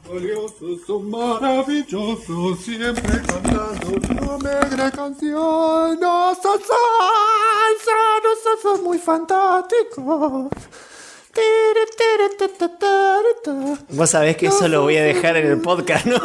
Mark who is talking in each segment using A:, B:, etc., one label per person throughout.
A: Valiosos son maravillosos, siempre cantando una alegre canción. Nosotros son muy fantásticos.
B: Vos sabés que eso lo voy a dejar en el podcast, ¿no?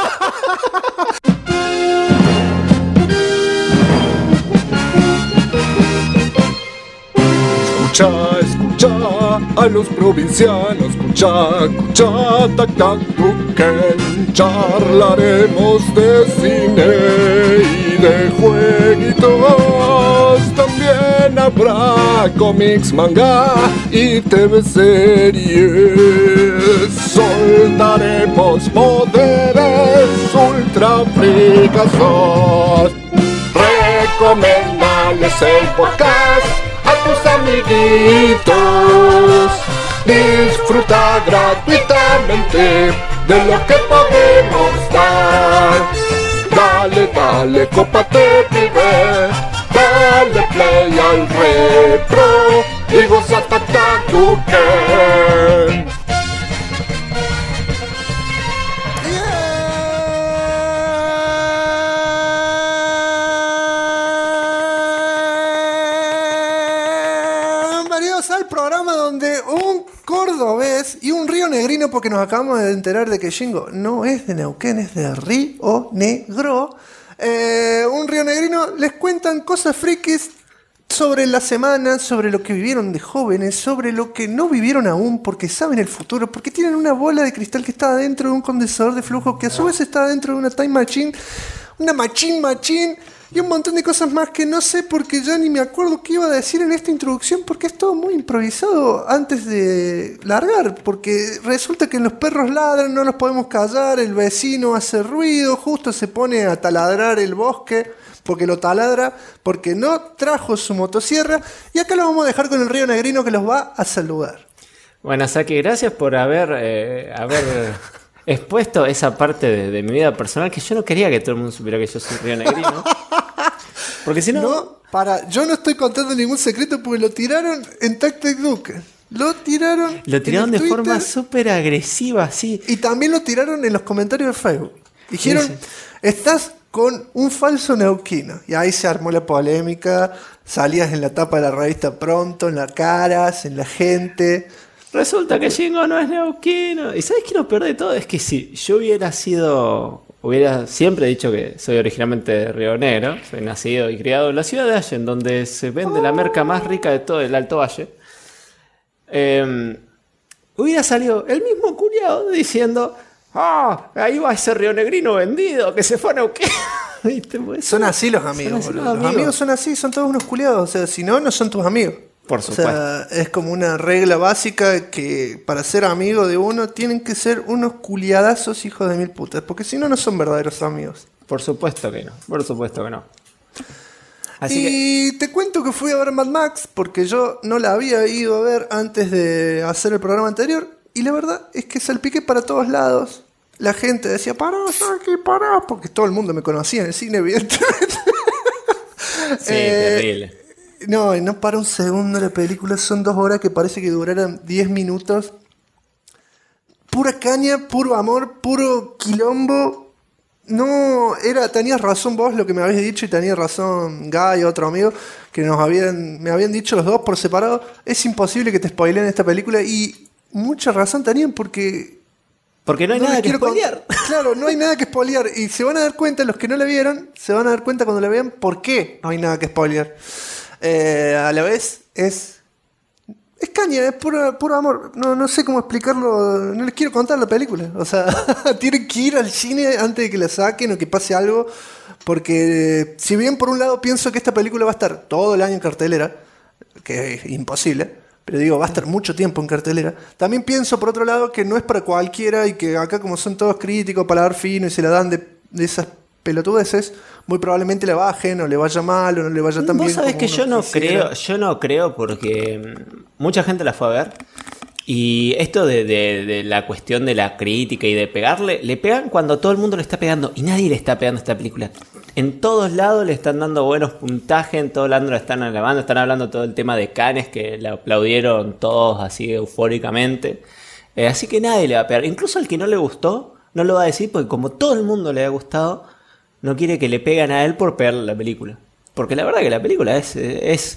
A: Escucha a los provincianos, escucha, tac, tac, tuquen. Charlaremos de cine y de jueguitos. También habrá cómics, manga y TV series. Soltaremos poderes ultra fricazos. Recomendales el podcast a tus amiguitos. Disfruta gratuitamente de lo que podemos dar. Dale, cópate, pibe. Dale play al retro y goza Tuquen. Al programa donde un cordobés y un rionegrino, porque nos acabamos de enterar de que Shingo no es de Neuquén, es de Río Negro, un rionegrino les cuentan cosas frikis sobre la semana, sobre lo que vivieron de jóvenes, sobre lo que no vivieron aún, porque saben el futuro, porque tienen una bola de cristal que está dentro de un condensador de flujo, que a su vez está dentro de una time machine, una machine, y un montón de cosas más que no sé porque ya ni me acuerdo qué iba a decir en esta introducción, porque es todo muy improvisado antes de largar, porque resulta que los perros ladran, no los podemos callar, el vecino hace ruido, justo se pone a taladrar el bosque, porque lo taladra, porque no trajo su motosierra, y acá lo vamos a dejar con el rionegrino que los va a saludar.
B: Bueno, Saki, gracias por haber expuesto esa parte de mi vida personal, que yo no quería que todo el mundo supiera que yo soy rionegrino. Porque si no...
A: yo no estoy contando ningún secreto porque lo tiraron en Tactic Duke. Lo tiraron
B: de forma súper agresiva, sí.
A: Y también lo tiraron en los comentarios de Facebook. Dijeron, sí. Estás con un falso neuquino. Y ahí se armó la polémica. Salías en la tapa de la revista Pronto, en las caras, en la gente.
B: Resulta que Shingo no es neuquino. ¿Y sabes qué lo peor de todo? Es que si yo hubiera siempre dicho que soy originalmente de Río Negro, soy nacido y criado en la ciudad de Allen, donde se vende la merca más rica de todo el Alto Valle. Hubiera salido el mismo culiao diciendo: ahí va ese rionegrino vendido que se fue a Neuquén.
A: Son así los amigos. Los amigos son así, son todos unos culiados. O sea, si no, no son tus amigos.
B: Por supuesto.
A: O sea, es como una regla básica que para ser amigo de uno tienen que ser unos culiadazos hijos de mil putas, porque si no, no son verdaderos amigos.
B: Por supuesto que no.
A: Así te cuento que fui a ver Mad Max porque yo no la había ido a ver antes de hacer el programa anterior, y la verdad es que salpiqué para todos lados. La gente decía: pará, porque todo el mundo me conocía en el cine, evidentemente.
B: Sí, terrible.
A: No para un segundo la película, son 2 horas que parece que duraran 10 minutos. Pura caña, puro amor, puro quilombo. Tenías razón vos lo que me habías dicho, y tenía razón Guy, otro amigo, que me habían dicho los dos por separado: es imposible que te spoileen esta película, y mucha razón tenían porque
B: no hay nada que spoilear.
A: Claro, no hay nada que spoilear, y se van a dar cuenta, los que no la vieron, se van a dar cuenta cuando la vean por qué no hay nada que spoilear. A la vez es caña, es puro amor. No sé cómo explicarlo, no les quiero contar la película. O sea, tienen que ir al cine antes de que la saquen o que pase algo, porque si bien por un lado pienso que esta película va a estar todo el año en cartelera, que es imposible, pero digo, va a estar mucho tiempo en cartelera, también pienso por otro lado que no es para cualquiera, y que acá, como son todos críticos, paladar fino, y se la dan de esas pelotudeces, muy probablemente le bajen o le vaya mal o no le vaya tan bien.
B: Vos sabés que yo no creo, porque mucha gente la fue a ver, y esto de la cuestión de la crítica y de pegarle, le pegan cuando todo el mundo le está pegando, y nadie le está pegando a esta película. En todos lados le están dando buenos puntajes, en todos lados la están alabando, están hablando todo el tema de Cannes, que la aplaudieron todos así eufóricamente. Así que nadie le va a pegar. Incluso al que no le gustó, No lo va a decir porque como todo el mundo le ha gustado, no quiere que le peguen a él por pegarle la película. Porque la verdad que la película es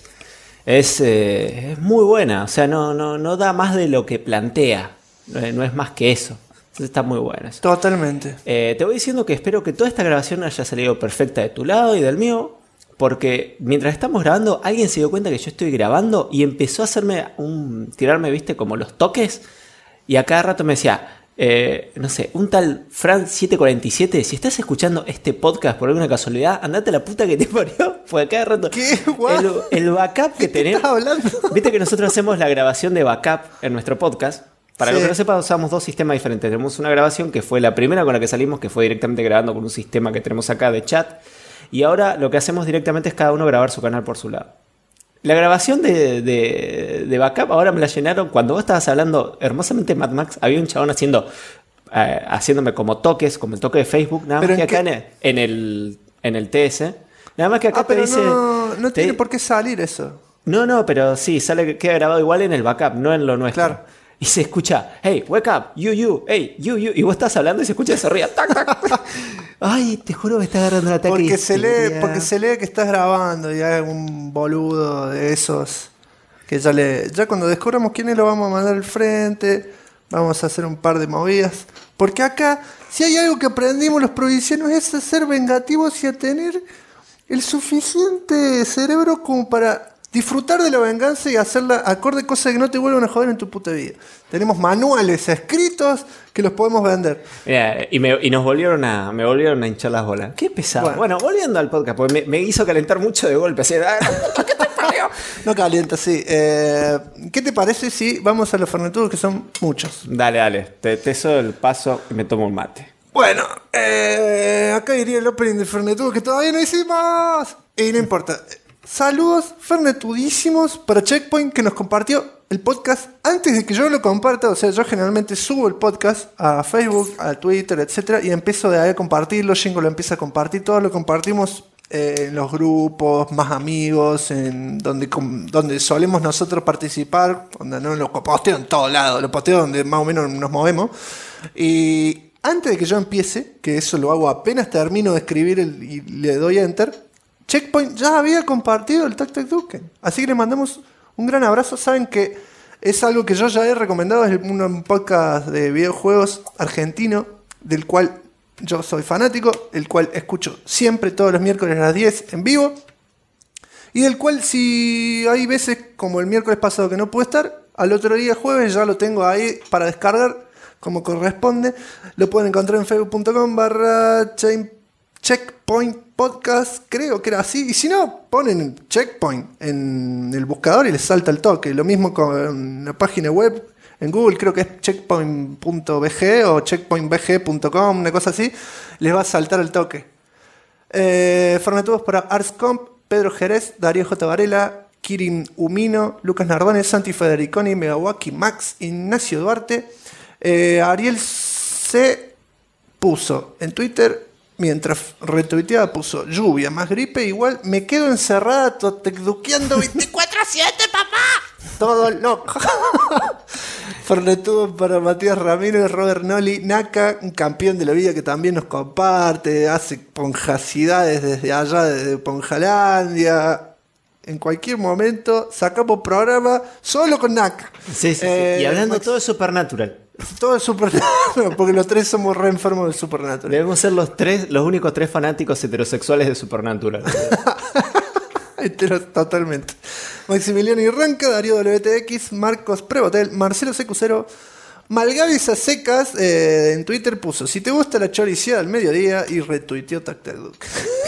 B: muy buena. O sea, no da más de lo que plantea. No es más que eso. Entonces está muy buena eso.
A: Totalmente.
B: Te voy diciendo que espero que toda esta grabación haya salido perfecta de tu lado y del mío. Porque mientras estamos grabando, alguien se dio cuenta que yo estoy grabando y empezó a hacerme tirarme, viste, como los toques. Y a cada rato me decía, no sé, un tal Fran747, si estás escuchando este podcast por alguna casualidad, andate a la puta que te parió. Porque a cada rato.
A: ¿Qué?
B: El backup que tenemos.
A: ¿Qué estás hablando?
B: Viste que nosotros hacemos la grabación de backup en nuestro podcast. Para lo que no sepa, usamos dos sistemas diferentes. Tenemos una grabación que fue la primera con la que salimos, que fue directamente grabando con un sistema que tenemos acá de chat. Y ahora lo que hacemos directamente es cada uno grabar su canal por su lado. La grabación de backup ahora me la llenaron cuando vos estabas hablando hermosamente Mad Max. Había un chabón haciéndome como toques, como el toque de Facebook. Nada más que acá en el TS. Nada más que acá te dice...
A: No tiene por qué salir eso.
B: No, pero sí, queda grabado igual en el backup, no en lo nuestro.
A: Claro.
B: Y se escucha, hey, wake up, you, hey, you. Y vos estás hablando y se escucha ese río. Tac, tac. Ay, te juro que está agarrando un ataque.
A: Porque se lee que estás grabando y hay un boludo de esos que ya cuando descubramos quién es lo vamos a mandar al frente, vamos a hacer un par de movidas. Porque acá, si hay algo que aprendimos los provincianos es a ser vengativos y a tener el suficiente cerebro como para disfrutar de la venganza y hacerla acorde, cosas que no te vuelvan a joder en tu puta vida. Tenemos manuales escritos que los podemos vender.
B: Y me volvieron a hinchar las bolas. Qué pesado. Bueno, volviendo al podcast, porque me hizo calentar mucho de golpe. Así, ¿qué te parió?
A: No calienta, sí. ¿Qué te parece si vamos a los fernetudos, que son muchos?
B: Dale. Te cedo el paso y me tomo un mate.
A: Bueno, acá iría el opening de fernetudo que todavía no hicimos. Y no importa. Saludos fernetudísimos para Checkpoint, que nos compartió el podcast antes de que yo lo comparta. O sea, yo generalmente subo el podcast a Facebook, a Twitter, etcétera, y empiezo de ahí a compartirlo. Jingo lo empieza a compartir, todos lo compartimos en los grupos, más amigos, en donde solemos nosotros participar, donde no lo posteo en todos lados, lo posteo donde más o menos nos movemos. Y antes de que yo empiece, que eso lo hago apenas termino de escribir y le doy enter, Checkpoint ya había compartido el Tac Tac Duken. Así que le mandamos un gran abrazo. Saben que es algo que yo ya he recomendado. Es un podcast de videojuegos argentino, del cual yo soy fanático, el cual escucho siempre todos los miércoles a las 10 en vivo. Y del cual, si hay veces como el miércoles pasado que no pude estar, al otro día jueves ya lo tengo ahí para descargar como corresponde. Lo pueden encontrar en facebook.com/Checkpoint Podcast, creo que era así. Y si no, ponen Checkpoint en el buscador y les salta el toque. Lo mismo con la página web en Google, creo que es checkpoint.bg o checkpointbg.com, una cosa así. Les va a saltar el toque. Fernetudos para Arscomp, Pedro Jerez, Darío J. Varela, Kirin Umino, Lucas Nardone, Santi Federiconi, Megawaki Max, Ignacio Duarte. Ariel C. puso en Twitter, mientras retuiteaba, puso lluvia más gripe, igual me quedo encerrada tecduqueando 24/7, papá. Todo loco. Fernetudo para Matías Ramírez, Robert Noli, Naka, un campeón de la vida que también nos comparte, hace ponjacidades desde allá, desde Ponjalandia. En cualquier momento sacamos programa solo con Naka.
B: Sí. Y hablando todo de Supernatural.
A: Todo es Supernatural, porque los tres somos re enfermos de Supernatural.
B: Debemos ser los únicos tres fanáticos heterosexuales de Supernatural.
A: Totalmente. Maximiliano Irranca, Darío WTX, Marcos Prebotel, Marcelo CQ0, Malgavis a secas en Twitter puso: si te gusta la choriciada al mediodía, y retuiteó Tac Tac Duke.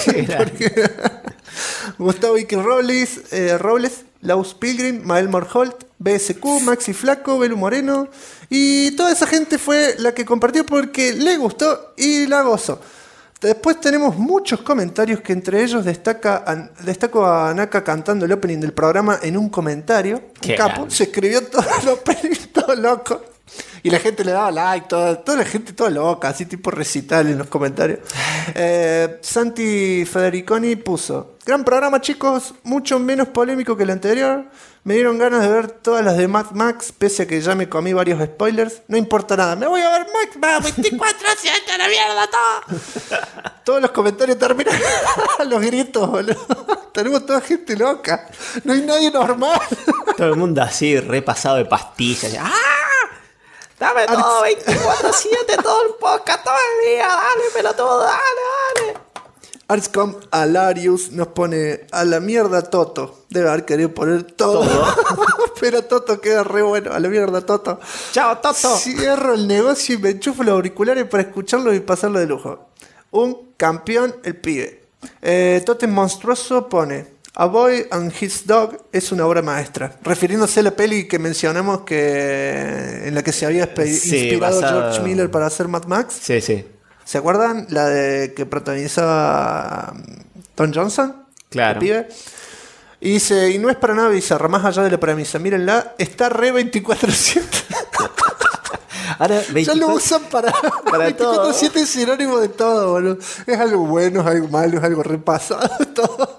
A: Gustavo Iker Robles, Laus Pilgrim, Mael Morholt, BSQ, Maxi Flaco, Belu Moreno, y toda esa gente fue la que compartió porque le gustó y la gozó. Después tenemos muchos comentarios, que entre ellos destaco a Naka cantando el opening del programa en un comentario. Un capo, se escribió todo el opening, todo loco. Y la gente le daba like, toda la gente toda loca, así tipo recital en los comentarios. Santi Federiconi puso: gran programa, chicos, mucho menos polémico que el anterior. Me dieron ganas de ver todas las de Mad Max, pese a que ya me comí varios spoilers. No importa nada, me voy a ver Max 24, siete a la mierda todo. Todos los comentarios terminan los gritos, boludo. Tenemos toda gente loca. No hay nadie normal.
B: Todo el mundo así, repasado de pastillas. ¡Ah! Dame todo 24/7, todo el podcast, todo el día. Dale, todo, dale.
A: Artscom Alarius nos pone: a la mierda Toto. Debe haber querido poner todo. Pero Toto queda re bueno. A la mierda Toto.
B: Chao Toto.
A: Cierro el negocio y me enchufo los auriculares para escucharlo y pasarlo de lujo. Un campeón el pibe. Totem Monstruoso pone: A Boy and His Dog es una obra maestra, refiriéndose a la peli que mencionamos en la que se había inspirado George Miller para hacer Mad Max.
B: Sí.
A: ¿Se acuerdan? La de que protagonizaba Tom Johnson.
B: Claro.
A: El pibe. Y dice: y no es para nada bizarra, más allá de la premisa. Mírenla, está re 24/7.
B: Ahora,
A: ya lo usan para 24/7, es sinónimo de todo, boludo. Es algo bueno, es algo malo, es algo repasado, todo.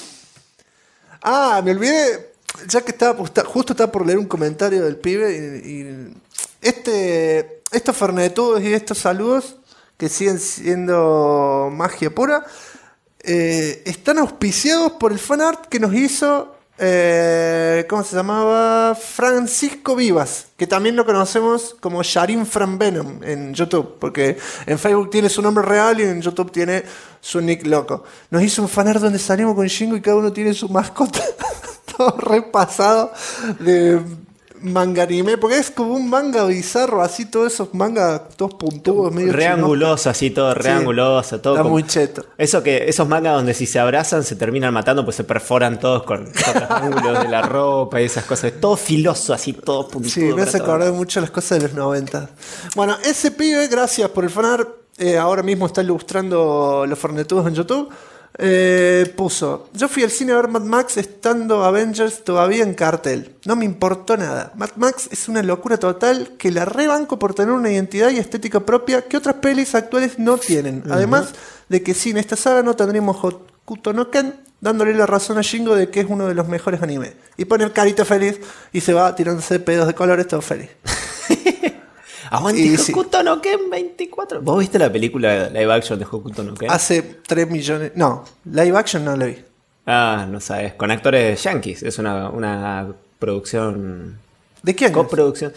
A: Me olvidé, ya que justo estaba por leer un comentario del pibe y estos fernetudos y estos saludos que siguen siendo magia pura, están auspiciados por el fanart que nos hizo, ¿cómo se llamaba? Francisco Vivas, que también lo conocemos como Sharim Fran Venom en YouTube, porque en Facebook tiene su nombre real y en YouTube tiene su nick loco. Nos hizo un fanart donde salimos con Shingo y cada uno tiene su mascota. Todo repasado de manga anime, porque es como un manga bizarro, así todos esos mangas, todos puntudos, medio
B: reanguloso, así todo reanguloso, todo.
A: Está muy cheto.
B: Esos mangas donde si se abrazan se terminan matando, pues se perforan todos con los ángulos de la ropa y esas cosas. Todo filoso, así, todo puntudo.
A: Sí, me hace acordar mucho las cosas de los 90. Bueno, ese pibe, gracias por el fanart, ahora mismo está ilustrando los fornetudos en YouTube. Puso: yo fui al cine a ver Mad Max estando Avengers todavía en cartel. No me importó nada. Mad Max es una locura total que la rebanco por tener una identidad y estética propia que otras pelis actuales no tienen. Además de que sin esta saga no tendríamos Hokuto no Ken, dándole la razón a Shingo de que es uno de los mejores animes. Y pone el carito feliz y se va tirándose pedos de colores todo feliz.
B: Aguante Hokuto no Ken 24. ¿Vos viste la película live action de Hokuto no Ken?
A: Hace 3 millones. No, live action no la vi.
B: No sabes. Con actores yankees. Es una producción.
A: ¿De quién?
B: Coproducción.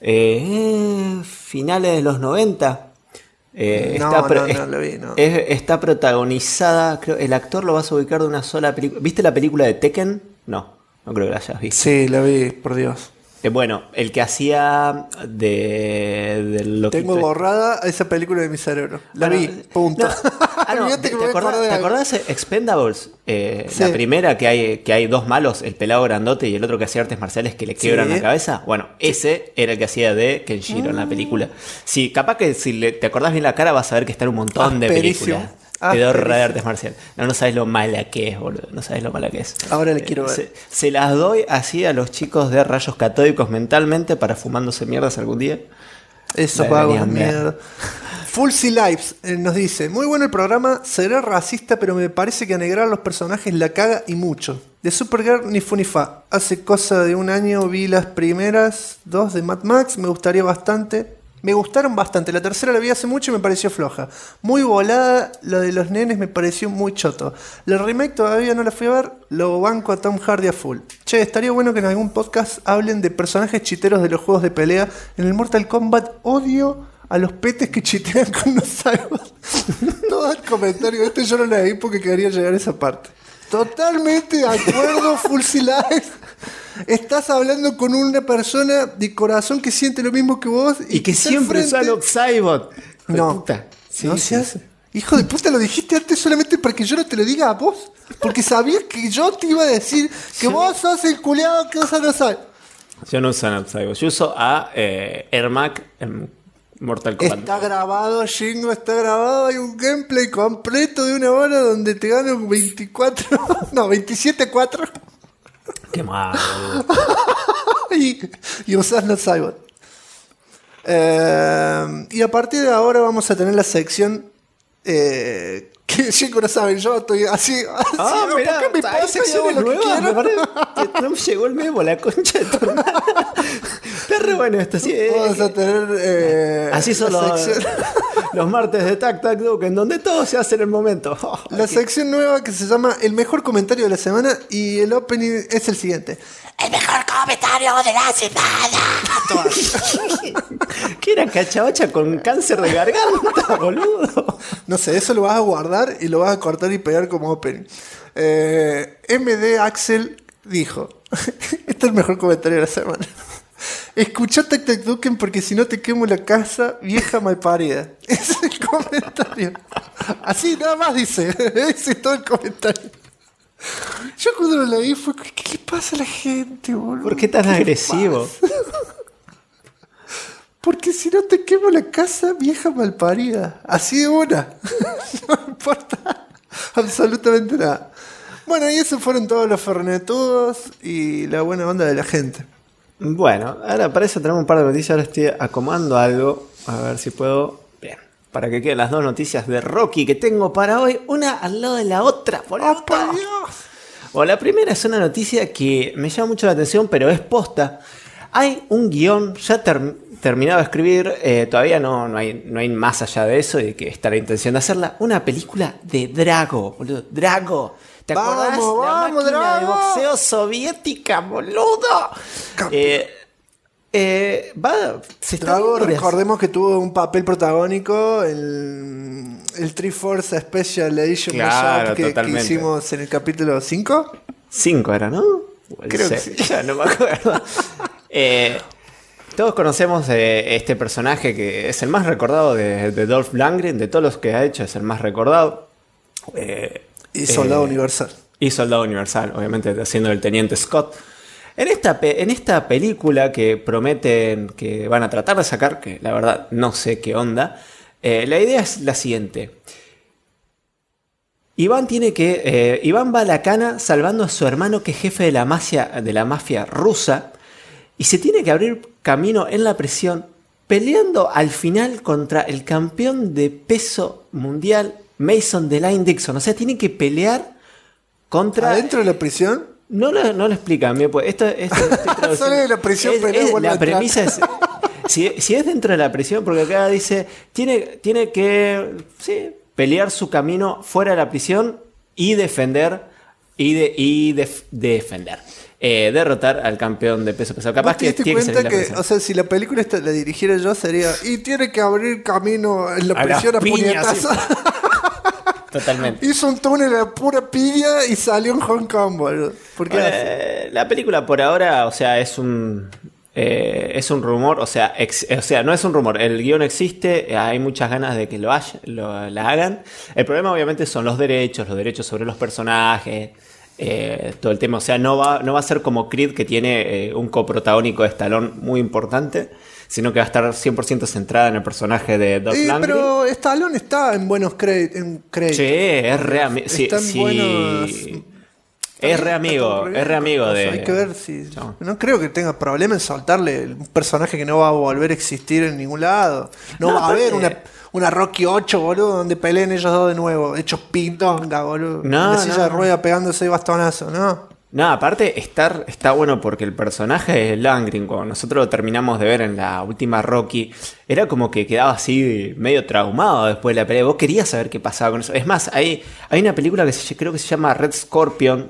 B: Finales de los 90.
A: No la vi, no.
B: Está protagonizada. Creo, el actor lo vas a ubicar de una sola película. ¿Viste la película de Tekken? No creo que la hayas visto.
A: Sí, la vi, por Dios.
B: Bueno, el que hacía de lo que
A: tengo borrada esa película de mi cerebro. La vi, punto.
B: ¿Te acordás de Expendables? Sí. La primera que hay dos malos, el pelado grandote y el otro que hacía artes marciales que le quiebran la cabeza. Bueno, ese era el que hacía de Kenshiro en la película. Sí, capaz que si te acordás bien la cara vas a ver que está en un montón de películas. Pedorra de artes marciales. No sabes lo mala que es, boludo. No sabes lo mala que es.
A: Ahora le quiero ver.
B: Se las doy así a los chicos de rayos catódicos mentalmente para fumándose mierdas algún día.
A: Eso pago mierda. Fulsy Lives nos dice: muy bueno el programa, será racista, pero me parece que a negrar los personajes la caga y mucho. De Supergirl ni fu ni fa. Hace cosa de un año vi las primeras 2 de Mad Max, me gustaron bastante. La tercera la vi hace mucho y me pareció floja. Muy volada, lo de los nenes me pareció muy choto. La remake todavía no la fui a ver, lo banco a Tom Hardy a full. Che, estaría bueno que en algún podcast hablen de personajes chiteros de los juegos de pelea. En el Mortal Kombat odio a los petes que chitean con los cyborgs. Todo el comentario yo no la vi porque quería llegar a esa parte. Totalmente de acuerdo, Fulsy Lives. Estás hablando con una persona de corazón que siente lo mismo que vos
B: y que siempre usa los Cybot.
A: No, sí, no se hace. Hijo de puta, lo dijiste antes solamente para que yo no te lo diga a vos. Porque sabías que yo te iba a decir que vos sos el culiado que usa los Cybot.
B: Yo no uso a Cybot, yo uso a Ermac en Mortal Kombat.
A: Está grabado, Shingo, está grabado. Hay un gameplay completo de 1 hora donde te gano 27-4.
B: Qué mal.
A: y usas los Cybot. Y a partir de ahora vamos a tener la sección que chicos no saben, yo estoy así
B: mirá,
A: ¿por qué me
B: hay
A: pasa?
B: secciones
A: Yo hago lo que
B: nuevas, me
A: quiero.
B: parece que no me llegó el memo, la concha de tu hermana. Está re bueno esto, sí.
A: Vamos a tener
B: Así son
A: la
B: los,
A: sección,
B: los martes de Tac Tac Duke, en donde todo se hace en el momento.
A: la sección nueva que se llama El mejor comentario de la semana, y el opening es el siguiente.
C: El mejor comentario de la semana.
B: ¿Qué era cachabacha con cáncer de garganta, boludo?
A: No sé, eso lo vas a guardar y lo vas a cortar y pegar como opening. MD Axel dijo: este es el mejor comentario de la semana. Escuchá Tac Tac Duken porque si no te quemo la casa, vieja malparida. Ese es el comentario. Así nada más dice. Ese es todo el comentario. Yo cuando lo leí fue: ¿qué le pasa a la gente, boludo?
B: ¿Por qué tan agresivo?
A: Porque si no te quemo la casa, vieja malparida. Así de una. No importa absolutamente nada. Bueno, y esos fueron todos los fernetudos y la buena onda de la gente.
B: Bueno, ahora para eso tenemos un par de noticias. Ahora estoy acomodando algo. A ver si puedo. Bien. Para que queden las dos noticias de Rocky que tengo para hoy. Una al lado de la otra.
A: ¡Oh, por Dios!
B: Bueno, la primera es una noticia que me llama mucho la atención, pero es posta. Hay un guión ya terminado de escribir. Todavía no hay más allá de eso y de que está la intención de hacerla. Una película de Drago, boludo. Drago. ¿Te acordás?
A: Vamos,
B: La máquina
A: Drago.
B: de boxeo soviética, boludo.
A: Drago, recordemos que tuvo un papel protagónico en el Triforce Special Edition
B: Claro,
A: que
B: totalmente.
A: hicimos en el capítulo 5.
B: 5 era, ¿no?
A: Creo que sí.
B: Ya no me acuerdo. Todos conocemos este personaje que es el más recordado de Dolph Lundgren. De todos los que ha hecho es el más recordado.
A: Y Soldado Universal.
B: Y Soldado Universal, obviamente haciendo el Teniente Scott. En esta película que prometen que van a tratar de sacar, que la verdad no sé qué onda, la idea es la siguiente. Iván va a la cana salvando a su hermano que es jefe de la mafia rusa y se tiene que abrir camino en la prisión peleando al final contra el campeón de peso mundial Mason Line Dixon. O sea, tiene que pelear contra...
A: ¿Adentro de la prisión?
B: No lo explican bien, pues esto
A: Sale de la prisión, pero
B: la premisa es si es dentro de la prisión, porque acá dice tiene que pelear su camino fuera de la prisión y defender derrotar al campeón de peso pesado. Capaz que tiene que salir de la prisión.
A: O sea, si la película la dirigiera yo sería y tiene que abrir camino en la prisión a puñetazos.
B: Totalmente.
A: Hizo un túnel a pura piña y salió en Hong Kong, boludo. ¿Por qué
B: La película por ahora, o sea, es un rumor, o sea, no es un rumor, el guión existe, hay muchas ganas de que la hagan. El problema obviamente son los derechos sobre los personajes, todo el tema, o sea, no va a ser como Creed, que tiene un coprotagónico de Stallone muy importante, sino que va a estar 100% centrada en el personaje de Dolph Lundgren.
A: Pero Stallone está en buenos créditos.
B: Sí, es re amigo.
A: Está en buenos...
B: Es re amigo de...
A: Hay que ver si... No creo que tenga problema en soltarle un personaje que no va a volver a existir en ningún lado. No va a haber una Rocky 8, boludo, donde peleen ellos dos de nuevo, hechos pindonga, boludo.
B: No,
A: en la silla de rueda pegándose bastonazo, ¿no?
B: No, aparte está bueno porque el personaje de Lundgren, cuando nosotros lo terminamos de ver en la última Rocky, era como que quedaba así medio traumado después de la pelea. Vos querías saber qué pasaba con eso. Es más, hay una película que creo que se llama Red Scorpion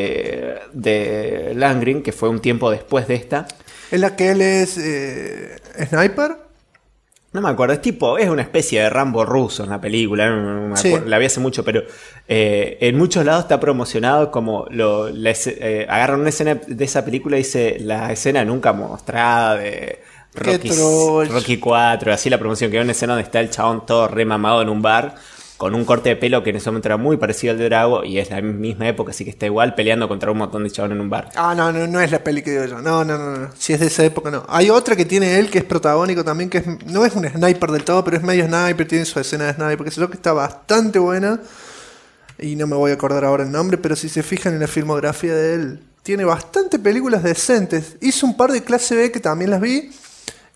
B: de Lundgren, que fue un tiempo después de esta.
A: ¿En la que él es sniper?
B: No me acuerdo, es una especie de Rambo ruso en la película, no me acuerdo, la vi hace mucho, pero en muchos lados está promocionado como agarran una escena de esa película y dice la escena nunca mostrada de Rocky 4, así la promoción, que es una escena donde está el chabón todo remamado en un bar, con un corte de pelo que en ese momento era muy parecido al de Drago, y es la misma época, así que está igual peleando contra un montón de chabón en un bar.
A: Ah, no es la peli que digo yo. No. Si es de esa época, no. Hay otra que tiene él que es protagónico también, que no es un sniper del todo, pero es medio sniper, tiene su escena de sniper, que sé yo, que está bastante buena. Y no me voy a acordar ahora el nombre, pero si se fijan en la filmografía de él, tiene bastante películas decentes. Hizo un par de clase B que también las vi.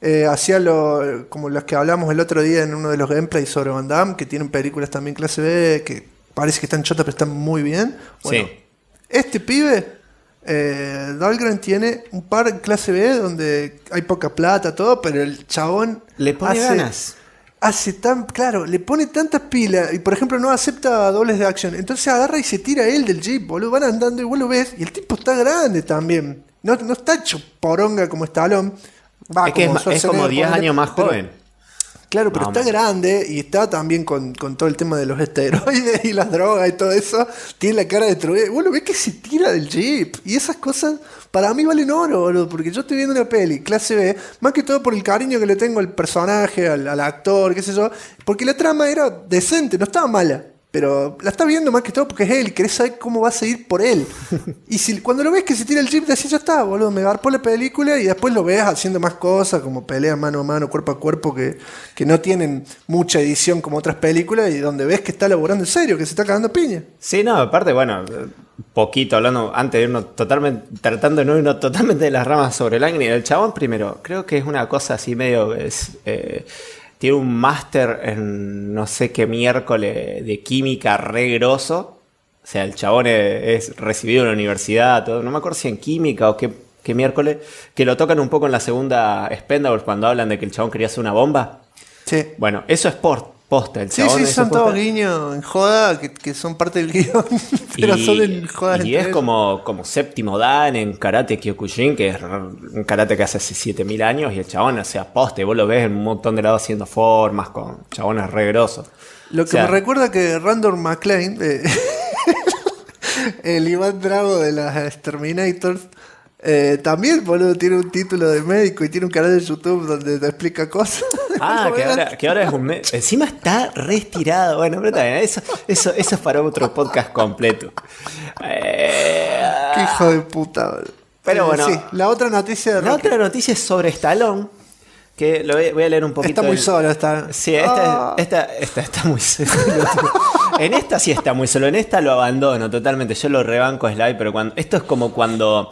A: hacía como las que hablamos el otro día en uno de los gameplays sobre Van Damme, que tienen películas también clase B, que parece que están chotas pero están muy bien. Bueno,
B: Sí.
A: este pibe, Dahlgren, tiene un par en clase B donde hay poca plata, todo, pero el chabón
B: Le pone ganas.
A: Claro, le pone tantas pilas y por ejemplo no acepta dobles de acción. Entonces agarra y se tira él del jeep, boludo. Van andando y vos lo ves y el tipo está grande también. No está hecho poronga como Stallone. Va,
B: Es que
A: como
B: es como
A: Schwarzenegger,
B: 10
A: ponele,
B: años más
A: pero-
B: joven.
A: Claro, pero
B: No,
A: está
B: man.
A: grande y está también con todo el tema de los esteroides y las drogas y todo eso. Tiene la cara destruida. Bueno, ves que se tira del jeep. Y esas cosas para mí valen oro, boludo. Porque yo estoy viendo una peli, clase B, más que todo por el cariño que le tengo al personaje, al actor, qué sé yo. Porque la trama era decente, no estaba mala. Pero la está viendo más que todo porque es él, querés saber cómo va a seguir por él. Y cuando lo ves que se tira el jeep, decís, ya está, boludo, me garpó la película y después lo ves haciendo más cosas, como peleas mano a mano, cuerpo a cuerpo, que no tienen mucha edición como otras películas y donde ves que está laburando en serio, que se está cagando a piña.
B: Sí, no, aparte, bueno, poquito hablando, antes de irnos totalmente, tratando de no irnos totalmente de las ramas sobre el anime. El chabón, primero, creo que es una cosa así medio. Tiene un máster en no sé qué miércoles de química re grosso. O sea, el chabón es recibido en la universidad, todo, no me acuerdo si en química o qué miércoles, que lo tocan un poco en la segunda Expendables cuando hablan de que el chabón quería hacer una bomba.
A: Sí.
B: Bueno, eso es posta. El
A: Sí,
B: chabón
A: sí,
B: es
A: son
B: posta.
A: todos guiños en joda que son parte del guión, pero son en jodas
B: y
A: entre
B: es
A: ellos.
B: como séptimo dan en Karate Kyokushin, que es un karate que hace 7000 años, y el chabón, o sea, poste, vos lo ves en un montón de lados haciendo formas, con chabones re grosos.
A: Lo
B: O
A: que
B: sea,
A: me recuerda que Randall McClane, el Iván Drago de las Terminators, también, boludo, tiene un título de médico y tiene un canal de YouTube donde te explica cosas.
B: que ahora es un... Encima está re estirado. Bueno, pero también, eso es para otro podcast completo.
A: Qué hijo de puta, boludo.
B: Pero bueno,
A: sí, la otra noticia de
B: La
A: Rocky.
B: otra noticia es sobre Stallone, que voy a leer un poquito.
A: Está muy solo, está.
B: Sí, esta está muy solo. En esta sí está muy solo. En esta lo abandono totalmente. Yo lo rebanco a Sly, pero esto es como cuando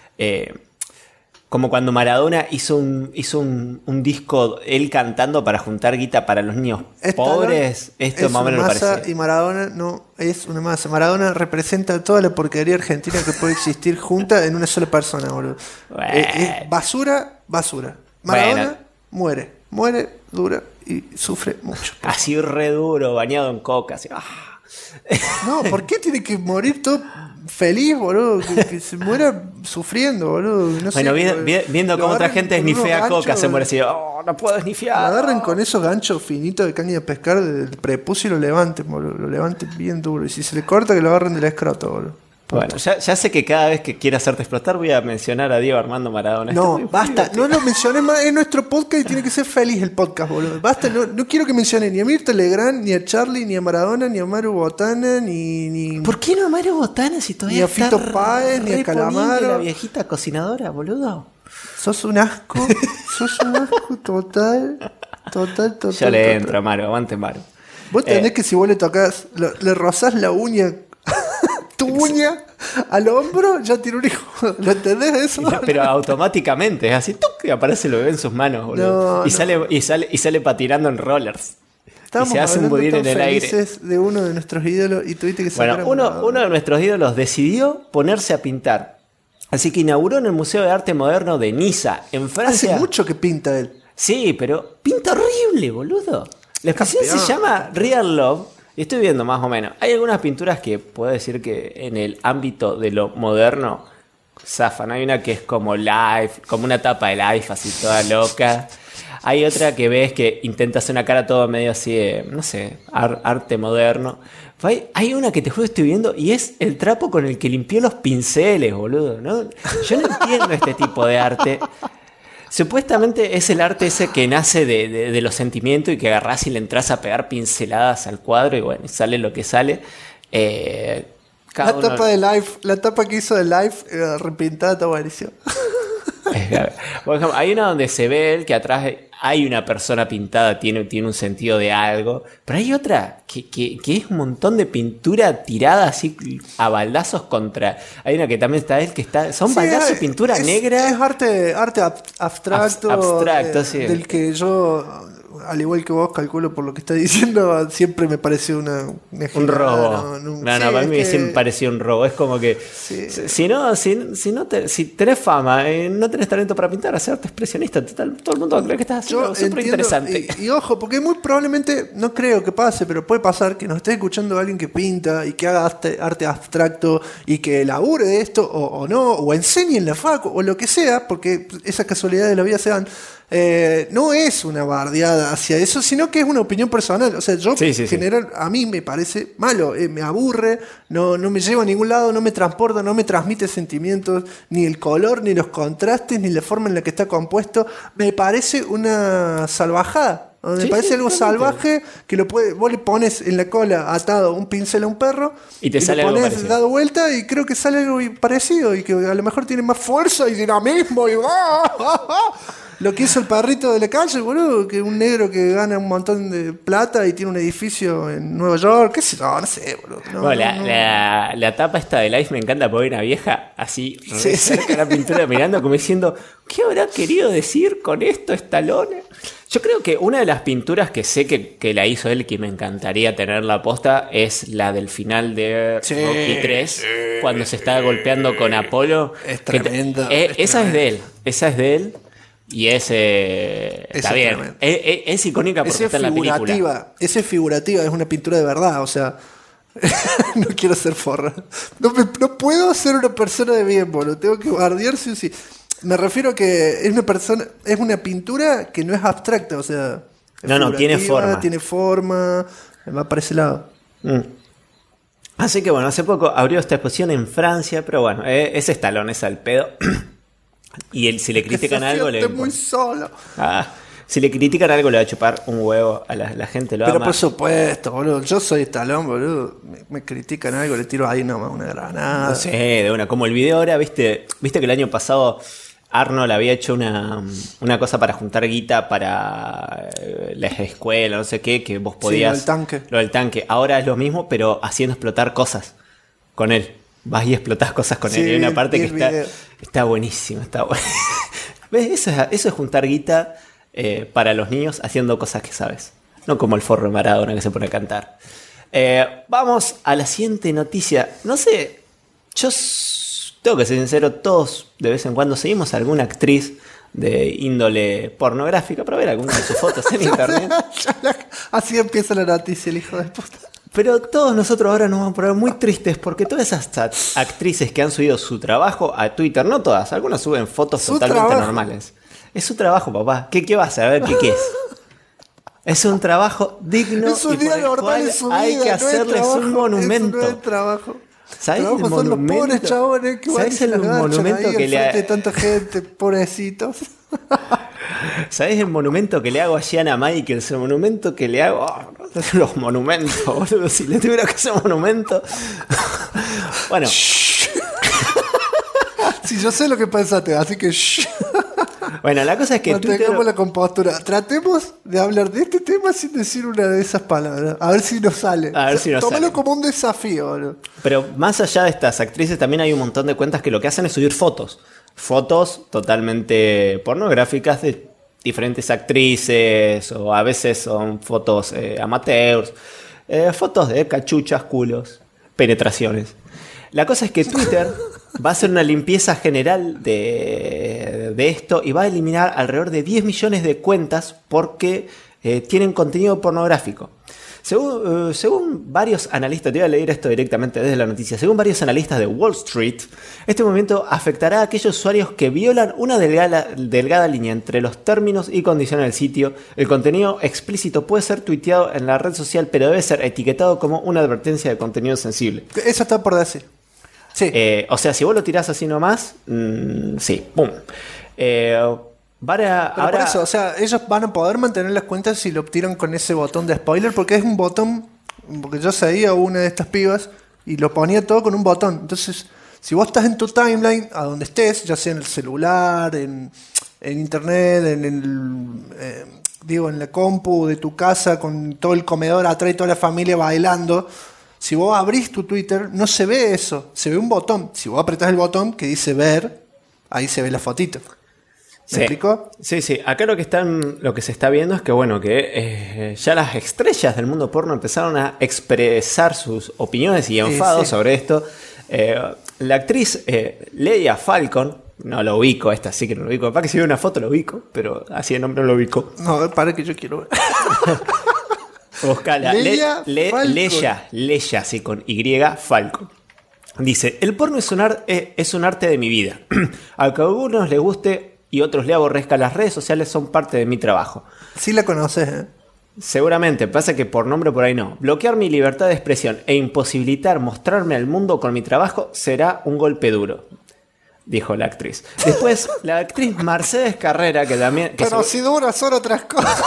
B: Maradona hizo un disco él cantando para juntar guita para los niños pobres. Esto
A: es
B: más o menos
A: una
B: me
A: masa
B: parece.
A: y Maradona no es una masa. Maradona representa toda la porquería argentina que puede existir junta en una sola persona, boludo.
B: Bueno.
A: Es basura. Maradona
B: Bueno.
A: muere, dura y sufre mucho.
B: Así re duro, bañado en coca. Así,
A: No, ¿por qué tiene que morir todo feliz, boludo? Que se muera sufriendo, boludo. No
B: Bueno,
A: sé,
B: viendo
A: lo
B: cómo otra
A: agarren
B: gente
A: con
B: esnifea
A: unos
B: coca,
A: ganchos,
B: se muere así. No puedo
A: Lo
B: esnifear.
A: agarren con esos ganchos finitos de caña de pescar del prepucio y lo levanten, boludo. Lo levanten bien duro. Y si se le corta, que lo agarren del escroto, boludo.
B: Bueno, ya sé que cada vez que quiera hacerte explotar voy a mencionar a Diego Armando Maradona. Está
A: No,
B: muy
A: basta.
B: divertido.
A: No lo menciones más. Es nuestro podcast y tiene que ser feliz el podcast, boludo. Basta. No quiero que menciones ni a Mirta Legrand, ni a Charlie, ni a Maradona, ni a Maru Botana, ni
B: ¿Por qué no a Mario Botana si todavía
A: Ni a
B: está
A: Fito Páez, ni a
B: reponible
A: Calamaro?
B: la viejita cocinadora, boludo?
A: Sos un asco. Sos un asco total.
B: Yo le entro a Mario, aguante Mario.
A: Vos entendés que si vos le tocas, le rozás la uña, tu uña al hombro, ya tiene un hijo. ¿Lo entendés eso?
B: Pero automáticamente, es así, ¡tuc! Y aparece el bebé en sus manos, boludo.
A: No,
B: y sale patinando en rollers.
A: Estábamos
B: y se hace un
A: hablando
B: budín
A: tan
B: en el aire.
A: felices de uno de nuestros ídolos y tuviste que sacar
B: Bueno,
A: a
B: uno de nuestros ídolos decidió ponerse a pintar. Así que inauguró en el Museo de Arte Moderno de Niza, en Francia.
A: Hace mucho que pinta él.
B: Sí, pero pinta horrible, boludo. La expresión se
A: Campeón.
B: llama Real Love. Y estoy viendo más o menos. Hay algunas pinturas que puedo decir que en el ámbito de lo moderno zafan. Hay una que es como Life, como una tapa de Life, así toda loca. Hay otra que ves que intenta hacer una cara todo medio así de, no sé, arte moderno. Hay una que te juro estoy viendo y es el trapo con el que limpió los pinceles, boludo, ¿no? Yo no entiendo este tipo de arte. Supuestamente es el arte ese que nace de los sentimientos y que agarrás y le entras a pegar pinceladas al cuadro y bueno, sale lo que sale.
A: La tapa de Life, la tapa que hizo de Life repintada está buenísimo.
B: Por ejemplo, hay una donde se ve él que atrás hay una persona pintada, tiene un sentido de algo, pero hay otra que es un montón de pintura tirada así a baldazos contra... Hay una que también está él, que está... Son baldazos de pintura negra.
A: Es arte abstracto,
B: abstracto, sí.
A: Del que yo... Al igual que vos, calculo por lo que estás diciendo, siempre me pareció un
B: robo. No, para mí siempre pareció un robo. Es como que
A: sí.
B: si tenés fama, no tenés talento para pintar, hacer arte expresionista, todo el mundo cree que estás haciendo algo súper interesante.
A: Y ojo, porque muy probablemente, no creo que pase, pero puede pasar que nos esté escuchando alguien que pinta y que haga arte abstracto y que labure de esto o no, o enseñe en la facu o lo que sea, porque esas casualidades de la vida se dan. No es una bardeada hacia eso, sino que es una opinión personal. O sea, yo en general, a mí me parece malo, me aburre, no me lleva a ningún lado, no me transporta, no me transmite sentimientos, ni el color, ni los contrastes, ni la forma en la que está compuesto. Me parece una salvajada. Me parece algo salvaje que vos le pones en la cola atado un pincel a un perro
B: y te sale
A: lo pones
B: algo parecido.
A: Dado vuelta y creo que sale algo parecido y que a lo mejor tiene más fuerza y dinamismo y lo que hizo el perrito de la calle, boludo, que un negro que gana un montón de plata y tiene un edificio en Nueva York, qué sé yo, no sé, boludo.
B: La tapa esta de Life me encanta porque hay una vieja así cerca de la pintura mirando como diciendo, ¿qué habrá querido decir con esto Stallone? Yo creo que una de las pinturas que sé que la hizo él, que me encantaría tener la posta, es la del final de Rocky 3, cuando se está golpeando con Apolo.
A: Es tremendo.
B: Esa es de él. Y está bien. Es icónica porque está en la película.
A: Esa es figurativa, es una pintura de verdad. O sea, no quiero ser forra. No puedo ser una persona de bien, boludo. Tengo que bardear sí o sí. Me refiero a que es una pintura que no es abstracta, o sea,
B: tiene forma.
A: Tiene forma, va para ese lado.
B: Así que bueno, hace poco abrió esta exposición en Francia, pero bueno, es Stallone, es al pedo. Y si le critican algo, le...
A: muy solo.
B: Si le critican algo, le va a chupar un huevo a la gente, lo ama.
A: Pero por supuesto, boludo. Yo soy Stallone, boludo. Me critican algo, le tiro ahí nomás una granada.
B: No sé, de una. Como el video ahora, viste que el año pasado Arnold había hecho una cosa para juntar guita para las escuelas, no sé qué, que vos podías... Lo del tanque. Ahora es lo mismo, pero haciendo explotar cosas con él. Vas y explotás cosas con él. Y hay una parte que está buenísima. ¿Ves? Eso es juntar guita para los niños haciendo cosas que sabes. No como el forro de Maradona que se pone a cantar. Vamos a la siguiente noticia. No sé, yo tengo que ser sincero, todos de vez en cuando seguimos a alguna actriz de índole pornográfica para ver alguna de sus fotos en internet.
A: Así empieza la noticia, el hijo de puta.
B: Pero todos nosotros ahora nos vamos a poner muy tristes porque todas esas actrices que han subido su trabajo a Twitter, no todas, algunas suben fotos totalmente normales. Es su trabajo, papá. ¿Qué vas a ver? ¿Qué es? Es un trabajo digno
A: es un
B: y por el cual hay que hacerles un monumento.
A: Eso no es trabajo.
B: ¿Sabes el
A: monumento? Son los pobres chabones que
B: ¿sabes el monumento que le
A: de tanta gente, pobrecitos.
B: ¿Sabes el monumento que le hago a Gianna Michaels? El monumento que le hago... los monumentos, boludo. Si le tuviera que hacer monumento... Bueno.
A: Sí, yo sé lo que pensaste, así que...
B: Bueno, la cosa es que
A: mantengamos la compostura. Tratemos de hablar de este tema sin decir una de esas palabras. A ver si nos sale. Tómalo como un desafío, boludo.
B: Pero más allá de estas actrices, también hay un montón de cuentas que lo que hacen es subir fotos. Fotos totalmente pornográficas de diferentes actrices, o a veces son fotos amateurs, fotos de cachuchas, culos, penetraciones. La cosa es que Twitter va a hacer una limpieza general de esto y va a eliminar alrededor de 10 millones de cuentas porque tienen contenido pornográfico. Según varios analistas, te voy a leer esto directamente desde la noticia, según varios analistas de Wall Street, este movimiento afectará a aquellos usuarios que violan una delgada línea entre los términos y condiciones del sitio. El contenido explícito puede ser tuiteado en la red social, pero debe ser etiquetado como una advertencia de contenido sensible.
A: Eso está por decir. Sí.
B: O sea, si vos lo tirás así nomás, sí, pum.
A: Por eso, o sea, ellos van a poder mantener las cuentas si lo tiran con ese botón de spoiler, porque es un botón, porque yo seguía una de estas pibas y lo ponía todo con un botón. Entonces, si vos estás en tu timeline, a donde estés, ya sea en el celular, en en internet, en la compu de tu casa, con todo el comedor atrás y toda la familia bailando. Si vos abrís tu Twitter, no se ve eso, se ve un botón. Si vos apretás el botón que dice ver, ahí se ve la fotito. ¿Me explico?
B: Sí. Acá lo que se está viendo es que, bueno, que ya las estrellas del mundo porno empezaron a expresar sus opiniones y enfados sobre esto. La actriz Leia Falcon, no lo ubico, esta sí que no lo ubico. Para que si veo una foto lo ubico, pero así de nombre no lo ubico.
A: No, para que yo quiero ver.
B: Buscala. Leia, sí, con Y, Falcon. Dice, el porno es un arte de mi vida. Aunque a algunos les guste y otros le aborrezca, las redes sociales son parte de mi trabajo.
A: Sí la conoces, ¿eh?
B: Seguramente, pasa que por nombre por ahí no. Bloquear mi libertad de expresión e imposibilitar mostrarme al mundo con mi trabajo será un golpe duro, dijo la actriz. Después, la actriz Mercedes Carrera, que también...
A: Pero si dura son otras cosas.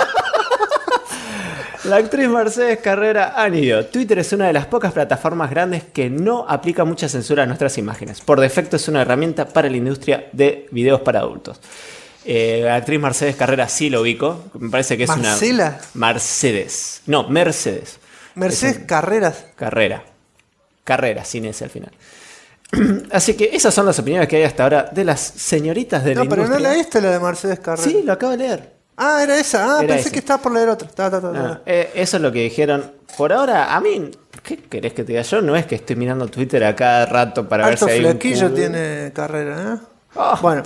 B: La actriz Mercedes Carrera añadió: Twitter es una de las pocas plataformas grandes que no aplica mucha censura a nuestras imágenes. Por defecto es una herramienta para la industria de videos para adultos. La actriz Mercedes Carrera sí lo ubico. Me parece que es
A: ¿Marcela?
B: Mercedes. No, Mercedes.
A: Mercedes Carreras.
B: Carrera, sin ese al final. Así que esas son las opiniones que hay hasta ahora de las señoritas de la industria.
A: No, pero no leíste la de Mercedes Carrera.
B: Sí, lo acabo de leer.
A: Ah, era esa.
B: Era
A: Pensé
B: ese.
A: que estaba por leer otra.
B: Eso es lo que dijeron. Por ahora, a mí, ¿qué querés que te diga? Yo no es que estoy mirando Twitter a cada rato para
A: Alto
B: ver si hay un
A: flequillo tiene Carrera, ¿eh?
B: Oh,
A: bueno.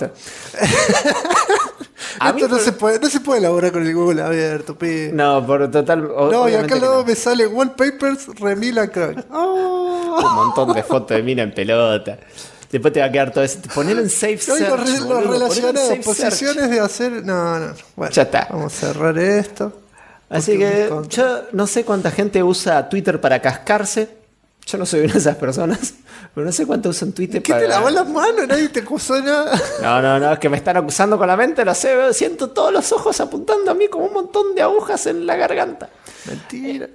B: A mí
A: Esto no se puede elaborar con el Google abierto, pibe.
B: No, por total.
A: No, y acá al lado
B: no.
A: me sale Wallpapers Remila Crack. Oh.
B: Un montón de fotos de mina en pelota. Después te va a quedar todo eso. Ponelo en safe
A: No,
B: search.
A: lo
B: boludo,
A: relacionado,
B: ponelo en safe
A: posiciones
B: search.
A: de hacer. No. Bueno,
B: Ya está.
A: Vamos a cerrar esto.
B: Así que yo no sé cuánta gente usa Twitter para cascarse. Yo no soy una de esas personas. Pero no sé cuánto usan Twitter
A: ¿Qué
B: para.
A: te lavó las manos? Nadie te acusó nada.
B: No, es que me están acusando con la mente, lo sé, siento todos los ojos apuntando a mí como un montón de agujas en la garganta.
A: Mentira.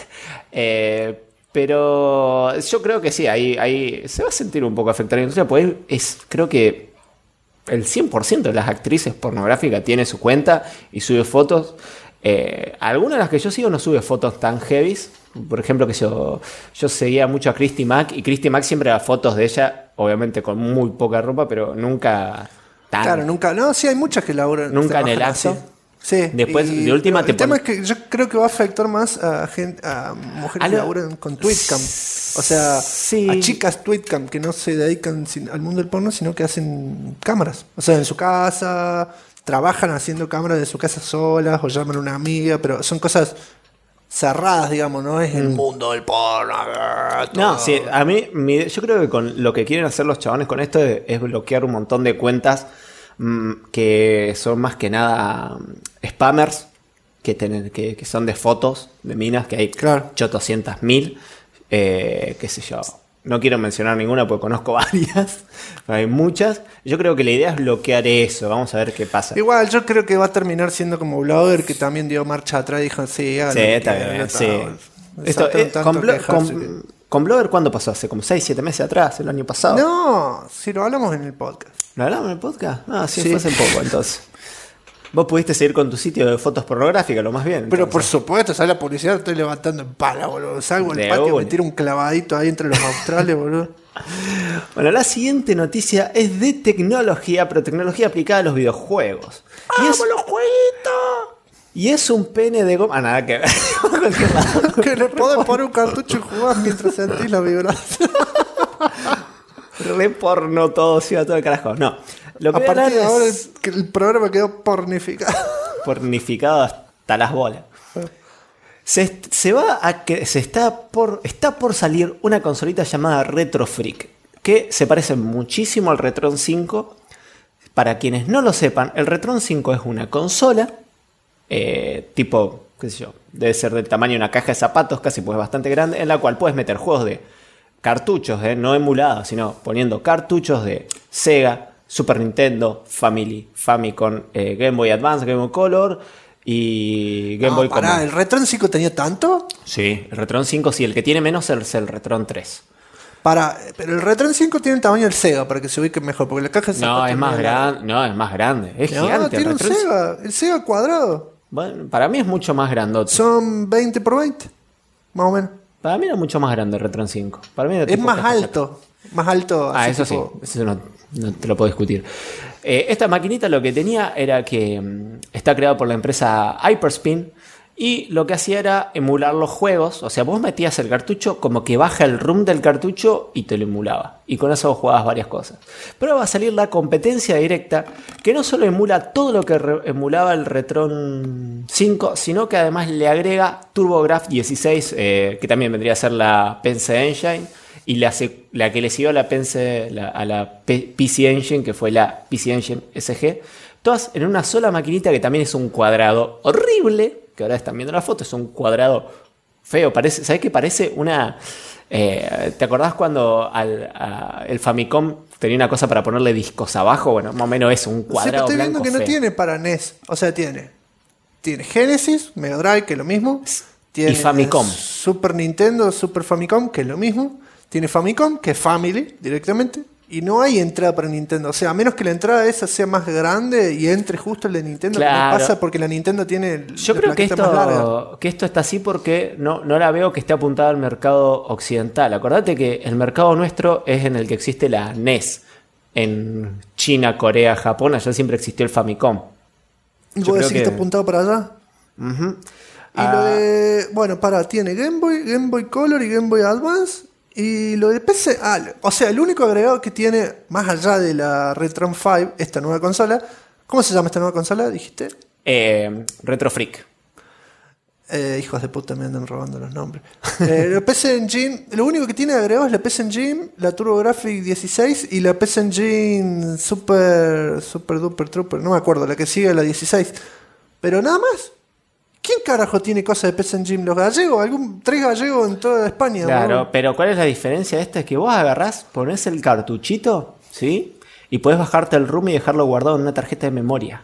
B: Pero yo creo que sí, ahí se va a sentir un poco afectada la industria, pues creo que el 100% de las actrices pornográficas tiene su cuenta y sube fotos. Algunas de las que yo sigo no sube fotos tan heavies. Por ejemplo, que yo seguía mucho a Christy Mack, y Christy Mack siempre da fotos de ella, obviamente con muy poca ropa, pero nunca tan.
A: Claro, nunca. No, sí, hay muchas que laburan.
B: Nunca en el acto.
A: Así. Sí.
B: Después, de última,
A: el tema es que yo creo que va a afectar más a mujeres que laburan con Tweetcam. O sea,
B: sí.
A: A chicas Tweetcam que no se dedican al mundo del porno, sino que hacen cámaras. O sea, en su casa, trabajan haciendo cámaras de su casa solas o llaman a una amiga, pero son cosas cerradas, digamos, no es el mundo del porno.
B: No, sí, a mí, yo creo que con lo que quieren hacer los chabones con esto es bloquear un montón de cuentas que son más que nada spammers, que son de fotos de minas, que hay
A: Claro.
B: 800.000, qué sé yo. No quiero mencionar ninguna porque conozco varias, pero hay muchas. Yo creo que la idea es bloquear eso. Vamos a ver qué pasa.
A: Igual, yo creo que va a terminar siendo como Blogger, que también dio marcha atrás y dijo, sí, háganlo,
B: Sí, está bien, sí. Esto, con Blogger, ¿cuándo pasó? Hace como 6-7 meses atrás, el año pasado.
A: No, si lo hablamos en el podcast.
B: ¿Lo hablamos en el podcast? Ah, sí,
A: Sí.
B: fue hace poco entonces. Vos pudiste seguir con tu sitio de fotos pornográficas, lo más bien.
A: Pero por
B: entonces.
A: supuesto, sale la publicidad, estoy levantando en pala, boludo. Salgo
B: De
A: al patio,
B: una.
A: me tiro un clavadito ahí entre los australes, boludo.
B: Bueno, la siguiente noticia es de tecnología, pero tecnología aplicada a los videojuegos.
A: los jueguitos!
B: Y es un pene de goma. Ah, nada que ver.
A: Que le podés poner un cartucho y jugar mientras sentís la vibración.
B: Re porno todo, se iba todo el carajo. No. Lo que
A: A
B: voy a
A: partir de
B: hablar
A: ahora
B: es
A: que el programa quedó pornificado.
B: pornificado hasta las bolas. Está por salir una consolita llamada Retro Freak, que se parece muchísimo al Retron 5. Para quienes no lo sepan, el Retron 5 es una consola tipo, qué sé yo, debe ser del tamaño de una caja de zapatos, casi pues bastante grande, en la cual puedes meter juegos de cartuchos, no emulados, sino poniendo cartuchos de Sega, Super Nintendo, Famicom, Game Boy Advance, Game Boy Color y Game Boy
A: Pará,
B: Color.
A: ¿el Retron 5 tenía tanto?
B: Sí, el Retron 5 sí, el que tiene menos es el Retron 3.
A: Pero el Retron 5 tiene el tamaño del Sega para que se ubique mejor, porque la caja de
B: No,
A: zapatos
B: es más grande. No, es más grande. Es
A: No,
B: gigante.
A: tiene un
B: Retron.
A: Sega, el Sega cuadrado.
B: Bueno, para mí es mucho más grandote.
A: Son 20 por 20, más o menos.
B: Para mí era mucho más grande el Retron 5. Para mí era
A: Es
B: tipo
A: más
B: caja
A: alto. Más alto.
B: Ah,
A: así
B: eso
A: tipo-
B: sí, eso no te lo puedo discutir. Esta maquinita lo que tenía era que está creada por la empresa Hyperspin y lo que hacía era emular los juegos. O sea, vos metías el cartucho como que baja el ROM del cartucho y te lo emulaba. Y con eso jugabas varias cosas. Pero va a salir la competencia directa que no solo emula todo lo que emulaba el Retron 5, sino que además le agrega TurboGrafx 16, que también vendría a ser la PC Engine. Y la que le siguió a la PC Engine, que fue la PC Engine SG, todas en una sola maquinita que también es un cuadrado horrible, que ahora están viendo la foto, es un cuadrado feo, parece, ¿sabes qué? Parece una... ¿te acordás cuando el Famicom tenía una cosa para ponerle discos abajo? Bueno, más o menos es un
A: Sí,
B: cuadrado
A: pero estoy
B: blanco
A: viendo que no
B: feo.
A: tiene para NES. O sea, tiene Genesis, Mega Drive, que es lo mismo. Tiene
B: Famicom.
A: Super Nintendo, Super Famicom, que es lo mismo. Tiene Famicom, que es Family directamente. Y no hay entrada para Nintendo. O sea, a menos que la entrada esa sea más grande y entre justo el de Nintendo, que
B: Claro.
A: no pasa porque la Nintendo tiene
B: Yo
A: la
B: creo que
A: plaquita más larga.
B: esto está así porque no la veo que esté apuntada al mercado occidental. Acordate que el mercado nuestro es en el que existe la NES. En China, Corea, Japón, allá siempre existió el Famicom.
A: ¿Y
B: yo
A: vos
B: creo
A: decís que está
B: que-
A: apuntado para allá?
B: Ujú.
A: Y lo de... Bueno, tiene Game Boy Color y Game Boy Advance. Y lo de PC... o sea, el único agregado que tiene, más allá de la Retron 5, esta nueva consola... ¿Cómo se llama esta nueva consola? Dijiste.
B: Retro Freak.
A: Hijos de puta, me andan robando los nombres. La PC Engine... Lo único que tiene agregado es la PC Engine, la TurboGrafx 16 y la PC Engine Super Duper Trooper. No me acuerdo, la que sigue la 16. Pero nada más. ¿Quién carajo tiene cosas de PC Engine? ¿Los gallegos? ¿Tres gallegos en toda España?
B: Claro,
A: boludo?
B: pero ¿cuál es la diferencia de esta? Es que vos agarrás, ponés el cartuchito, ¿sí? Y podés bajarte el ROM y dejarlo guardado en una tarjeta de memoria.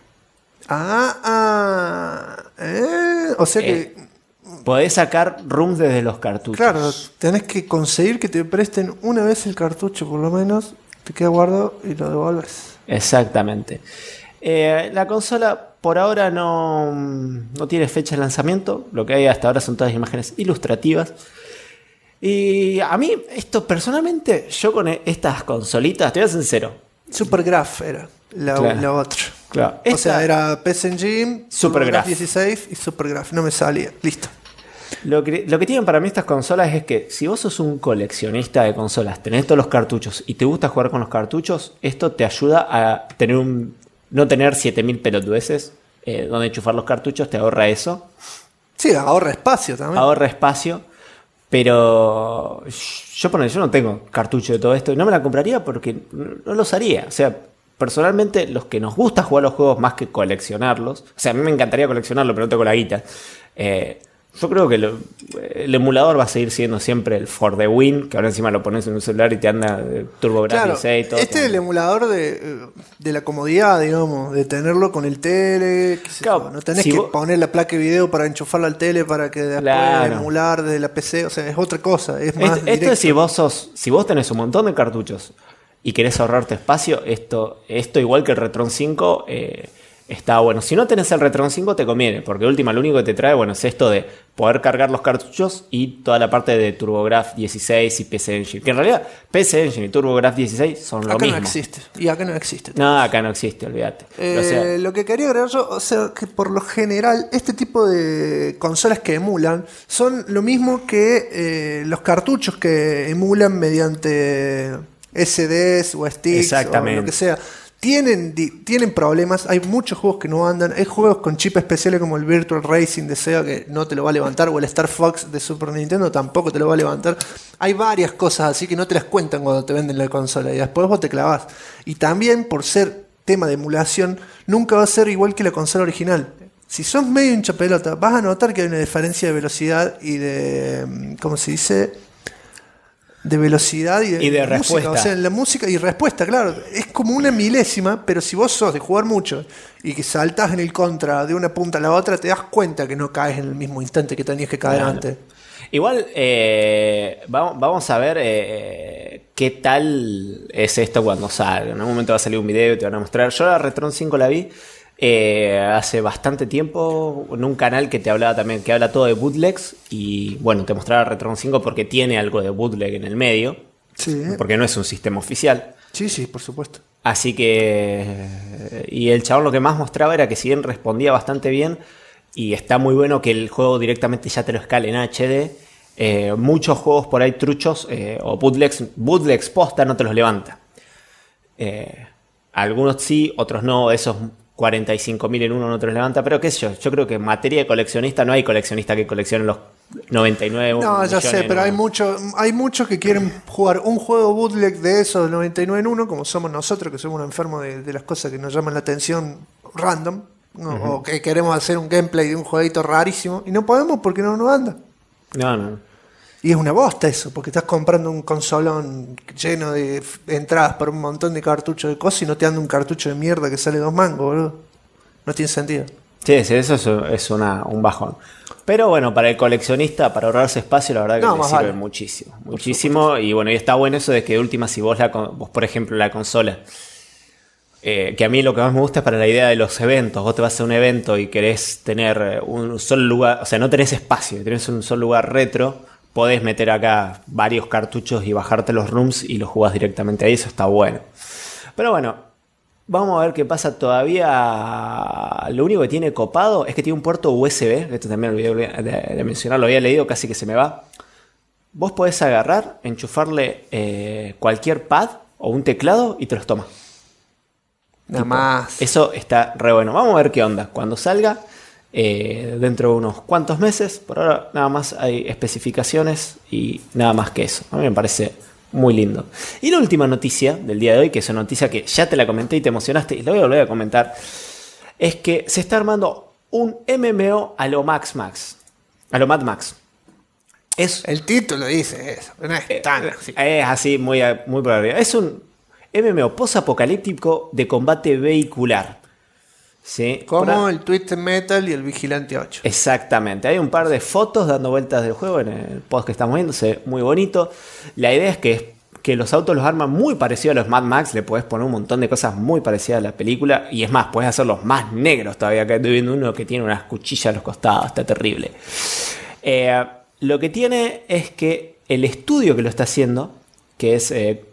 A: O sea que,
B: Podés sacar ROMs desde los cartuchos.
A: claro, tenés que conseguir que te presten una vez el cartucho, por lo menos, te queda guardado y lo devuelves.
B: Exactamente. La consola por ahora no tiene fecha de lanzamiento. Lo que hay hasta ahora son todas imágenes ilustrativas. Y a mí, esto personalmente, yo con estas consolitas, te voy a ser sincero.
A: Supergraph era
B: Claro.
A: la otra.
B: Claro,
A: O sea, era PC Engine,
B: Supergraph.
A: 16 y Supergraph. No me salía. Listo.
B: Lo que tienen para mí estas consolas es que si vos sos un coleccionista de consolas, tenés todos los cartuchos y te gusta jugar con los cartuchos, esto te ayuda a tener no tener 7000 pelotudeces donde enchufar los cartuchos, te ahorra eso,
A: Sí, ahorra espacio también.
B: ahorra espacio, pero yo no tengo cartucho de todo esto y no me la compraría porque no los haría. O sea, personalmente los que nos gusta jugar los juegos más que coleccionarlos, o sea, a mí me encantaría coleccionarlo, pero no tengo la guita. Yo creo que el emulador va a seguir siendo siempre el For the Win, que ahora encima lo pones en un celular y te anda TurboGrafx
A: Claro,
B: 16 y todo.
A: este es el emulador de la comodidad, digamos, de tenerlo con el tele. Qué sé
B: Claro,
A: yo. No tenés
B: si
A: que
B: vos-
A: poner la placa de video para enchufarla al tele para que después
B: Claro.
A: emular desde la PC. O sea, es otra cosa. Es más
B: Esto es
A: directo.
B: si vos tenés un montón de cartuchos y querés ahorrarte espacio, esto igual que el Retron 5 está bueno. Si no tenés el Retron 5 te conviene, porque de última lo único que te trae, bueno, es esto de poder cargar los cartuchos y toda la parte de TurboGrafx 16 y PC Engine. Que en realidad PC Engine y TurboGrafx 16 son lo
A: Acá
B: mismo.
A: no existe. Y acá no existe.
B: No, acá no existe, olvídate. O sea,
A: Lo que quería agregar yo, o sea, que por lo general este tipo de consolas que emulan son lo mismo que los cartuchos que emulan mediante SDs o sticks
B: Exactamente.
A: o lo que sea. Tienen problemas, hay muchos juegos que no andan, hay juegos con chip especiales como el Virtual Racing de Sega que no te lo va a levantar, o el Star Fox de Super Nintendo tampoco te lo va a levantar. Hay varias cosas así que no te las cuentan cuando te venden la consola y después vos te clavás. Y también por ser tema de emulación, nunca va a ser igual que la consola original. Si sos medio hincha pelota, vas a notar que hay una diferencia de velocidad y de, ¿cómo se dice? de velocidad y
B: de
A: música.
B: respuesta.
A: O sea, la música y respuesta, claro. Es como una milésima, pero si vos sos de jugar mucho y que saltás en el contra de una punta a la otra, te das cuenta que no caes en el mismo instante que tenías que caer antes.
B: Igual, vamos a ver qué tal es esto cuando salga. En algún momento va a salir un video y te van a mostrar. Yo la Retron 5 la vi hace bastante tiempo en un canal que te hablaba también, que habla todo de bootlegs. Y bueno, te mostraba Retron 5 porque tiene algo de bootleg en el medio.
A: Sí.
B: Porque no es un sistema oficial.
A: Sí, por supuesto.
B: Así que... Y el chabón lo que más mostraba era que si bien respondía bastante bien... Y está muy bueno que el juego directamente ya te lo escale en HD. Muchos juegos por ahí truchos o bootlegs posta no te los levanta. Algunos sí, otros no. Esos 45.000 en uno no te los levanta. Pero qué sé yo, yo creo que en materia de coleccionista no hay coleccionista que coleccione los 99.
A: No, ya sé, pero hay muchos que quieren jugar un juego bootleg de esos de 99 en uno, como somos nosotros, que somos enfermos de las cosas que nos llaman la atención random. No, o que queremos hacer un gameplay de un jueguito rarísimo y no podemos porque no nos anda.
B: No.
A: Y es una bosta eso, porque estás comprando un consolón lleno de entradas para un montón de cartuchos de cosas y no te anda un cartucho de mierda que sale 2 mangos, boludo. No tiene sentido.
B: Sí, eso es un bajón. Pero bueno, para el coleccionista, para ahorrarse espacio, la verdad que le sirve muchísimo. Y bueno, y está bueno eso de que de última, si vos por ejemplo, la consola... que a mí lo que más me gusta es para la idea de los eventos. Vos te vas a un evento y querés tener un solo lugar, o sea, no tenés espacio, tenés un solo lugar retro, podés meter acá varios cartuchos y bajarte los rooms y los jugás directamente ahí, eso está bueno. Pero bueno, vamos a ver qué pasa todavía. Lo único que tiene copado es que tiene un puerto USB, esto también olvidé de mencionar, lo había leído, casi que se me va. Vos podés agarrar, enchufarle cualquier pad o un teclado y te los tomas.
A: Nada más.
B: Eso está re bueno. Vamos a ver qué onda. Cuando salga, dentro de unos cuantos meses, por ahora nada más hay especificaciones y nada más que eso. A mí me parece muy lindo. Y la última noticia del día de hoy, que es una noticia que ya te la comenté y te emocionaste y la voy a volver a comentar, es que se está armando un MMO a lo Mad Max.
A: El título dice eso, no es tan así.
B: Es así, muy por arriba. Es un MMO post-apocalíptico de combate vehicular. ¿Sí?
A: Como el Twisted Metal y el Vigilante 8.
B: Exactamente. Hay un par de fotos dando vueltas del juego en el post que estamos viendo. Se ve muy bonito. La idea es que los autos los arman muy parecidos a los Mad Max. Le podés poner un montón de cosas muy parecidas a la película. Y es más, podés hacerlos más negros todavía. Que estoy viendo uno que tiene unas cuchillas a los costados. Está terrible. Lo que tiene es que el estudio que lo está haciendo, que es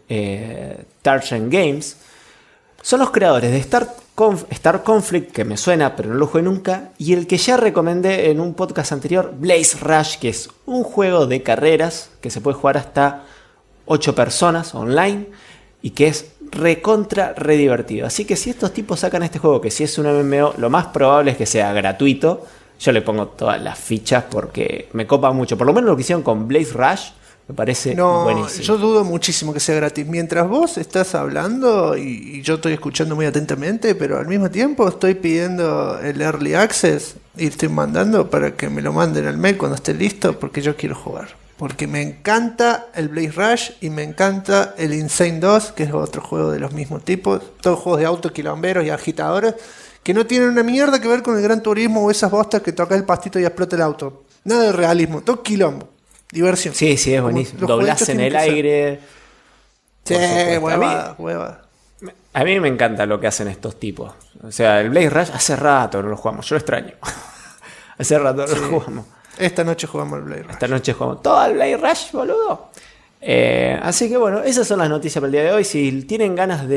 B: Targent Games, son los creadores de Star Conflict, que me suena pero no lo jugué nunca, y el que ya recomendé en un podcast anterior, Blaze Rush, que es un juego de carreras que se puede jugar hasta 8 personas online y que es re divertido. Así que si estos tipos sacan este juego, que si es un MMO, lo más probable es que sea gratuito. Yo le pongo todas las fichas porque me copa mucho. Por lo menos lo que hicieron con Blaze Rush me parece buenísimo.
A: Yo dudo muchísimo que sea gratis. Mientras vos estás hablando y yo estoy escuchando muy atentamente, pero al mismo tiempo estoy pidiendo el Early Access y estoy mandando para que me lo manden al mail cuando esté listo, porque yo quiero jugar. Porque me encanta el Blaze Rush y me encanta el Insane 2, que es otro juego de los mismos tipos. Todos juegos de autos quilomberos y agitadores que no tienen una mierda que ver con el Gran Turismo o esas bostas que tocas el pastito y explota el auto. Nada de realismo, todo quilombo. Diversión.
B: Sí, es buenísimo. Doblás en el aire.
A: Sí, huevada.
B: A mí me encanta lo que hacen estos tipos. O sea, el Blaze Rush hace rato no lo jugamos. Yo lo extraño. Hace rato no lo jugamos.
A: Esta noche jugamos el Blaze Rush.
B: Esta noche jugamos todo el Blaze Rush, boludo. Así que bueno, esas son las noticias para el día de hoy. Si tienen ganas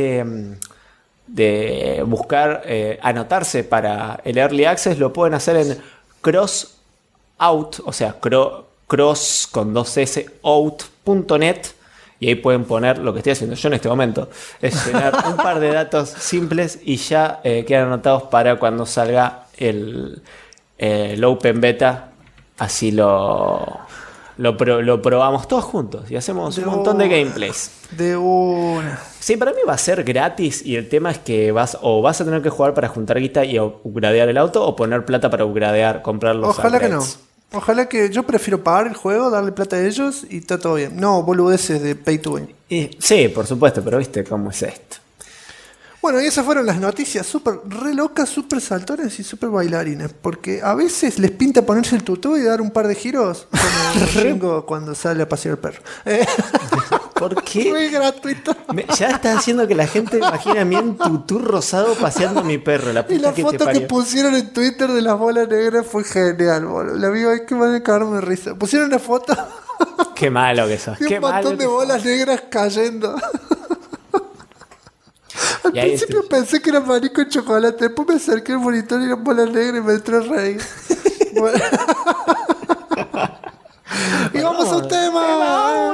B: de buscar, anotarse para el Early Access, lo pueden hacer en crossout, o sea, cross con 2s out.net, y ahí pueden poner lo que estoy haciendo yo en este momento, es llenar un par de datos simples y ya quedan anotados para cuando salga el Open Beta. Así lo probamos todos juntos y hacemos un montón de gameplays.
A: De una.
B: Sí, para mí va a ser gratis y el tema es que vas a tener que jugar para juntar guita y upgradear el auto o poner plata para upgradear, comprar los
A: Ojalá
B: upgrades.
A: que no. Ojalá que yo prefiero pagar el juego, darle plata a ellos y está todo bien. No, boludeces de pay to win.
B: Sí, por supuesto, pero viste cómo es esto.
A: Bueno, y esas fueron las noticias súper re locas, súper saltonas y súper bailarines. Porque a veces les pinta ponerse el tutú y dar un par de giros, como Ringo cuando sale a pasear el perro.
B: ¿Por qué?
A: Muy gratuito.
B: Ya está haciendo que la gente imagine a mí en tutú rosado paseando a mi perro. La puta
A: Y la
B: que
A: foto
B: te
A: que
B: parió.
A: pusieron en Twitter de las bolas negras fue genial, boludo. La vi hoy que me van a cagarme de risa. Pusieron una foto
B: Qué malo que sos.
A: de
B: Qué
A: un
B: malo
A: montón de
B: que sos.
A: bolas negras cayendo. Al
B: Y ahí
A: principio pensé que era maní con chocolate. Después me acerqué al monitor y eran bolas negras y me entró a reír. Bueno. Y vamos a un tema.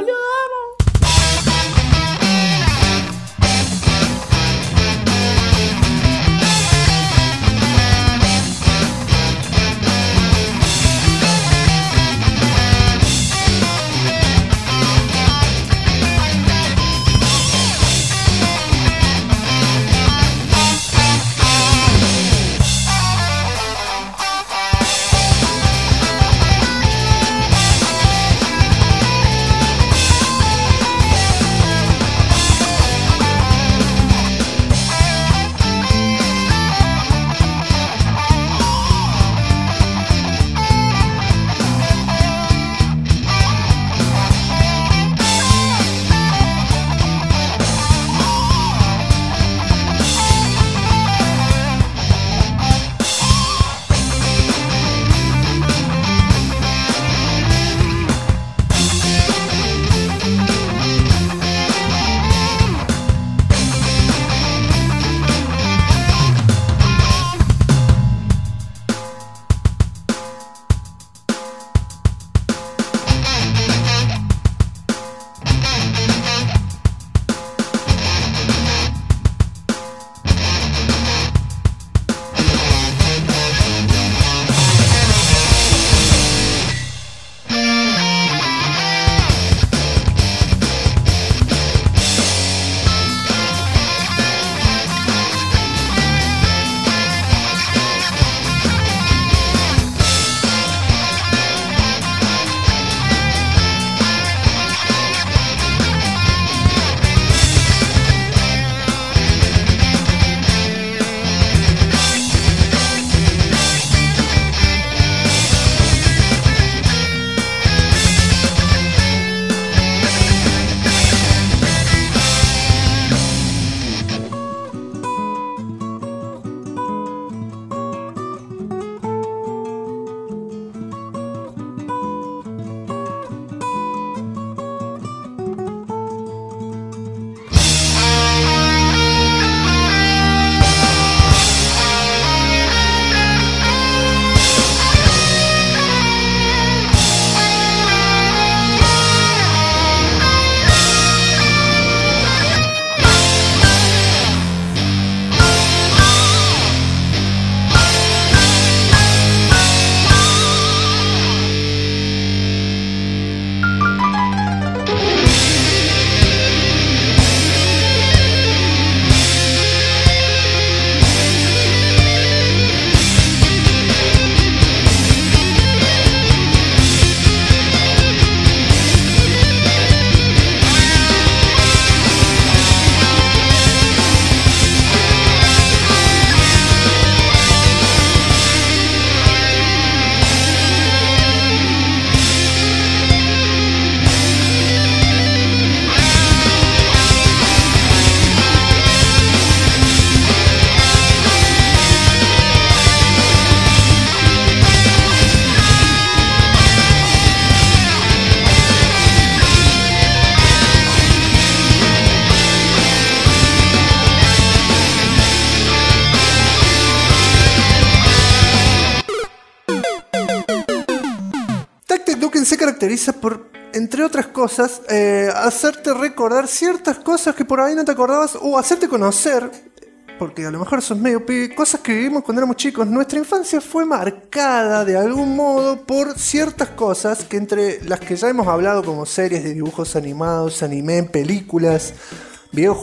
A: Se caracteriza por, entre otras cosas, hacerte recordar ciertas cosas que por ahí no te acordabas o hacerte conocer, porque a lo mejor sos medio pibe, cosas que vivimos cuando éramos chicos. Nuestra infancia fue marcada de algún modo por ciertas cosas que, entre las que ya hemos hablado, como series de dibujos animados, anime, películas,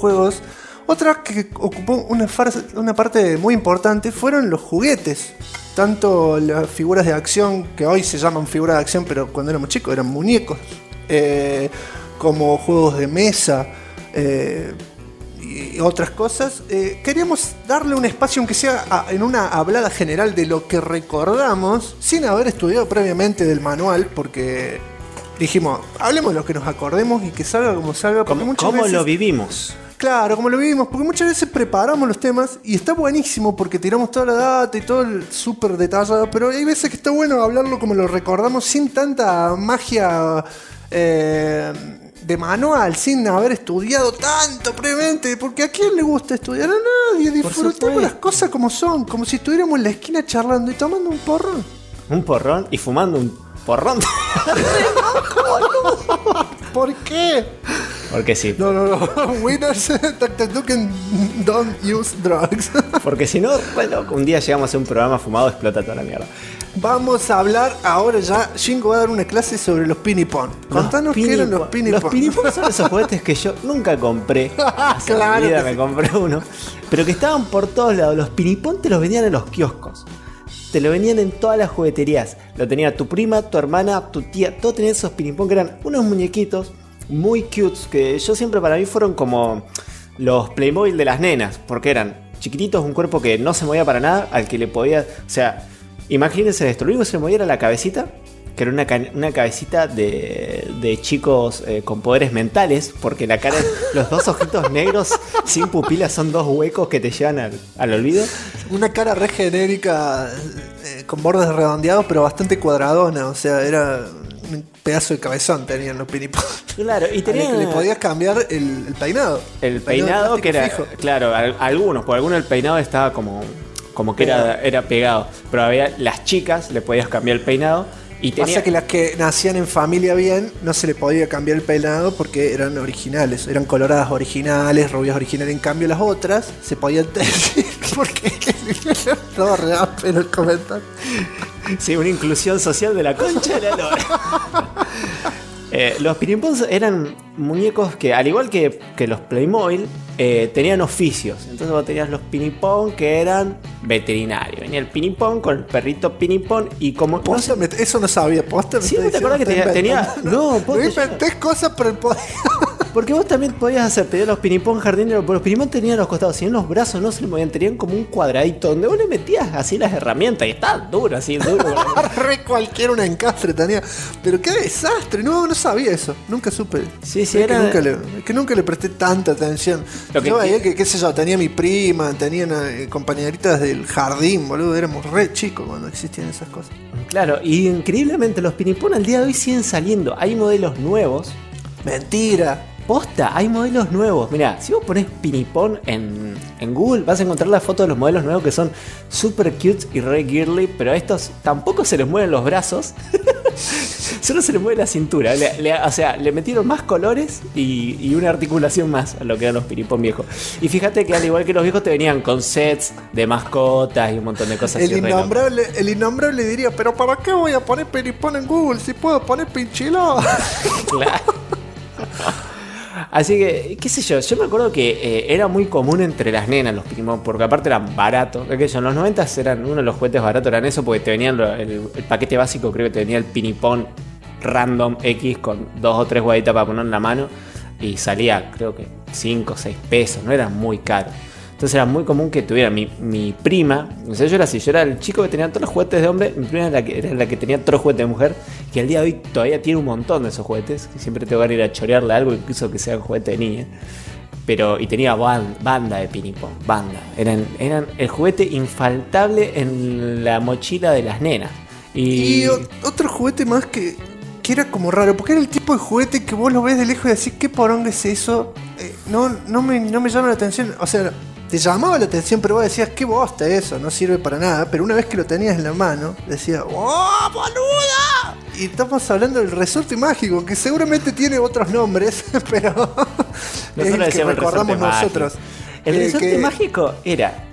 A: videojuegos, otra que ocupó una parte muy importante fueron los juguetes. tanto las figuras de acción, que hoy se llaman figuras de acción, pero cuando éramos chicos eran muñecos, como juegos de mesa y otras cosas, queríamos darle un espacio, aunque sea en una hablada general de lo que recordamos, sin haber estudiado previamente del manual, porque dijimos, hablemos de lo que nos acordemos y que salga como salga.
B: ¿Cómo lo vivimos?
A: Claro, como lo vivimos, porque muchas veces preparamos los temas y está buenísimo porque tiramos toda la data y todo el súper detallado, pero hay veces que está bueno hablarlo como lo recordamos, sin tanta magia de manual, sin haber estudiado tanto previamente, porque ¿a quién le gusta estudiar? A nadie. Disfrutemos las cosas como son, como si estuviéramos en la esquina charlando y tomando un porrón.
B: Un porrón y fumando un porrón.
A: ¿Por qué?
B: Porque sí.
A: No. Winners don't use drugs.
B: Porque si no, bueno, un día llegamos a hacer un programa fumado, explota toda la mierda.
A: Vamos a hablar ahora ya. Jingo va a dar una clase sobre los pinipón. Contanos qué eran los pinipón.
B: Los pinipón son esos juguetes que yo nunca compré. Hace
A: Claro.
B: mi vida me compré uno. Pero que estaban por todos lados. Los pinipón te los vendían en los kioscos. Te lo vendían en todas las jugueterías. Lo tenía tu prima, tu hermana, tu tía. Todos tenían esos pinipón que eran unos muñequitos muy cutes. Que yo siempre para mí fueron como los Playmobil de las nenas. Porque eran chiquititos, un cuerpo que no se movía para nada. Al que le podía... O sea, imagínense esto. Lo único que se le movía era la cabecita. Que era una cabecita de chicos con poderes mentales. Porque la cara, los dos ojitos negros sin pupilas son dos huecos que te llevan al olvido.
A: Una cara re genérica, con bordes redondeados, pero bastante cuadradona. O sea, era un pedazo de cabezón tenían los pinipón.
B: Claro, y tenían...
A: Le podías cambiar el peinado.
B: El peinado que era...
A: fijo.
B: Claro, algunos. Por algunos el peinado estaba como que era pegado. Pero había las chicas, le podías cambiar el peinado. Y tenía...
A: Pasa que las que nacían en familia bien, no se le podía cambiar el peinado porque eran originales, eran coloradas originales, rubias originales. En cambio las otras se podían decir porque todo real, pero el comentario.
B: Sí, una inclusión social de la concha de la lora. Los Pinipons eran muñecos que, al igual que los Playmobil, tenían oficios. Entonces vos tenías los Pinipón que eran veterinarios. Venía el Pinipón con el perrito Pinipón y como...
A: Posta, eso no sabía, posta.
B: Sí, ¿no te acuerdas que tenía... No,
A: posta. Inventé cosas por el poder.
B: Porque vos también podías hacer, tenías los Pinipón jardineros, pero los Pinipón tenían los costados, si en los brazos no se le movían, tenían como un cuadradito donde vos le metías así las herramientas y estaba duro, así duro.
A: Re cualquiera una encastre tenía. Pero qué desastre, no sabía eso, nunca supe.
B: Sí,
A: era... que nunca le presté tanta atención. Yo veía que, qué sé yo, tenía mi prima, tenían compañeritas del jardín, boludo, éramos re chicos cuando existían esas cosas.
B: Claro, y increíblemente los Pinipón al día de hoy siguen saliendo, hay modelos nuevos.
A: Mentira.
B: Posta, hay modelos nuevos. Mirá, si vos ponés Pinipón en Google, vas a encontrar la foto de los modelos nuevos que son super cute y re girly, pero a estos tampoco se les mueven los brazos. Solo se les mueve la cintura. O sea, le metieron más colores y una articulación más a lo que eran los Pinipón viejos. Y fíjate que al igual que los viejos te venían con sets de mascotas y un montón de cosas.
A: El innombrable diría, pero ¿para qué voy a poner Pinipón en Google si puedo poner Pinchilo?
B: Claro. Así que, qué sé yo me acuerdo que era muy común entre las nenas los Pinipón, porque aparte eran baratos. En los 90 eran uno de los juguetes baratos, eran eso, porque te venían el paquete básico, creo que te venía el Pinipón Random X con 2 o 3 guaditas para poner en la mano y salía, creo que 5 o 6 pesos, no era muy caro. Entonces era muy común que tuviera mi prima, o sea, yo era el chico que tenía todos los juguetes de hombre, mi prima era la que tenía todos los juguetes de mujer, que al día de hoy todavía tiene un montón de esos juguetes, que siempre te van a ir a chorearle algo, incluso que sea un juguete de niña. Y tenía banda de Pinipón, eran el juguete infaltable en la mochila de las nenas.
A: Y otro juguete más que era como raro, porque era el tipo de juguete que vos lo ves de lejos y decís, ¿qué poronga es eso? No me llama la atención, o sea... Te llamaba la atención, pero vos decías, qué bosta eso, no sirve para nada. Pero una vez que lo tenías en la mano, decías, ¡oh, boluda! Y estamos hablando del resorte mágico, que seguramente tiene otros nombres, pero es el que recordamos nosotros.
B: El resorte mágico era...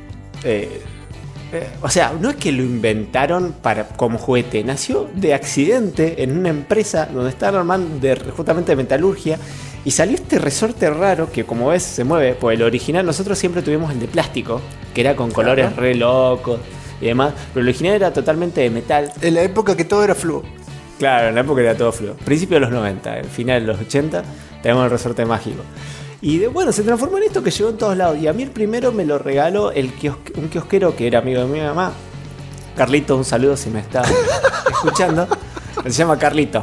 B: o sea, no es que lo inventaron como juguete, nació de accidente en una empresa donde estaban armando justamente de metalurgia. Y salió este resorte raro que, como ves, se mueve. Pues el original nosotros siempre tuvimos el de plástico, que era con colores re locos. y demás. Pero el original era totalmente de metal.
A: En la época que todo era fluo.
B: Claro, en la época era todo fluo. Principio de los 90, final de los 80, tenemos el resorte mágico. Y bueno, se transformó en esto que llegó en todos lados. Y a mí el primero me lo regaló un kiosquero que era amigo de mi mamá. Carlito, un saludo si me está escuchando. Se llama Carlito.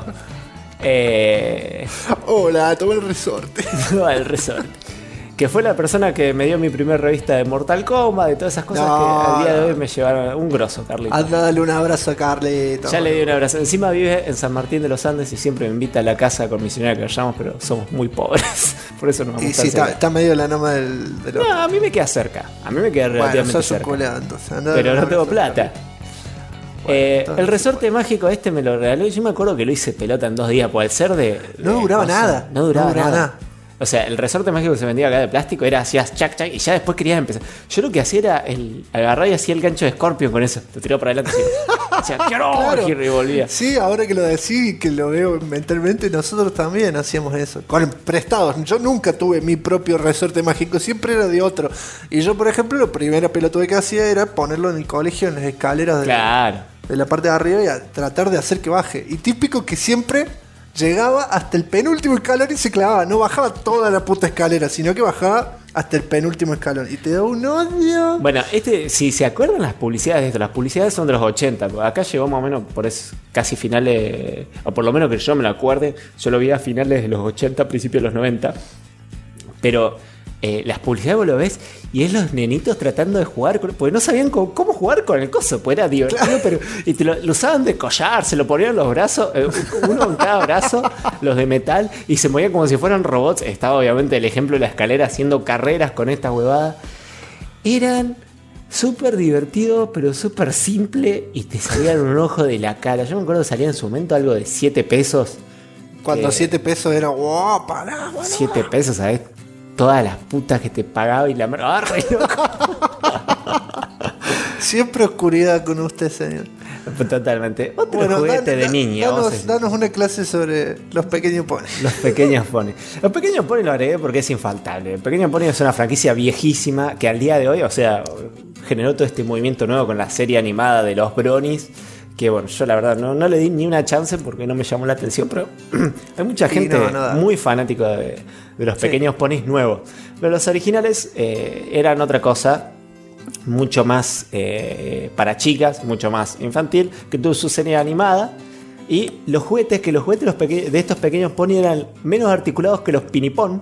A: Hola, tomé el resorte.
B: El resorte. Que fue la persona que me dio mi primera revista de Mortal Kombat, de todas esas cosas que al día de hoy me llevaron un grosso, Carlito.
A: Anda, dale un abrazo a Carlito.
B: Ya le di un abrazo. Encima vive en San Martín de los Andes y siempre me invita a la casa con mi señora que vayamos, pero somos muy pobres. Por eso no vamos a estar cerca.
A: Está medio en la noma del
B: No, a mí me queda cerca. A mí me queda relativamente cerca.
A: Colado, entonces,
B: pero no tengo plata. El resorte mágico me lo regaló y yo me acuerdo que lo hice pelota en 2 días, porque al ser
A: no duraba nada.
B: No duraba nada. O sea, el resorte mágico que se vendía acá de plástico era hacías chac chac y ya después querías empezar. Yo lo que hacía era agarrar y hacía el gancho de Scorpion con eso. Lo tiraba para adelante y decía, quiero, claro. Y revolvía.
A: Sí, ahora que lo decís y que lo veo mentalmente, nosotros también hacíamos eso. Con prestados. Yo nunca tuve mi propio resorte mágico, siempre era de otro. Y yo, por ejemplo, lo primera pelotuda que hacía era ponerlo en el colegio, en las escaleras de la parte de arriba y a tratar de hacer que baje. Y típico que siempre llegaba hasta el penúltimo escalón y se clavaba. No bajaba toda la puta escalera, sino que bajaba hasta el penúltimo escalón. Y te da un odio.
B: Bueno, si se acuerdan las publicidades de esto, las publicidades son de los 80. Acá llegó más o menos por casi finales, o por lo menos que yo me lo acuerde. Yo lo vi a finales de los 80, principios de los 90. Pero las publicidades vos lo ves y es los nenitos tratando de jugar porque no sabían cómo jugar con el coso, pues era divertido, claro. Y te lo usaban de collar, se lo ponían en los brazos, uno en cada brazo, los de metal, y se movían como si fueran robots. Estaba obviamente el ejemplo de la escalera haciendo carreras con esta huevada. Eran súper divertidos, pero súper simple, y te salían un ojo de la cara. Yo me acuerdo que salía en su momento algo de 7 pesos.
A: Cuando 7 pesos era wow, pará, bueno.
B: 7 pesos, ¿sabes? Todas las putas que te pagaba y la re loco.
A: Siempre oscuridad con usted, señor.
B: Totalmente. Otro juguete de niño.
A: Danos una clase sobre los pequeños ponis.
B: Los pequeños ponis. Los pequeños ponis lo agregué porque es infaltable. El pequeño pony es una franquicia viejísima que al día de hoy, o sea, generó todo este movimiento nuevo con la serie animada de los Bronies. Que bueno, yo la verdad no le di ni una chance porque no me llamó la atención, pero hay mucha gente muy fanática de los pequeños ponis nuevos. Pero los originales eran otra cosa, mucho más para chicas, mucho más infantil, que tuvo su serie animada. Y los juguetes de estos pequeños ponis eran menos articulados que los pinipón.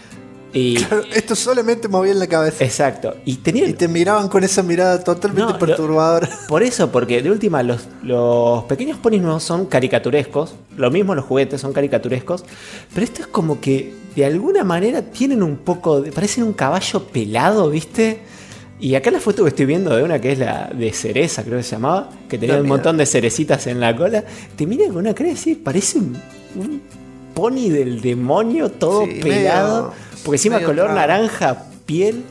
A: Claro, esto solamente movían la cabeza.
B: Exacto. Y
A: te miraban con esa mirada totalmente perturbadora.
B: Por eso, porque de última los pequeños ponis nuevos son caricaturescos. Lo mismo los juguetes son caricaturescos. Pero esto es como que de alguna manera tienen un poco parecen un caballo pelado, ¿viste? Y acá la foto que estoy viendo de una que es la de cereza, creo que se llamaba, que tenía un montón de cerecitas en la cola. Te mira con una cara y decís, parece un pony del demonio, todo pelado. Porque encima color naranja, piel.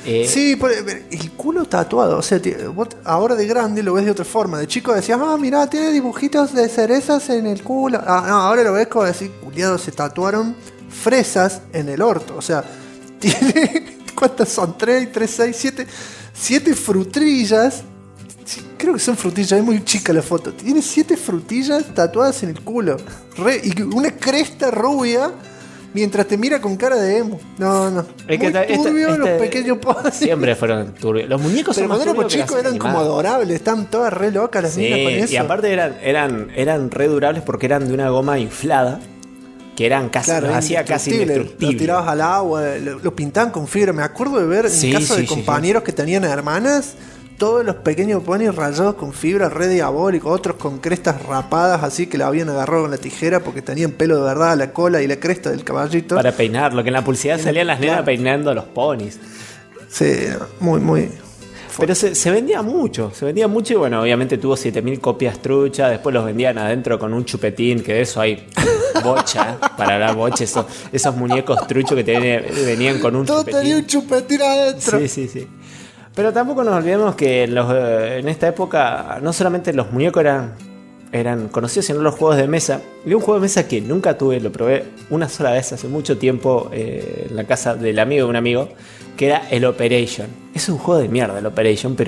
A: Sí, el culo tatuado. O sea, vos ahora de grande lo ves de otra forma. De chico decías, mirá, tiene dibujitos de cerezas en el culo. No, ahora lo ves como decir, culiados, se tatuaron fresas en el orto. O sea, tiene. ¿Cuántas son? 3, 6, 7. 7 frutrillas. Sí, creo que son frutillas, es muy chica la foto. Tiene 7 frutillas tatuadas en el culo. Y una cresta rubia. Mientras te mira con cara de emo. No.
B: Es que
A: los pequeños ponis.
B: Siempre fueron turbios. Los muñecos
A: pero cuando éramos chicos eran como adorables. Estaban todas re locas las niñas con eso.
B: Y aparte eran re durables porque eran de una goma inflada. Que eran casi, los hacía casi indestructibles.
A: Los tirabas al agua, lo pintaban con fibra. Me acuerdo de ver en caso de compañeros que tenían hermanas, todos los pequeños ponis rayados con fibra, re diabólico, otros con crestas rapadas así que la habían agarrado con la tijera porque tenían pelo de verdad, la cola y la cresta del caballito.
B: Para peinarlo, que en la publicidad salían las nenas peinando a los ponis.
A: Sí, muy...
B: Pero se vendía mucho y bueno, obviamente tuvo 7000 copias truchas, después los vendían adentro con un chupetín, que de eso hay bocha, para la bocha, esos muñecos truchos que venían con un
A: todo
B: chupetín. Todo
A: tenía un chupetín adentro.
B: Sí. Pero tampoco nos olvidemos que en esta época no solamente los muñecos eran conocidos, sino los juegos de mesa. Y un juego de mesa que nunca tuve, lo probé una sola vez hace mucho tiempo en la casa del amigo de un amigo, que era el Operation. Es un juego de mierda el Operation, pero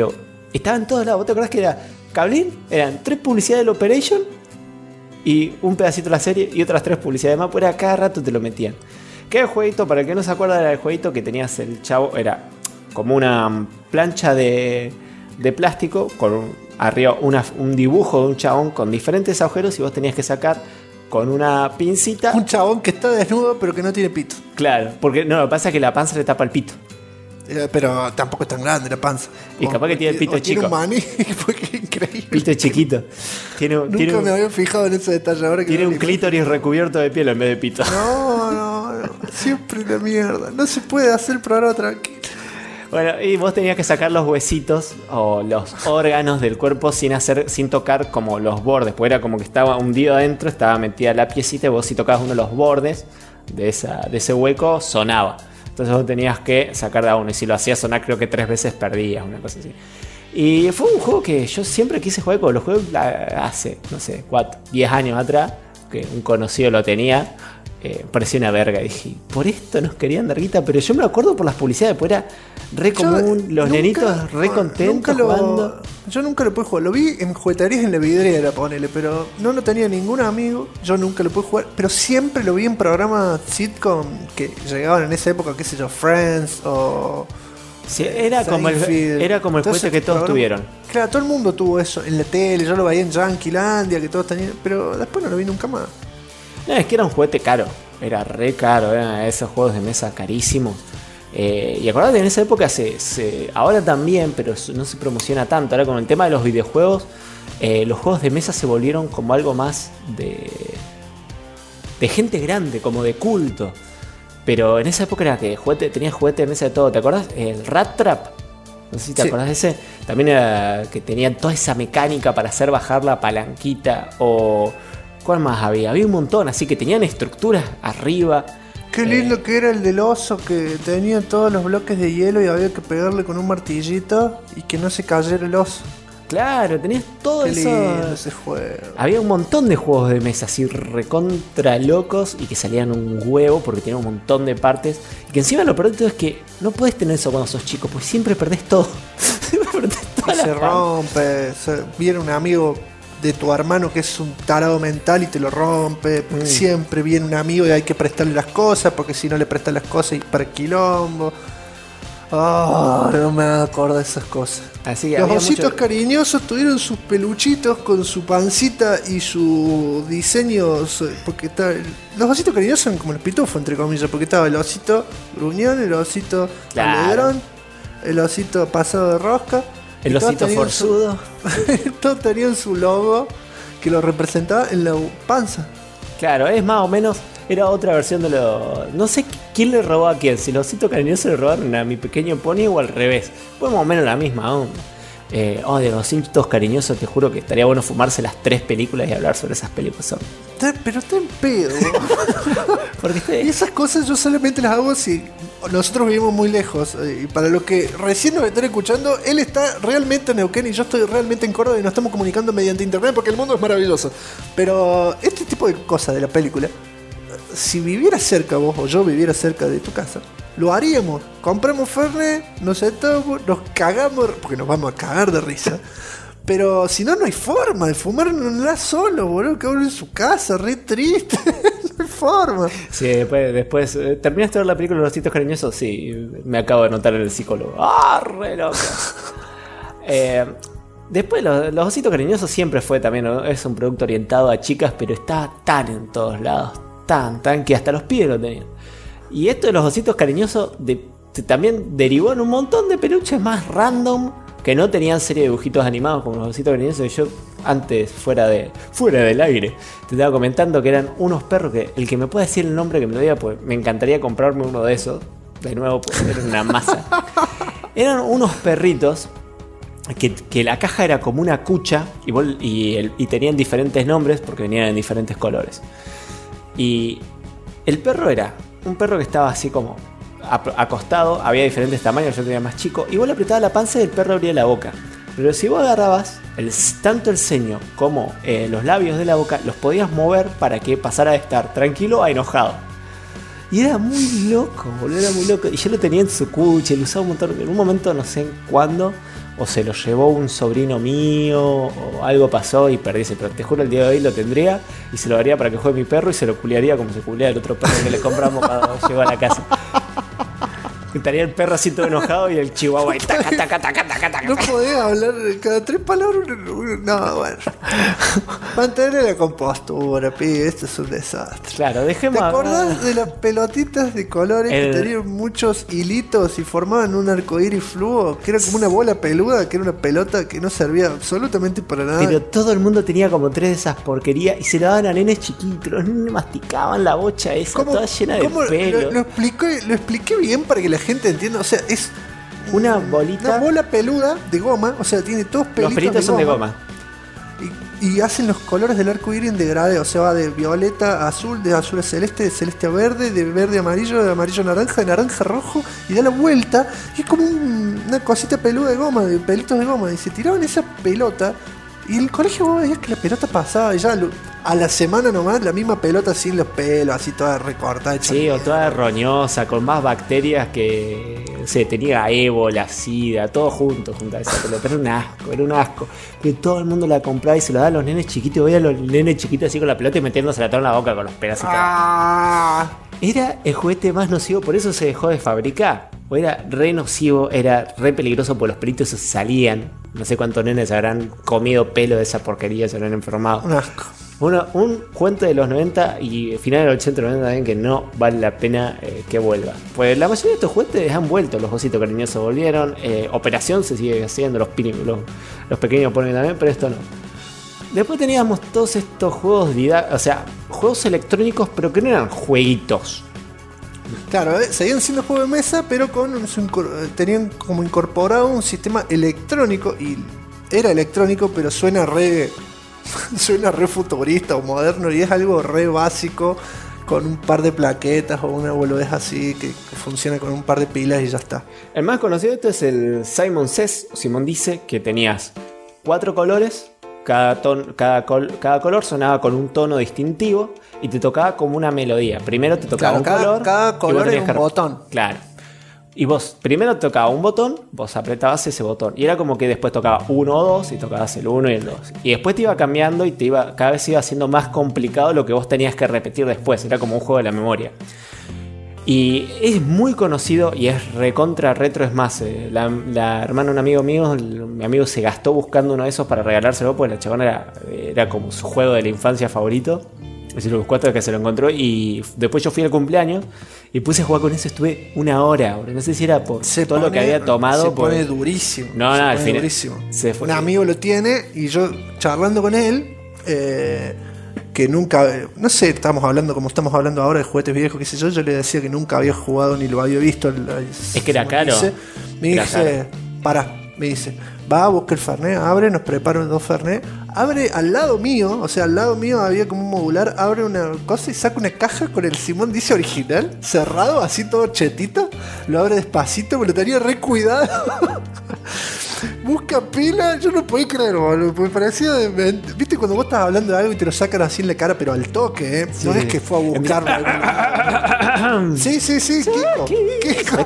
B: Estaba en todos lados. ¿Vos te acordás que era Cablín? Eran 3 publicidades del Operation y un pedacito de la serie y otras 3 publicidades más. Pues era cada rato te lo metían. Que el jueguito, para el que no se acuerda, era el jueguito que tenías el chavo. Era como una plancha de plástico con arriba un dibujo de un chabón con diferentes agujeros y vos tenías que sacar con una pincita.
A: Un chabón que está desnudo pero que no tiene pito.
B: Claro, porque no, lo que pasa es que la panza le tapa el pito.
A: Pero tampoco es tan grande la panza.
B: Y capaz que tiene el pito chico.
A: Tiene un maní, porque increíble.
B: Pito chiquito.
A: Nunca me había fijado en ese detalle. Ahora que
B: tiene un clítoris recubierto de piel en vez de pito.
A: No. Siempre la mierda. No se puede hacer programa tranquilo.
B: Bueno, y vos tenías que sacar los huesitos o los órganos del cuerpo sin tocar como los bordes. Porque era como que estaba hundido adentro, estaba metida la piecita y vos si tocabas uno de los bordes de ese hueco sonaba. Entonces vos tenías que sacar de a uno. Y si lo hacías sonar, creo que 3 veces perdías, una cosa así. Y fue un juego que yo siempre quise jugar, porque lo jugué hace, no sé, 10 años atrás, que un conocido lo tenía. Parecía una verga. Dije, por esto nos querían dar guita. Pero yo me acuerdo por las publicidades, pues era re común, los nenitos re contentos jugando.
A: Yo nunca lo pude jugar. Lo vi en jugueterías en la vidriera, ponele, pero no lo tenía ningún amigo. Yo nunca lo pude jugar, pero siempre lo vi en programas sitcom que llegaban en esa época, qué sé yo, Friends o...
B: Sí, era como el juguete que todos tuvieron.
A: Claro, todo el mundo tuvo eso en la tele. Yo lo veía en Yanquilandia, que todos tenían, pero después no lo vi nunca más.
B: No, es que era un juguete caro. Era re caro, eran esos juegos de mesa carísimos. Y acordate, en esa época ahora también, pero no se promociona tanto. Ahora con el tema de los videojuegos, los juegos de mesa se volvieron como algo más de gente grande, como de culto. Pero en esa época era que tenías juguete de mesa de todo. ¿Te acordás? El Rat Trap. No sé si te acordás de ese. También era que tenía toda esa mecánica para hacer bajar la palanquita. O ¿cuál más había? Había un montón, así que tenían estructuras arriba.
A: Qué lindo que era el del oso, que tenía todos los bloques de hielo y había que pegarle con un martillito y que no se cayera el oso.
B: Claro, tenías todo
A: Qué
B: eso.
A: Lindo ese juego.
B: Había un montón de juegos de mesa así recontra locos y que salían un huevo porque tenían un montón de partes. Y que encima lo peor de todo es que no podés tener eso cuando sos chico, porque siempre perdés todo. Siempre perdés toda la
A: se rompe. Viene un amigo de tu hermano que es un tarado mental y te lo rompe. Porque siempre viene un amigo y hay que prestarle las cosas, porque si no le prestas las cosas y para el quilombo. No me acuerdo de esas cosas.
B: Así que
A: los ositos cariñosos tuvieron sus peluchitos con su pancita y sus diseños. Porque los ositos cariñosos son como los pitufos, entre comillas, porque estaba el osito gruñón, el osito alegrón, el osito pasado de rosca,
B: el osito forzudo.
A: Todos tenían su logo que lo representaba en la panza.
B: Claro, es más o menos. Era otra versión de lo... No sé quién le robó a quién. Si los ositos cariñosos le robaron a Mi Pequeño Pony o al revés. Fue más o menos la misma onda. De los ositos cariñosos, te juro que estaría bueno fumarse las 3 películas y hablar sobre esas películas.
A: Pero está en pedo.
B: Porque
A: y esas cosas yo solamente las hago si nosotros vivimos muy lejos. Y para los que recién nos están escuchando, él está realmente en Neuquén y yo estoy realmente en Córdoba y nos estamos comunicando mediante internet porque el mundo es maravilloso. Pero este tipo de cosas de la película, si viviera cerca vos o yo viviera cerca de tu casa, lo haríamos. Compramos Fernet, nos sentamos, nos cagamos, porque nos vamos a cagar de risa. Pero si no, no hay forma de fumar nada solo, boludo. Que uno en su casa, re triste. No hay forma.
B: Sí, después ¿terminaste de ver la película Los Ositos Cariñosos? Sí, me acabo de notar en el psicólogo. ¡Re loco! Después, los Ositos Cariñosos siempre fue también, ¿no? Es un producto orientado a chicas, pero está tan en todos lados. Tan, que hasta los pibes lo tenían. Y esto de los Ositos Cariñosos también derivó en un montón de peluches más random que no tenían serie de dibujitos animados como los Ositos Cariñosos. Y yo antes, fuera del aire, te estaba comentando que eran unos perros que el que me pueda decir el nombre que me lo diga, pues me encantaría comprarme uno de esos. De nuevo, pues era una masa. Eran unos perritos que la caja era como una cucha y tenían diferentes nombres porque venían en diferentes colores. Y el perro era un perro que estaba así como acostado, había diferentes tamaños, yo tenía más chico, y vos le apretabas la panza y el perro abría la boca. Pero si vos agarrabas tanto el ceño como los labios de la boca, los podías mover para que pasara de estar tranquilo a enojado. Y era muy loco, boludo, era muy loco. Y yo lo tenía en su cuche, lo usaba un montón. En un momento, no sé cuándo, o se lo llevó un sobrino mío, o algo pasó y perdí ese, pero te juro el día de hoy lo tendría y se lo daría para que juegue mi perro y se lo culiaría como se culea el otro perro que le compramos cuando llegó a la casa. Estaría el perro así todo enojado y el chihuahua ahí, taca, taca, taca, taca, taca.
A: No podés hablar cada 3 palabras. No, bueno. Mantener la compostura, pibe. Esto es un desastre.
B: Claro, dejemos.
A: ¿Te acordás de las pelotitas de colores que tenían muchos hilitos y formaban un arcoíris fluo? Que era como una bola peluda, que era una pelota que no servía absolutamente para nada.
B: Pero todo el mundo tenía como 3 de esas porquerías y se lo daban a nenes chiquitos. Los nenes masticaban la bocha esa, toda llena de pelo.
A: Lo expliqué bien para que la gente entienda. O sea, es
B: una bolita.
A: Una bola peluda de goma. O sea, tiene todos pelitos.
B: Los pelitos son de goma.
A: Y hacen los colores del arco iris en degradé. O sea, va de violeta a azul, de azul a celeste, de celeste a verde, de verde a amarillo, de amarillo a naranja, de naranja a rojo. Y da la vuelta. Y es como una cosita peluda de goma, de pelitos de goma. Y se tiraban esa pelota. Y en el colegio vos veías que la pelota pasaba y ya a la semana nomás la misma pelota sin los pelos, así toda recortada.
B: Sí, o toda roñosa, con más bacterias que tenía ébola, sida, todo junto a esa pelota. Era un asco. Que todo el mundo la compraba y se lo daba a los nenes chiquitos. Veía a los nenes chiquitos así con la pelota y metiéndose la toda en la boca con los pelos. Era el juguete más nocivo, por eso se dejó de fabricar. O era re nocivo, era re peligroso porque los pelitos se salían. No sé cuántos nenes habrán comido pelo de esa porquería, se habrán enfermado.
A: Un asco.
B: Un cuento de los 90 y final del 80 y 90 también que no vale la pena que vuelva. Pues la mayoría de estos juguetes han vuelto, los ositos cariñosos volvieron, Operación se sigue haciendo, los pequeños ponen también, pero esto no. Después teníamos todos estos juegos, juegos electrónicos, pero que no eran jueguitos.
A: Claro, seguían siendo juegos de mesa, pero tenían como incorporado un sistema electrónico. Y era electrónico, pero suena re futurista o moderno. Y es algo re básico, con un par de plaquetas o una boludez así que funciona con un par de pilas y ya está.
B: El más conocido de esto es el Simon Says, Simón dice, que tenías 4 colores. Cada color sonaba con un tono distintivo y te tocaba como una melodía. Primero te tocaba
A: cada color era un botón.
B: Claro. Y vos primero tocaba un botón, vos apretabas ese botón. Y era como que después tocaba 1 o 2 y tocabas el 1 y el 2. Y después te iba cambiando y cada vez iba haciendo más complicado lo que vos tenías que repetir después. Era como un juego de la memoria. Y es muy conocido y es recontra retro. Es más, la hermana de un amigo mío, mi amigo se gastó buscando uno de esos para regalárselo, porque la chabona era como su juego de la infancia favorito. Es decir, lo buscó hasta que se lo encontró. Y después yo fui al cumpleaños y puse a jugar con eso. Estuve 1 hora. No sé si era por todo lo que había tomado.
A: Se pone durísimo.
B: No, al final.
A: Durísimo. Un amigo lo tiene y yo charlando con él. Que nunca, no sé, estamos hablando como estamos hablando ahora de juguetes viejos, qué sé yo le decía que nunca había jugado ni lo había visto.
B: Es que era caro.
A: Me dice, va a buscar el Fernet, abre, nos prepara 2 Fernet, abre al lado mío, había como un modular, abre una cosa y saca una caja con el Simón dice original, cerrado, así todo chetito, lo abre despacito, me lo tenía re cuidado. Busca pila, yo no podía creer, boludo. Me parecía. ¿Viste cuando vos estás hablando de algo y te lo sacan así en la cara, pero al toque, Sí. No es que fue a buscarlo. Sí, Kiko.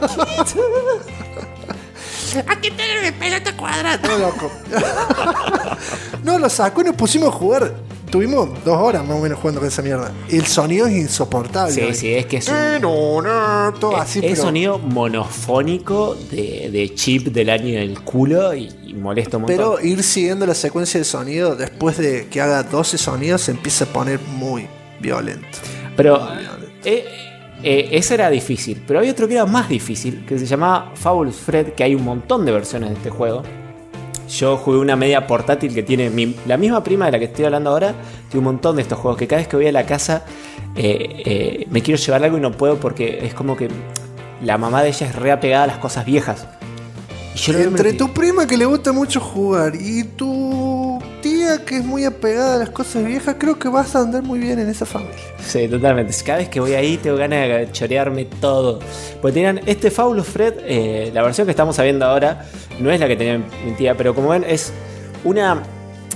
C: Aquí tenés mi pelota cuadrada.
A: No, loco. No, lo sacó y nos pusimos a jugar. Tuvimos 2 horas más o menos jugando con esa mierda. El sonido es insoportable.
B: Sí, es que es
A: todo así.
B: Es sonido monofónico de chip del año del culo y molesta un montón.
A: Pero ir siguiendo la secuencia de sonido, después de que haga 12 sonidos, se empieza a poner muy violento.
B: Pero ese era difícil. Pero había otro que era más difícil, que se llamaba Fabulous Fred, que hay un montón de versiones de este juego. Yo jugué una media portátil que tiene la misma prima de la que estoy hablando ahora. Tiene un montón de estos juegos que cada vez que voy a la casa me quiero llevar algo y no puedo porque es como que la mamá de ella es reapegada a las cosas viejas. Y yo
A: entre tu prima que le gusta mucho jugar y tu tía que es muy apegada a las cosas viejas, creo que vas a andar muy bien en esa familia.
B: Sí, totalmente. Cada vez que voy ahí tengo ganas de chorearme todo. Porque tenían este Fabulous Fred, la versión que estamos viendo ahora no es la que tenía mi tía, pero como ven es una...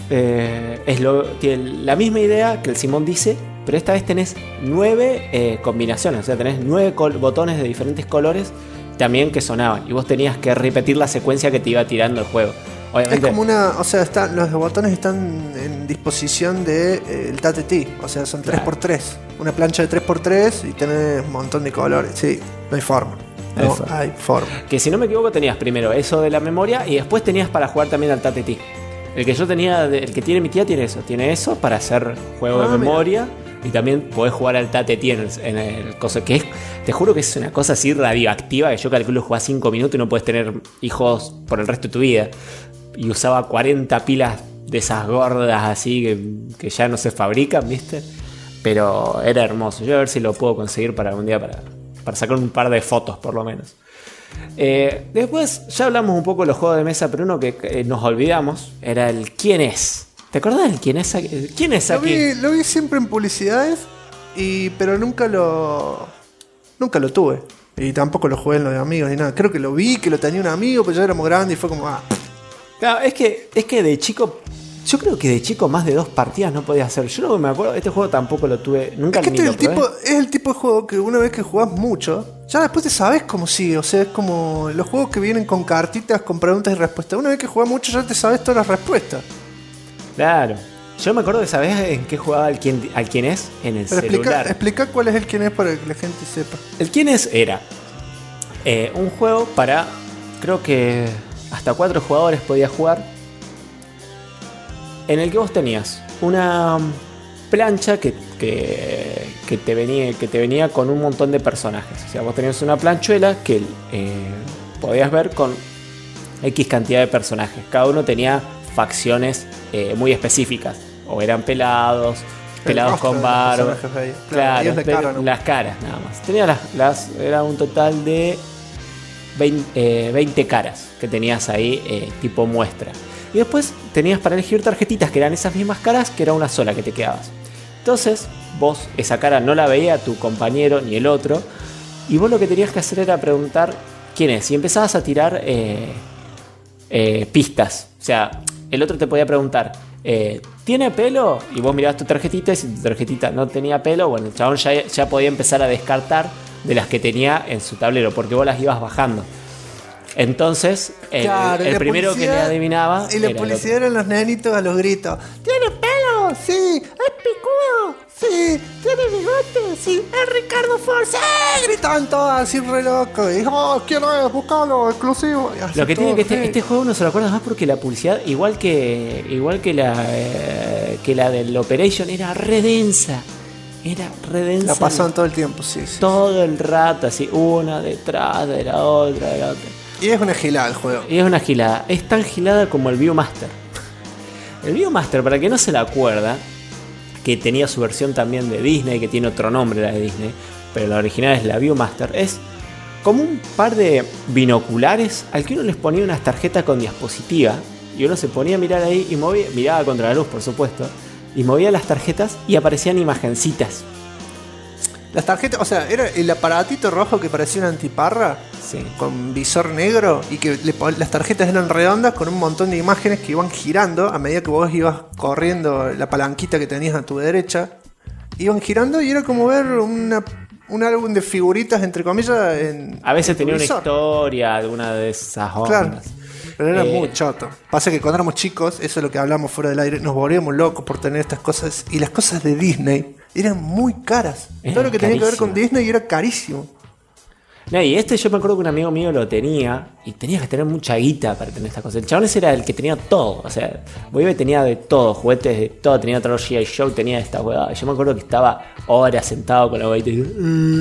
B: tiene la misma idea que el Simón dice, pero esta vez tenés 9 combinaciones, o sea, tenés 9 botones de diferentes colores también que sonaban. Y vos tenías que repetir la secuencia que te iba tirando el juego. Obviamente,
A: es como una, o sea, los botones están en disposición de el TATT, o sea, son 3x3, una plancha de 3x3 y tenés un montón de colores. Sí, no hay forma. Hay forma.
B: Que si no me equivoco tenías primero eso de la memoria y después tenías para jugar también al TATT. El que yo tenía, el que tiene mi tía tiene eso para hacer juego de memoria. Mira. Y también podés jugar al TATT en el coso, que es, te juro que es una cosa así radioactiva, que yo calculo jugás 5 minutos y no puedes tener hijos por el resto de tu vida. Y usaba 40 pilas de esas gordas así que ya no se fabrican, ¿viste? Pero era hermoso. Yo voy a ver si lo puedo conseguir para algún día para sacar un par de fotos por lo menos. Después ya hablamos un poco de los juegos de mesa, pero uno que nos olvidamos era el ¿Quién es? ¿Te acordás del quién es aquí? ¿Quién es aquí?
A: Lo vi siempre en publicidades, pero nunca lo tuve. Y tampoco lo jugué en los de amigos ni nada. Creo que lo vi, que lo tenía un amigo, pero ya éramos grandes y fue como...
B: Claro, es que de chico... Yo creo que de chico más de 2 partidas no podía hacer. Yo no me acuerdo, este juego tampoco lo tuve. Nunca
A: es el tipo de juego que una vez que jugás mucho, ya después te sabes cómo sigue. O sea, es como los juegos que vienen con cartitas, con preguntas y respuestas. Una vez que jugás mucho ya te sabes todas las respuestas.
B: Claro. Yo me acuerdo de ¿sabés en qué jugaba al quién es? En el
A: pero
B: celular.
A: Explica cuál es el quién es para que la gente sepa.
B: El quién es era un juego para, creo que hasta 4 jugadores podías jugar, en el que vos tenías una plancha que te venía con un montón de personajes. O sea, vos tenías una planchuela que podías ver con X cantidad de personajes. Cada uno tenía facciones muy específicas. O eran pelados con barba. Claro, las caras nada más. Tenía era un total de 20 caras que tenías ahí tipo muestra. Y después tenías para elegir tarjetitas que eran esas mismas caras, que era una sola que te quedabas. Entonces vos esa cara no la veía tu compañero ni el otro, y vos lo que tenías que hacer era preguntar quién es. Y empezabas a tirar pistas. O sea, el otro te podía preguntar, ¿tiene pelo? Y vos mirabas tu tarjetita, y si tu tarjetita no tenía pelo, bueno, el chabón ya podía empezar a descartar de las que tenía en su tablero, porque vos las ibas bajando. Entonces, el primero que le adivinaba.
A: Y la publicidad eran los nenitos a los gritos. ¿Tiene pelo? Sí. ¿Es picudo? Sí. ¿Tiene bigote? Sí. ¿Es Ricardo Force? Gritaban todos así re locos. Y ¿quién es? Buscalo, exclusivo.
B: Lo que tiene que este juego no se lo acuerdas más porque la publicidad, igual que la del Operation, era re densa.
A: La pasaban todo el tiempo, sí.
B: Todo el rato, así, una detrás de la otra.
A: Y es una gilada el juego.
B: Y es una gilada. Es tan gilada como el Viewmaster. El Viewmaster, para quien no se la acuerda, que tenía su versión también de Disney, que tiene otro nombre la de Disney, pero la original es la Viewmaster, es como un par de binoculares al que uno les ponía unas tarjetas con diapositiva y uno se ponía a mirar ahí y miraba contra la luz, por supuesto, y movía las tarjetas y aparecían imagencitas.
A: Las tarjetas, o sea, era el aparatito rojo que parecía una antiparra,
B: sí,
A: con visor negro, y que las tarjetas eran redondas con un montón de imágenes que iban girando a medida que vos ibas corriendo la palanquita que tenías a tu derecha. Iban girando y era como ver un álbum de figuritas, entre comillas.
B: A veces tenía una historia de una de esas ondas.
A: Claro. Pero era muy choto. Pasa que cuando éramos chicos, eso es lo que hablamos fuera del aire, nos volvíamos locos por tener estas cosas. Y las cosas de Disney eran muy caras. Todo lo que tenía que ver con Disney era carísimo.
B: No, y yo me acuerdo que un amigo mío lo tenía y tenías que tener mucha guita para tener estas cosas. El chabón ese era el que tenía todo. O sea, Boibe tenía de todo, juguetes de todo, tenía otro G.I. Joe, tenía esta huevada. Yo me acuerdo que estaba horas sentado con la huevita y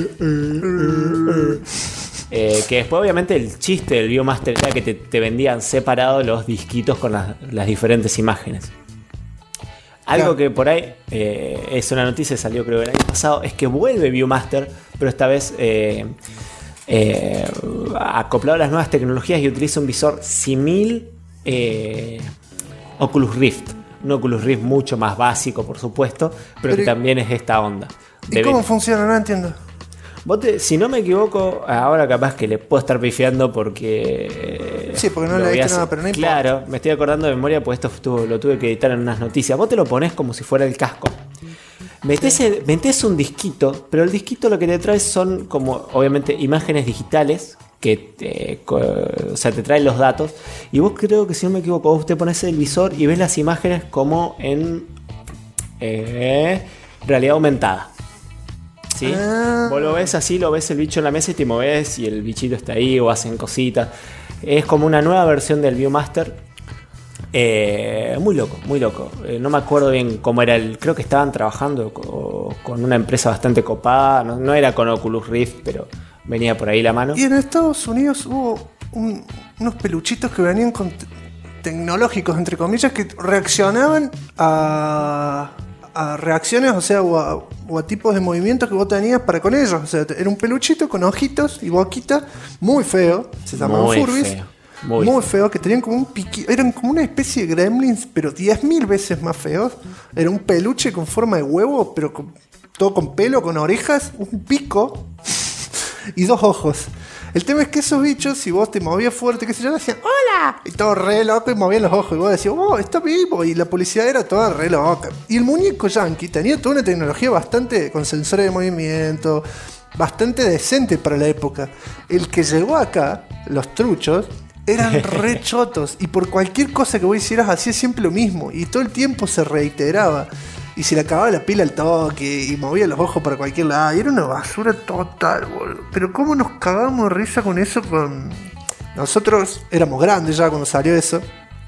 B: que después obviamente el chiste del Viewmaster era que te vendían separados los disquitos con las diferentes imágenes. Algo que por ahí es una noticia, salió creo el año pasado, es que vuelve Viewmaster, pero esta vez acoplado a las nuevas tecnologías y utiliza un visor simil Oculus Rift. Un Oculus Rift mucho más básico, por supuesto, pero que también es esta onda.
A: ¿Y cómo funciona? No entiendo.
B: Si no me equivoco, ahora capaz que le puedo estar pifiando porque...
A: Sí, porque no le diste nada, pero no importa.
B: Claro, me estoy acordando de memoria porque esto lo tuve que editar en unas noticias. Vos te lo ponés como si fuera el casco. Metés un disquito, pero el disquito lo que te trae son como, obviamente, imágenes digitales o sea, te trae los datos. Y vos, creo que si no me equivoco, vos te pones el visor y ves las imágenes como en realidad aumentada. ¿Sí? Vos lo ves así, lo ves el bicho en la mesa y te moves y el bichito está ahí o hacen cositas. Es como una nueva versión del Viewmaster. Muy loco, muy loco. No me acuerdo bien cómo era creo que estaban trabajando con una empresa bastante copada. No era con Oculus Rift, pero venía por ahí la mano.
A: Y en Estados Unidos hubo unos peluchitos que venían con tecnológicos, entre comillas, que reaccionaban a reacciones, o sea, o a tipos de movimientos que vos tenías para con ellos. O sea, era un peluchito con ojitos y boquita, muy feo, se llamaban Furbies. Muy feo, que tenían como un piquito, eran como una especie de gremlins, pero 10.000 veces más feos. Era un peluche con forma de huevo, pero todo con pelo, con orejas, un pico y 2 ojos. El tema es que esos bichos, si vos te movías fuerte, qué sé yo, decían ¡hola! Y todo re loco y movían los ojos. Y vos decías ¡oh, está vivo! Y la publicidad era toda re loca. Y el muñeco yankee tenía toda una tecnología bastante, con sensores de movimiento, bastante decente para la época. El que llegó acá, los truchos, eran re chotos. Y por cualquier cosa que vos hicieras, hacía siempre lo mismo. Y todo el tiempo se reiteraba. Y se le acababa la pila al toque. Y movía los ojos para cualquier lado. Y era una basura total, boludo. Pero cómo nos cagamos de risa con eso. Nosotros éramos grandes ya cuando salió eso.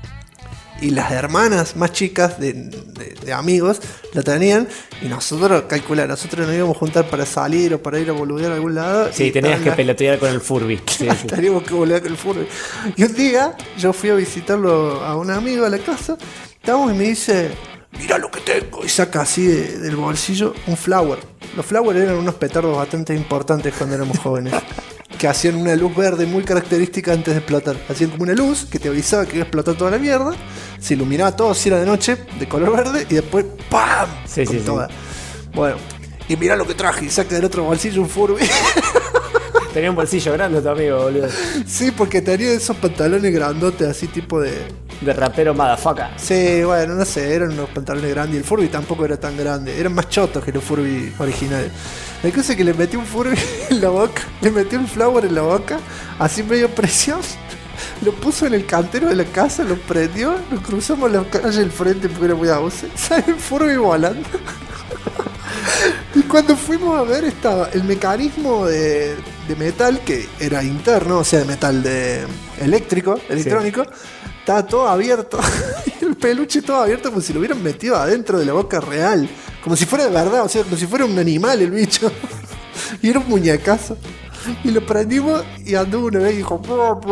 A: Y las hermanas más chicas de amigos la tenían. Y nosotros, nosotros nos íbamos a juntar para salir o para ir a boludear a algún lado.
B: Sí, tenías que pelotear con el Furby. Sí.
A: Teníamos que boludear con el Furby. Y un día yo fui a visitarlo a un amigo a la casa. Estábamos y me dice: mirá lo que tengo. Y saca así del bolsillo un flower. Los flowers eran unos petardos bastante importantes cuando éramos jóvenes. Que hacían una luz verde muy característica antes de explotar. Hacían como una luz que te avisaba que iba a explotar toda la mierda. Se iluminaba todo si era de noche, de color verde. Y después ¡pam!
B: Sí,
A: con
B: sí,
A: toda.
B: sí.
A: Bueno, y mirá lo que traje. Y saca del otro bolsillo un Furby.
B: Tenía un bolsillo grande tu amigo, boludo.
A: Sí, porque tenía esos pantalones grandotes, así tipo de
B: rapero motherfucker.
A: Sí, bueno, no sé, eran unos pantalones grandes. Y el Furby tampoco era tan grande. Eran más chotos que los Furby originales. La cosa es que le metí un Furby en la boca. Le metí un flower en la boca. Así medio presión. Lo puso en el cantero de la casa, lo prendió. Nos cruzamos la calle del frente porque era muy auce. Sale el Furby volando. Y cuando fuimos a ver, estaba el mecanismo de metal, que era interno, o sea, de metal electrónico, sí. Estaba todo abierto. Y el peluche todo abierto como si lo hubieran metido adentro de la boca real. Como si fuera de verdad, o sea, como si fuera un animal el bicho. Y era un muñecazo. Y lo prendimos y anduvo una vez y dijo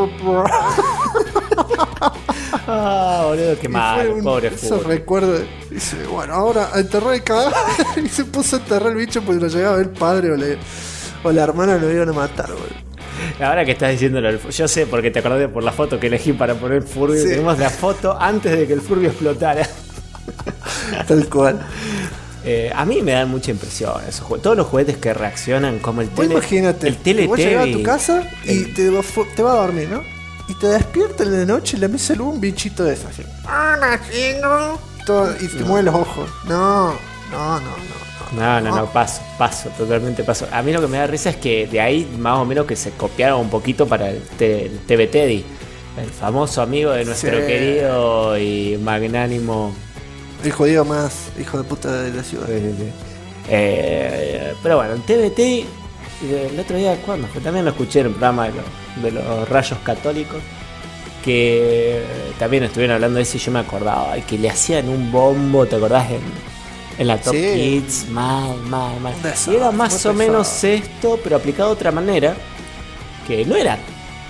B: ah, boludo, qué mal, pobre
A: Furby. Eso recuerdo. Dice, bueno, ahora a enterrar el cadáver. Y se puso a enterrar el bicho porque lo llegaba a ver el padre o la hermana, lo iban a matar, boludo.
B: Ahora que estás diciéndolo, yo sé porque te acordé por la foto que elegí para poner Furby. Sí. Tenemos la foto antes de que el Furby explotara.
A: Tal cual.
B: A mí me dan mucha impresión esos juguetes. Todos los juguetes que reaccionan como el
A: imagínate,
B: el Teletubby.
A: Vos llegás a tu casa y te va a dormir, ¿no? Y te despiertas en la noche y le metes un bichito de eso así.
C: Hola, chingo.
A: Y te mueve los ojos. No,
B: paso, totalmente paso. A mí lo que me da risa es que de ahí más o menos que se copiaron un poquito para el TV Teddy, el famoso amigo de nuestro querido y magnánimo,
A: el jodido más hijo de puta de la ciudad.
B: Sí. Pero bueno, el TV Teddy, el otro día, ¿cuándo fue? También lo escuché en el programa de los rayos católicos, que también estuvieron hablando de eso y yo me acordaba, que le hacían un bombo, ¿te acordás? En la Top Kids, mal. Y era más o menos esto, pero aplicado de otra manera, que no era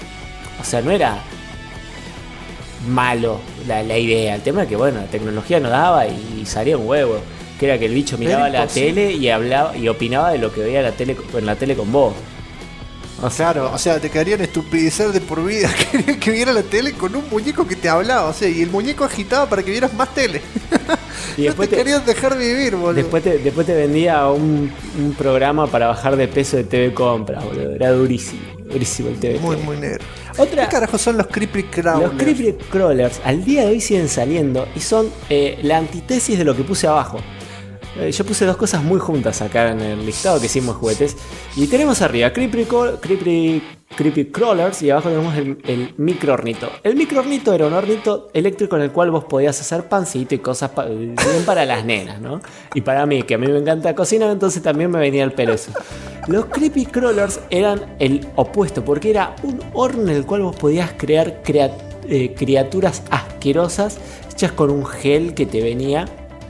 B: malo la idea. El tema es que, bueno, la tecnología no daba y salía un huevo. Que era que el bicho miraba la tele y hablaba y opinaba de lo que veía en la tele con vos.
A: Claro, o sea, te querían estupidecer de por vida. Querían que viera la tele con un muñeco que te hablaba, o sea, y el muñeco agitaba para que vieras más tele. Y después te querían dejar vivir, boludo.
B: Después te vendía un programa para bajar de peso de TV Compras, boludo. Era durísimo el TV.
A: Muy negro. ¿Qué carajo son los Creepy Crawlers?
B: Los Creepy Crawlers al día de hoy siguen saliendo y son la antítesis de lo que puse abajo. Yo puse dos cosas muy juntas acá en el listado que hicimos juguetes. Y tenemos arriba Creepy Crawlers y abajo tenemos el micro hornito. El micro hornito era un hornito eléctrico en el cual vos podías hacer pancito y cosas bien para las nenas, ¿no? Y para mí, que a mí me encanta cocinar, entonces también me venía el pelo eso. Los Creepy Crawlers eran el opuesto, porque era un horno en el cual vos podías crear criaturas asquerosas hechas con un gel que te venía.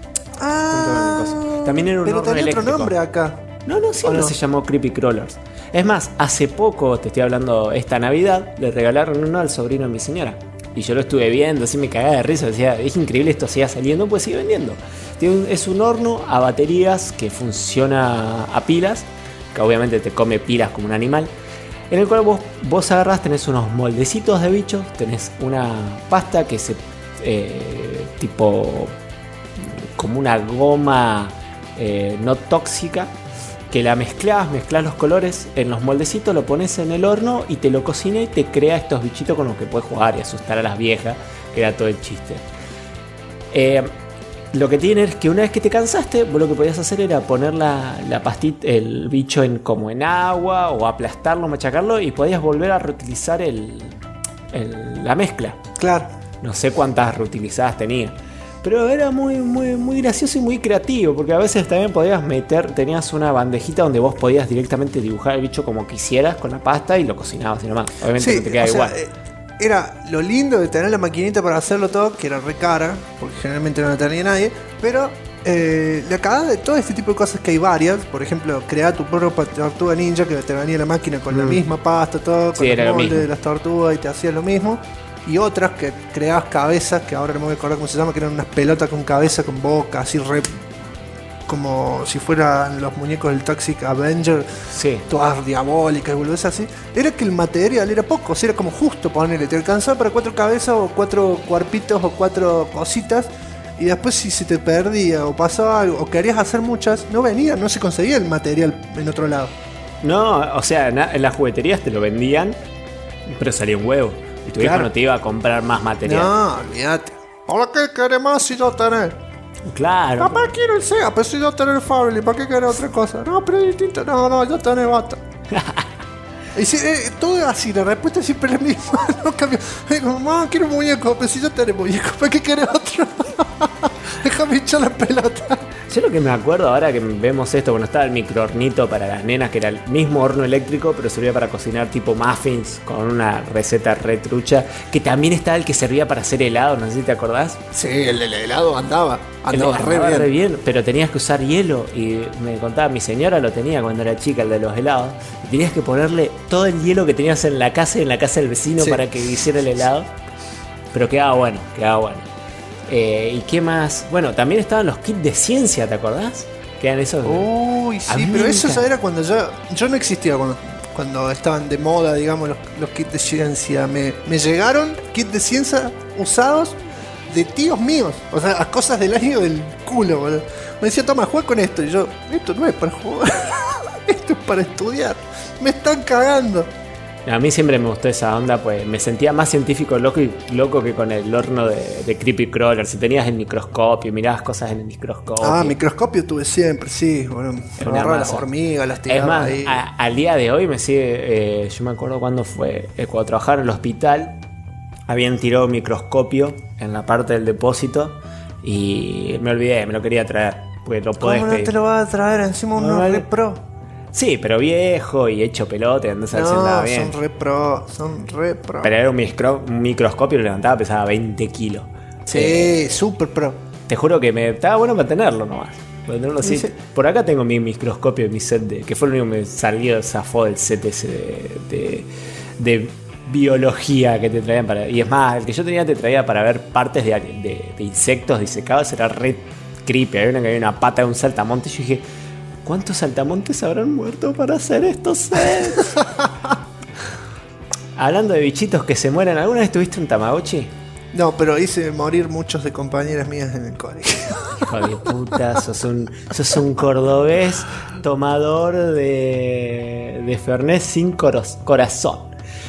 B: También era un horno
A: tenía
B: eléctrico.
A: otro nombre acá.
B: No, siempre se llamó Creepy Crawlers. Es más, hace poco, te estoy hablando, esta Navidad, le regalaron uno al sobrino de mi señora. Y yo lo estuve viendo, así me cagaba de risa. Decía, es increíble, esto siga saliendo, pues sigue vendiendo. Es un horno a baterías que funciona a pilas, que obviamente te come pilas como un animal. En el cual vos agarrás, tenés unos moldecitos de bichos, tenés una pasta que se tipo como una goma no tóxica, que la mezclás los colores en los moldecitos, lo pones en el horno y te lo cocina y te crea estos bichitos con los que puedes jugar y asustar a las viejas, que era todo el chiste. Lo que tiene es que una vez que te cansaste, vos lo que podías hacer era poner la pastita, el bicho como en agua, o aplastarlo, machacarlo, y podías volver a reutilizar la mezcla.
A: Claro.
B: No sé cuántas reutilizadas tenía, pero era muy gracioso y muy creativo, porque a veces también podías tenías una bandejita donde vos podías directamente dibujar el bicho como quisieras con la pasta y lo cocinabas y nomás. Obviamente
A: Sí,
B: no te queda igual.
A: Era lo lindo de tener la maquinita para hacerlo todo, que era re cara, porque generalmente no la tenía nadie, pero la cagada de todo este tipo de cosas, que hay varias. Por ejemplo, crear tu propia tortuga ninja, que te venía la máquina con la misma pasta, todo, con el molde de las tortugas y te hacía lo mismo. Y otras que creabas cabezas, que ahora no me voy a acordar cómo se llama, que eran unas pelotas con cabeza, con boca, así como si fueran los muñecos del Toxic Avenger,
B: sí,
A: todas diabólicas y volvés así. Era que el material era poco, o sea, era como justo ponerle, te alcanzaba para 4 cabezas o 4 cuerpitos o 4 cositas, y después si se te perdía o pasaba algo o querías hacer muchas, no se conseguía el material en otro lado.
B: No, o sea, en las jugueterías te lo vendían, pero salía un huevo. Y tu viejo no te iba a comprar más material.
A: No, olvídate. ¿Ahora qué querés más si no tenés?
B: Claro.
A: Papá, quiero el Sega, pero si no tenés el Family, ¿para qué querés otra cosa? No, pero es distinto. No, ya tenés, basta. Y si, todo es así, la respuesta siempre es la misma. No cambia. Mamá, quiero un muñeco, pero si ya tenés muñeco, ¿para qué querés otro? Déjame echar la pelota.
B: Yo lo que me acuerdo ahora que vemos esto, cuando estaba el microhornito para las nenas, que era el mismo horno eléctrico, pero servía para cocinar tipo muffins con una receta retrucha, que también estaba el que servía para hacer helado, no sé si te acordás.
A: Sí, el helado andaba
B: re bien, pero tenías que usar hielo, y me contaba, mi señora lo tenía cuando era chica, el de los helados, y tenías que ponerle todo el hielo que tenías en la casa y en la casa del vecino, sí, para que hiciera el helado, pero quedaba bueno. ¿Y qué más? Bueno, también estaban los kits de ciencia, ¿te acordás? Que eran esos.
A: Uy, sí, pero eso era cuando yo no existía cuando estaban de moda, digamos, los kits de ciencia. Me llegaron kits de ciencia usados de tíos míos, o sea, a cosas del año del culo, boludo. Me decía, toma, juega con esto, y yo, esto no es para jugar, esto es para estudiar, me están cagando.
B: A mí siempre me gustó esa onda, pues me sentía más científico loco que con el horno de Creepy Crawler. Si tenías el microscopio, mirabas cosas en el microscopio.
A: Ah, microscopio tuve siempre, sí. Bueno, agarraba las hormigas, las tiraba.
B: Es más,
A: ahí.
B: Al día de hoy me sigue. Yo me acuerdo cuando fue. Cuando trabajaba en el hospital, habían tirado un microscopio en la parte del depósito y me olvidé, me lo quería traer. Porque lo podés
A: ¿Cómo no te lo vas a traer encima uno re pro?
B: Sí, pero viejo y hecho pelote, andás a ver si andaba bien.
A: Son re pro.
B: Pero era un microscopio, lo levantaba, pesaba 20 kilos.
A: Sí, super pro.
B: Te juro que me estaba bueno para tenerlo nomás. Para tenerlo así. Sí. Por acá tengo mi microscopio, mi set que fue lo único que me salió, zafó del set ese de biología que te traían para. Y es más, el que yo tenía te traía para ver partes de insectos disecados, era re creepy. Había una pata de un saltamontes y yo dije, ¿cuántos saltamontes habrán muerto para hacer estos sets? Hablando de bichitos que se mueren, ¿alguna vez tuviste un Tamagotchi?
A: No, pero hice morir muchos de compañeras mías en el colegio.
B: Hijo de puta, sos un cordobés tomador de Fernet sin corazón.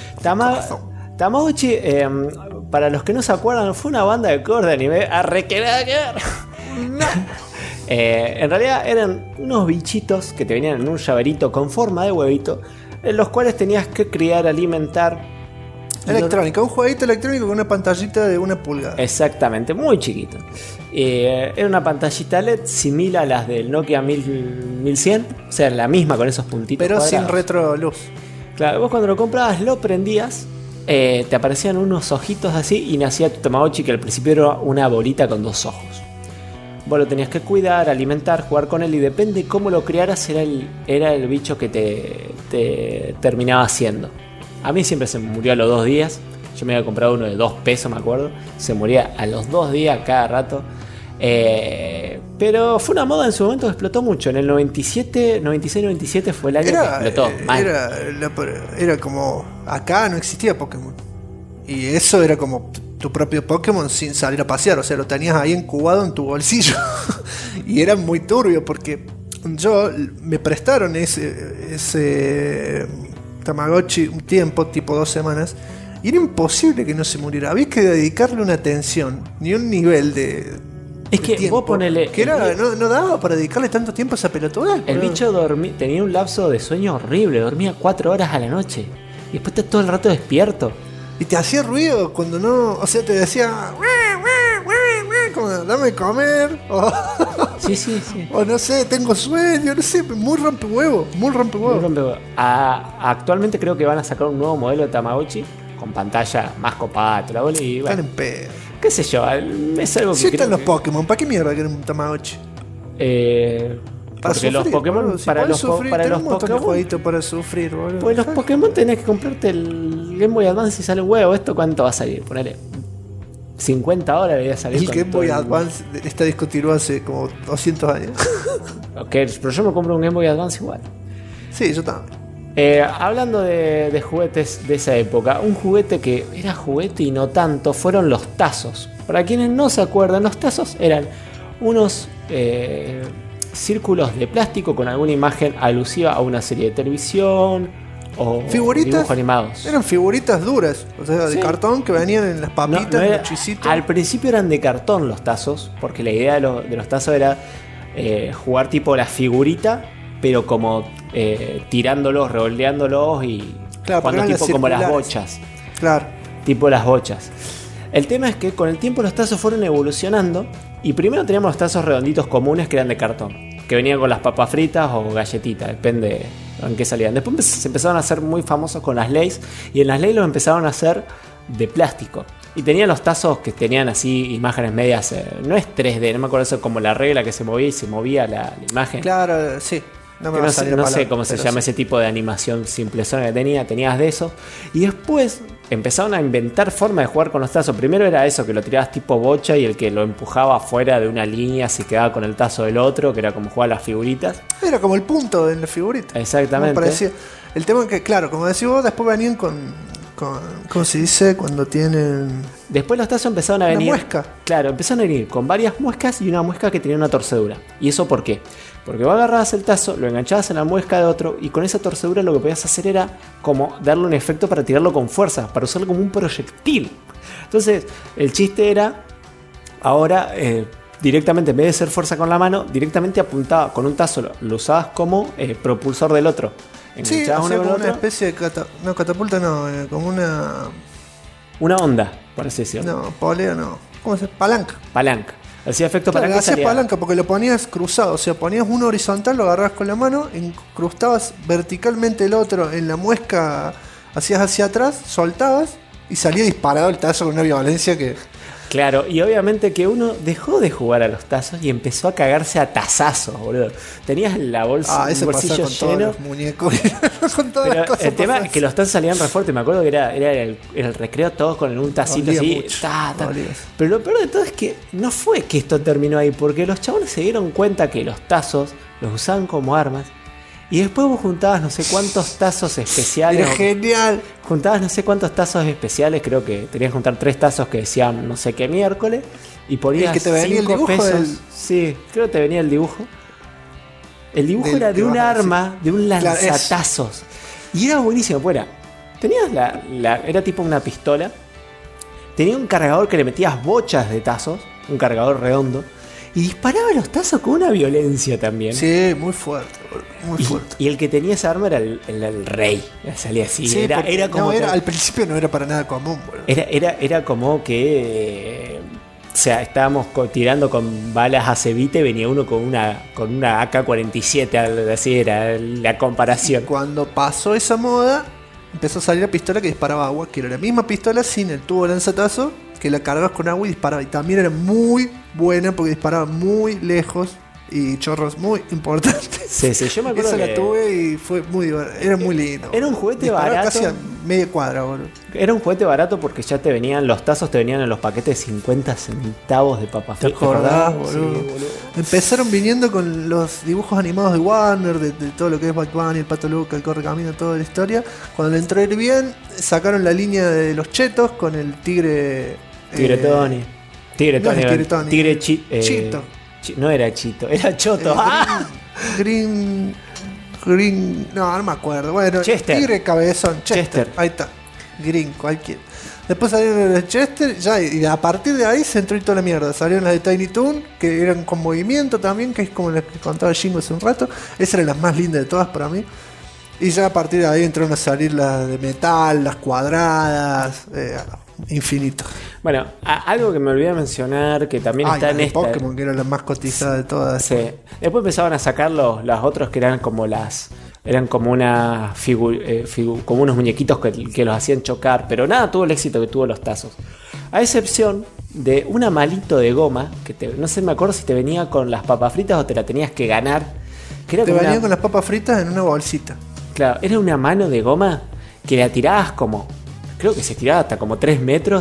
B: Tamagotchi, para los que no se acuerdan, fue una banda de core de anime a requerar. No. En realidad eran unos bichitos que te venían en un llaverito con forma de huevito, en los cuales tenías que criar, alimentar.
A: Electrónica, un jueguito electrónico con una pantallita de 1 pulgada.
B: Exactamente, muy chiquito. Era una pantallita LED similar a las del Nokia 1100, o sea, la misma con esos puntitos
A: pero
B: cuadrados.
A: sin retroluz.
B: Claro, vos cuando lo comprabas lo prendías, te aparecían unos ojitos así y nacía tu Tamagotchi, que al principio era una bolita con 2 ojos. Vos lo tenías que cuidar, alimentar, jugar con él, y depende cómo lo criaras era el bicho que te terminaba haciendo. A mí siempre se me murió a los 2 días. Yo me había comprado uno de 2 pesos, me acuerdo. Se moría a los 2 días cada rato. Pero fue una moda en su momento que explotó mucho. En el 96, 97 fue el año que explotó.
A: Era como... Acá no existía Pokémon. Y eso era como tu propio Pokémon sin salir a pasear. O sea, lo tenías ahí incubado en tu bolsillo. Y era muy turbio porque me prestaron ese Tamagotchi un tiempo, tipo 2 semanas. Y era imposible que no se muriera. Había que dedicarle una atención, ni un nivel de...
B: Es que
A: tiempo,
B: vos ponele...
A: que no daba para dedicarle tanto tiempo a esa pelotuda.
B: El bicho tenía un lapso de sueño horrible. Dormía 4 horas a la noche. Y después está todo el rato despierto.
A: Y te hacía ruido cuando no... O sea, te decía... Como, dame comer. O,
B: Sí.
A: o no sé, tengo sueño. No sé, muy rompehuevo.
B: Actualmente creo que van a sacar un nuevo modelo de Tamagotchi con pantalla más copada. Y
A: Están
B: bueno,
A: en pedo.
B: qué sé yo. Es algo que
A: Si
B: creo
A: están los
B: que...
A: Pokémon, ¿para qué mierda quieren un Tamagotchi?
B: Porque
A: sufrir,
B: los Pokémon,
A: boludo. Si
B: para
A: podés
B: los
A: sufrir,
B: para
A: tenés
B: los
A: un montón de
B: Pokémon,
A: jueguitos para sufrir, boludo.
B: pues los Pokémon tenés que comprarte el Game Boy Advance y sale un huevo. ¿Esto cuánto va a salir? Ponele 50 horas debería salir.
A: El Game Boy Advance está discutido hace como 200 años.
B: Ok, pero yo me compro un Game Boy Advance igual.
A: Sí, yo también.
B: Hablando de juguetes de esa época, un juguete que era juguete y no tanto fueron los tazos. Para quienes no se acuerdan, los tazos eran unos círculos de plástico con alguna imagen alusiva a una serie de televisión o dibujos animados.
A: Eran figuritas duras, o sea, de cartón que venían en las papitas, en los chisitos.
B: Al principio eran de cartón los tazos, porque la idea de los tazos era jugar tipo la figurita, pero como tirándolos, revoldeándolos y jugando tipo como las bochas.
A: Claro.
B: Tipo las bochas. El tema es que con el tiempo los tazos fueron evolucionando y primero teníamos los tazos redonditos comunes que eran de cartón, que venían con las papas fritas o galletitas, depende en qué salían. Después se empezaron a hacer muy famosos con las Lays y en las Lays los empezaron a hacer de plástico. Y tenían los tazos que tenían así imágenes medias, no es 3D, no me acuerdo eso, como la regla que se movía y se movía la imagen.
A: Claro, sí.
B: No sé cómo se llama ese tipo de animación simplezona que tenías de eso. Y después empezaron a inventar formas de jugar con los tazos. Primero era eso, que lo tirabas tipo bocha y el que lo empujaba afuera de una línea se quedaba con el tazo del otro, que era como jugar las figuritas.
A: Era como el punto en la figurita.
B: Exactamente.
A: El tema es que, claro, como decís vos, después venían con ¿cómo se dice? Cuando tienen...
B: Después los tazos empezaron a venir...
A: Una muesca.
B: Claro, empezaron a venir con varias muescas y una muesca que tenía una torcedura. ¿Y eso por qué? Porque vos agarrabas el tazo, lo enganchabas en la muesca de otro y con esa torcedura lo que podías hacer era como darle un efecto para tirarlo con fuerza, para usarlo como un proyectil. Entonces, el chiste era, ahora directamente, en vez de hacer fuerza con la mano, directamente apuntaba con un tazo, lo usabas como propulsor del otro.
A: Sí, hacía como una especie de catapulta, como una
B: onda, por así decirlo.
A: No, polea no. ¿Cómo se llama? Palanca.
B: Hacía efecto
A: claro,
B: palanca.
A: Hacías palanca porque lo ponías cruzado, o sea, ponías uno horizontal, lo agarrabas con la mano, incrustabas verticalmente el otro en la muesca, hacías hacia atrás, soltabas y salía disparado el tazo con una violencia que...
B: Claro, y obviamente que uno dejó de jugar a los tazos y empezó a cagarse a tazazos, boludo. Tenías la bolsa, un bolsillo
A: con
B: lleno.
A: Todos los muñecos, con todas
B: pero
A: las cosas.
B: El tema es que los tazos salían re fuerte. Me acuerdo que era el recreo todos con un tacito así. Pero lo peor de todo es que no fue que esto terminó ahí, porque los chabones se dieron cuenta que los tazos los usaban como armas. Y después vos juntabas no sé cuántos tazos especiales.
A: Era genial.
B: Juntabas no sé cuántos tazos especiales. Creo que tenías que juntar 3 tazos que decían no sé qué miércoles. Y ponías
A: que te venía
B: 5 pesos. Sí, creo que te venía el dibujo. El dibujo era de un arma, de un lanzatazos. Y era buenísimo. Fuera. Tenías era tipo una pistola. Tenía un cargador que le metías bochas de tazos. Un cargador redondo. Y disparaba los tazos con una violencia también.
A: Sí, muy fuerte, muy fuerte.
B: Y el que tenía esa arma era el rey. Salía así.
A: Sí,
B: era como.
A: Al principio no era para nada común, boludo.
B: Era como que. O sea, estábamos tirando con balas acebite, venía uno con una AK-47, así era la comparación.
A: Cuando pasó esa moda, empezó a salir la pistola que disparaba agua, que era la misma pistola sin el tubo lanzatazo, que la cargabas con agua y disparaba. Y también era muy buena porque disparaba muy lejos y chorros muy importantes.
B: Sí, yo me acuerdo.
A: Esa la tuve y fue muy divertido. Era muy lindo.
B: Era un juguete
A: disparaba
B: barato.
A: Casi a media cuadra, boludo.
B: Era un juguete barato porque ya los tazos te venían en los paquetes de 50 centavos de papas fritas.
A: ¿Te acordás, boludo?
B: Sí, boludo?
A: Empezaron viniendo con los dibujos animados de Warner, de todo lo que es Bugs Bunny, el Pato Luca, el Correcamino, toda la historia. Cuando le entró a ir bien, sacaron la línea de los chetos con el tigre.
B: Tony. Tigre
A: no
B: Tony.
A: es el tigre Tony.
B: Chito. No era Chito, era Choto.
A: Green. No me acuerdo. Bueno,
B: Chester.
A: Tigre cabezón. Chester. Ahí está. Green, cualquiera. Después salieron los Chester, ya, y a partir de ahí se entró y toda la mierda. Salieron las de Tiny Toon, que eran con movimiento también, que es como las que contaba Jingo hace un rato. Esas eran las más lindas de todas para mí. Y ya a partir de ahí entraron a salir las de metal, las cuadradas, infinito.
B: Bueno, algo que me olvidé de mencionar, que también está en esta.
A: Pokémon, que era la más cotizada de todas.
B: Sí. Después empezaban a sacar las otros que eran como como una como unos muñequitos que los hacían chocar, pero nada tuvo el éxito que tuvo los tazos. A excepción de una malito de goma, que no sé, me acuerdo si te venía con las papas fritas o te la tenías que ganar. Que era
A: te venía con las papas fritas en una bolsita.
B: Claro, era una mano de goma que la tirabas creo que se tiraba hasta como 3 metros.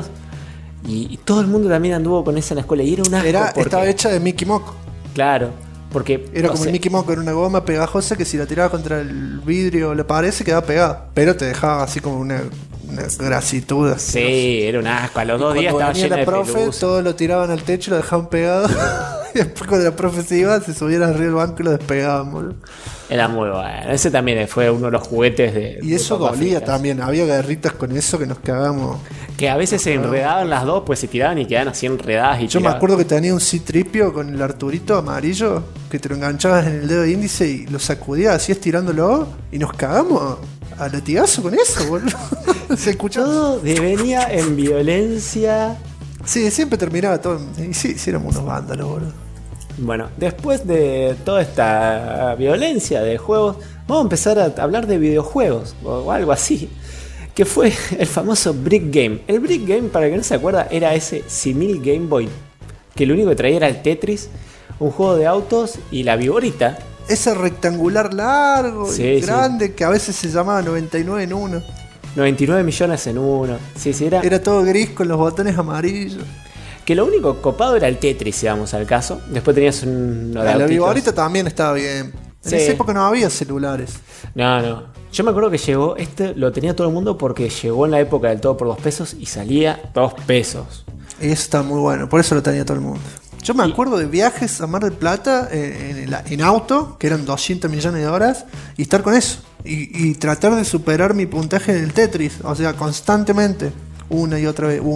B: Y todo el mundo también anduvo con esa en la escuela. Y era un asco.
A: Estaba hecha de Mickey Moco.
B: Claro, porque
A: era como el Mickey Moco, era una goma pegajosa que si la tirabas contra el vidrio o la pared se quedaba pegada. Pero te dejaba así como una grasituda.
B: Sí, era un asco. A los 2 días estaba llena de pelusa.
A: Todos lo tiraban al techo y lo dejaban pegado. Y después cuando la profe se iba, se subían arriba del banco y lo despegaban, boludo.
B: Era muy bueno. Ese también fue uno de los juguetes de.
A: Y eso dolía también. Había guerritas con eso que nos cagamos.
B: Que a veces se enredaban las dos, pues se tiraban y quedaban así enredadas.
A: Yo me acuerdo que tenía un C-Tripio con el Arturito amarillo que te lo enganchabas en el dedo índice y lo sacudías así estirándolo. Y nos cagamos a latigazo con eso, boludo. Se escuchaba.
B: Todo devenía en violencia.
A: Sí, siempre terminaba todo. Y sí, éramos unos vándalos, boludo.
B: Bueno, después de toda esta violencia de juegos, vamos a empezar a hablar de videojuegos o algo así, que fue el famoso Brick Game. El Brick Game, para el que no se acuerda, era ese simil Game Boy, que lo único que traía era el Tetris, un juego de autos y la viborita.
A: Ese rectangular largo y grande, que a veces se llamaba 99 en 1.
B: 99 millones en uno. Sí,
A: era todo gris con los botones amarillos.
B: Que lo único copado era el Tetris, si vamos al caso. Después tenías uno de
A: la viborita también estaba bien. En esa época no había celulares.
B: No. Yo me acuerdo que llegó, lo tenía todo el mundo porque llegó en la época del todo por 2 pesos y salía 2 pesos.
A: Y eso está muy bueno, por eso lo tenía todo el mundo. Yo me acuerdo de viajes a Mar del Plata en auto, que eran 200 millones de horas, y estar con eso. Y tratar de superar mi puntaje en el Tetris, o sea, constantemente. Una y otra vez,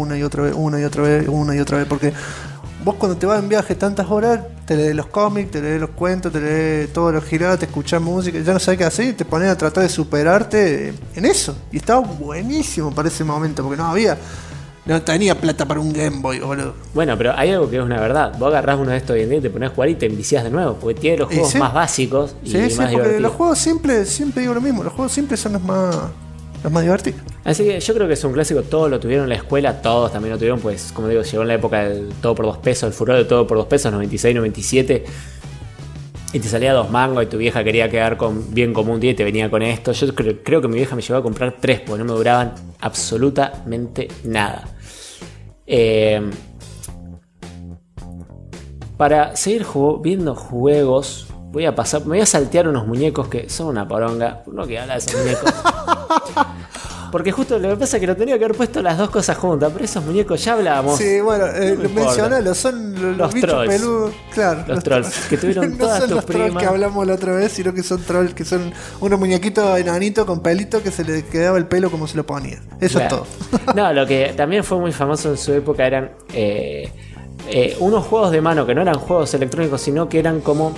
A: porque vos cuando te vas en viaje tantas horas, te lees los cómics, te lees los cuentos, te lees todos los girados, te escuchás música, ya no sabes qué hacer y te pones a tratar de superarte en eso. Y estaba buenísimo para ese momento, porque no tenía plata para un Game Boy, boludo.
B: Bueno, pero hay algo que es una verdad. Vos agarrás uno de estos hoy en día y te pones a jugar y te enviciás de nuevo, porque tiene los juegos más básicos y más divertidos.
A: Porque los juegos simples, siempre digo lo mismo, los juegos simples son los más divertidos.
B: Así que yo creo que es un clásico, todos lo tuvieron en la escuela, todos también lo tuvieron, pues como digo, llegó en la época del todo por 2 pesos, el furor de todo por 2 pesos, 96, 97, y te salía 2 mangos y tu vieja quería quedar bien como un día y te venía con esto. Yo creo que mi vieja me llevó a comprar 3 porque no me duraban absolutamente nada. Para seguir viendo juegos, me voy a saltear unos muñecos que son una poronga. No quiero hablar de esos muñecos. Porque justo lo que pasa es que lo tenía que haber puesto las dos cosas juntas, pero esos muñecos ya hablábamos.
A: Sí, bueno, mencionalo, son los bichos
B: trolls.
A: Peludos. Claro,
B: los trolls que tuvieron todas tus primas. No son los trolls
A: que hablamos la otra vez, sino que son trolls que son unos muñequitos enanitos con pelito que se le quedaba el pelo como se lo ponía. Eso claro. Es todo.
B: No, lo que también fue muy famoso en su época eran unos juegos de mano que no eran juegos electrónicos, sino que eran como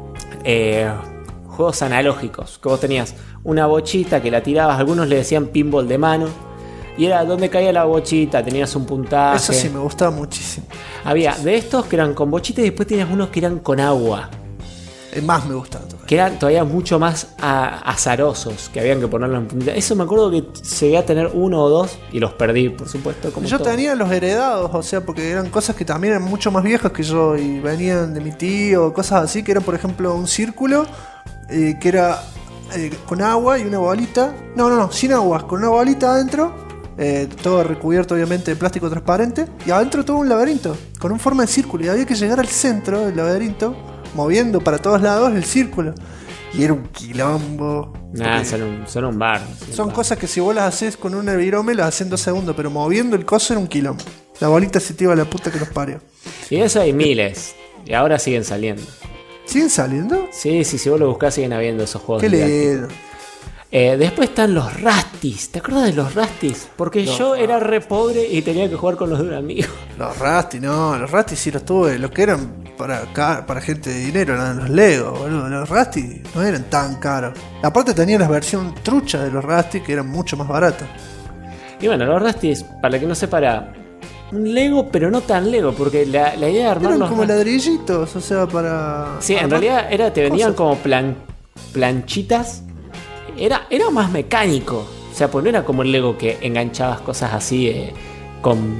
B: juegos analógicos, que vos tenías una bochita que la tirabas, algunos le decían pinball de mano, y era donde caía la bochita, tenías un puntaje.
A: Eso sí me gustaba muchísimo.
B: Había de estos que eran con bochita y después tenías unos que eran con agua.
A: Más me gustaba todavía.
B: Que eran todavía mucho más azarosos, que habían que ponerlos en puntita. Eso me acuerdo que llegué a tener uno o dos y los perdí, por supuesto. Como
A: yo
B: todo.
A: tenía los heredados, o sea, porque eran cosas que también eran mucho más viejas que yo y venían de mi tío, cosas así, que era por ejemplo un círculo que era con agua y una bolita. No, sin agua, con una bolita adentro, todo recubierto obviamente de plástico transparente, y adentro todo un laberinto, con un forma de círculo, y había que llegar al centro del laberinto, moviendo para todos lados el círculo. Y era un quilombo.
B: Son un bar.
A: Son cosas que si vos las haces con un virome, las haces en 2 segundos, pero moviendo el coso era un quilombo. La bolita se te iba a la puta que los parió.
B: Y eso hay miles. Y ahora siguen saliendo.
A: ¿Siguen saliendo?
B: Sí, si vos lo buscás siguen habiendo esos juegos.
A: Qué lindo.
B: Después están los Rastis. ¿Te acuerdas de los Rastis? Porque yo era re pobre y tenía que jugar con los de un amigo.
A: Los Rastis sí los tuve. Los que eran para gente de dinero eran los Lego, boludo. Los Rastis no eran tan caros. Aparte tenían la versión trucha de los Rastis que eran mucho más baratas.
B: Y bueno, los Rastis, para el que no sepa, era un Lego, pero no tan Lego, porque la idea de armarlos...
A: Eran como ladrillitos, o sea, para...
B: Sí, en realidad te venían como planchitas. Era más mecánico. O sea, pues no era como el Lego que enganchabas cosas así con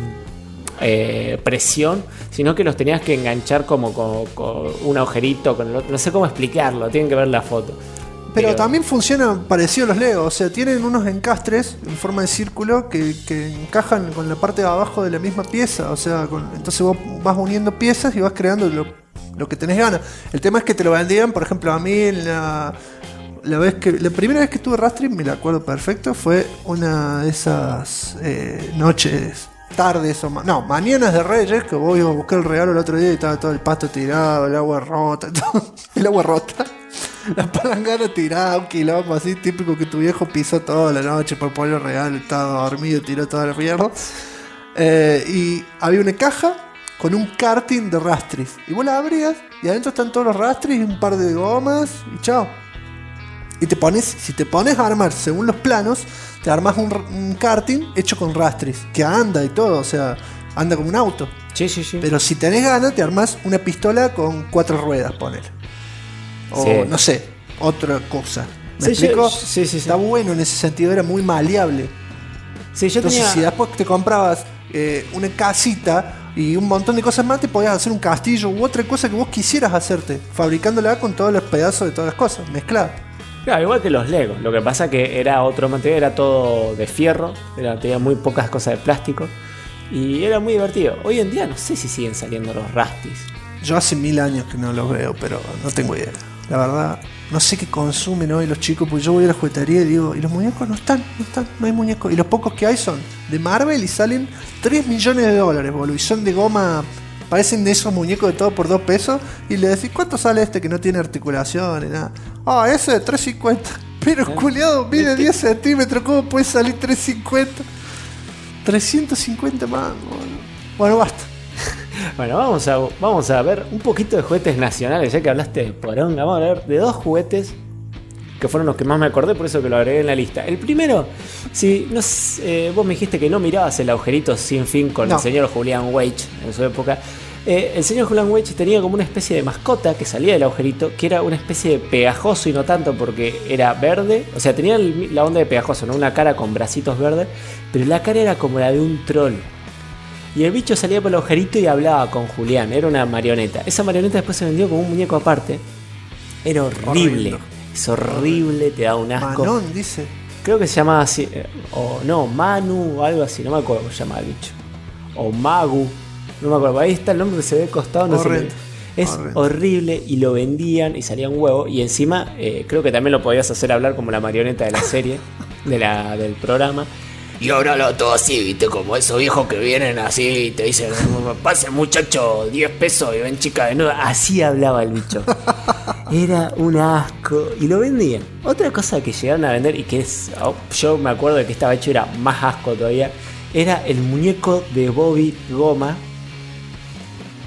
B: presión, sino que los tenías que enganchar como con un agujerito, con el otro. No sé cómo explicarlo, tienen que ver la foto.
A: Pero también funciona parecido a los Lego, o sea, tienen unos encastres en forma de círculo que encajan con la parte de abajo de la misma pieza, o sea, entonces vos vas uniendo piezas y vas creando lo que tenés ganas. El tema es que te lo vendían, por ejemplo, a mí en la primera vez que tuve Rastri, me la acuerdo perfecto, fue una de esas tardes mañanas de Reyes, que voy a buscar el regalo el otro día y estaba todo el pasto tirado, el agua rota, la palangana tirada, un quilombo así típico que tu viejo pisó toda la noche por poner el regalo, estaba dormido, tiró toda la mierda. Y había una caja con un karting de Rastris, y vos la abrías y adentro están todos los Rastris y un par de gomas y chao. Y si te pones a armar según los planos, te armas un karting hecho con Rastris, que anda y todo, o sea, anda como un auto.
B: Sí.
A: Pero si tenés ganas, te armas una pistola con 4 ruedas, ponele. O
B: sí.
A: No sé, otra cosa. ¿Me explico?
B: Sí.
A: Está bueno en ese sentido, era muy maleable.
B: Sí,
A: Entonces, si después te comprabas una casita y un montón de cosas más, te podías hacer un castillo u otra cosa que vos quisieras hacerte, fabricándola con todos los pedazos de todas las cosas, mezcladas.
B: Claro, igual que los Legos. Lo que pasa que era otro material, era todo de fierro, tenía muy pocas cosas de plástico y era muy divertido. Hoy en día no sé si siguen saliendo los Rastis.
A: Yo hace 1000 años que no los veo, pero no tengo idea. La verdad, no sé qué consumen hoy los chicos, porque yo voy a la juguetería y digo, y los muñecos no están, no hay muñecos. Y los pocos que hay son de Marvel y salen $3 millones, boludo. Y son de goma, parecen de esos muñecos de todo por $2. Y le decís, ¿cuánto sale este que no tiene articulaciones? Nada. Ese de $3.50. Pero culiado, mide 10 centímetros, ¿cómo puede salir $3.50? 350 más, boludo. Bueno, basta.
B: Bueno, vamos a ver un poquito de juguetes nacionales, ya que hablaste de poronga. Vamos a ver de 2 juguetes que fueron los que más me acordé, por eso que lo agregué en la lista. El primero, vos me dijiste que no mirabas el agujerito sin fin con el señor Julián Weich en su época. El señor Julián Weich tenía como una especie de mascota que salía del agujerito, que era una especie de pegajoso y no tanto porque era verde. O sea, tenía la onda de pegajoso, ¿no? Una cara con bracitos verdes, pero la cara era como la de un troll. Y el bicho salía por el agujerito y hablaba con Julián. Era una marioneta. Esa marioneta después se vendió como un muñeco aparte. Era horrible. Es horrible, te da un asco.
A: Manon, dice.
B: Creo que se llamaba así. O no, Manu o algo así. No me acuerdo cómo se llamaba el bicho. O Magu. No me acuerdo. Ahí está el nombre que se ve costado. No sé. Es horrible y lo vendían y salía un huevo. Y encima creo que también lo podías hacer hablar como la marioneta de la serie. Del programa. Y habla todo así, viste, como esos viejos que vienen así y te dicen, pase muchacho, 10 pesos y ven chica desnuda. Así hablaba el bicho. Era un asco. Y lo vendían. Otra cosa que llegaron a vender y que yo me acuerdo de que estaba hecho, era más asco todavía, era el muñeco de Bobby Goma.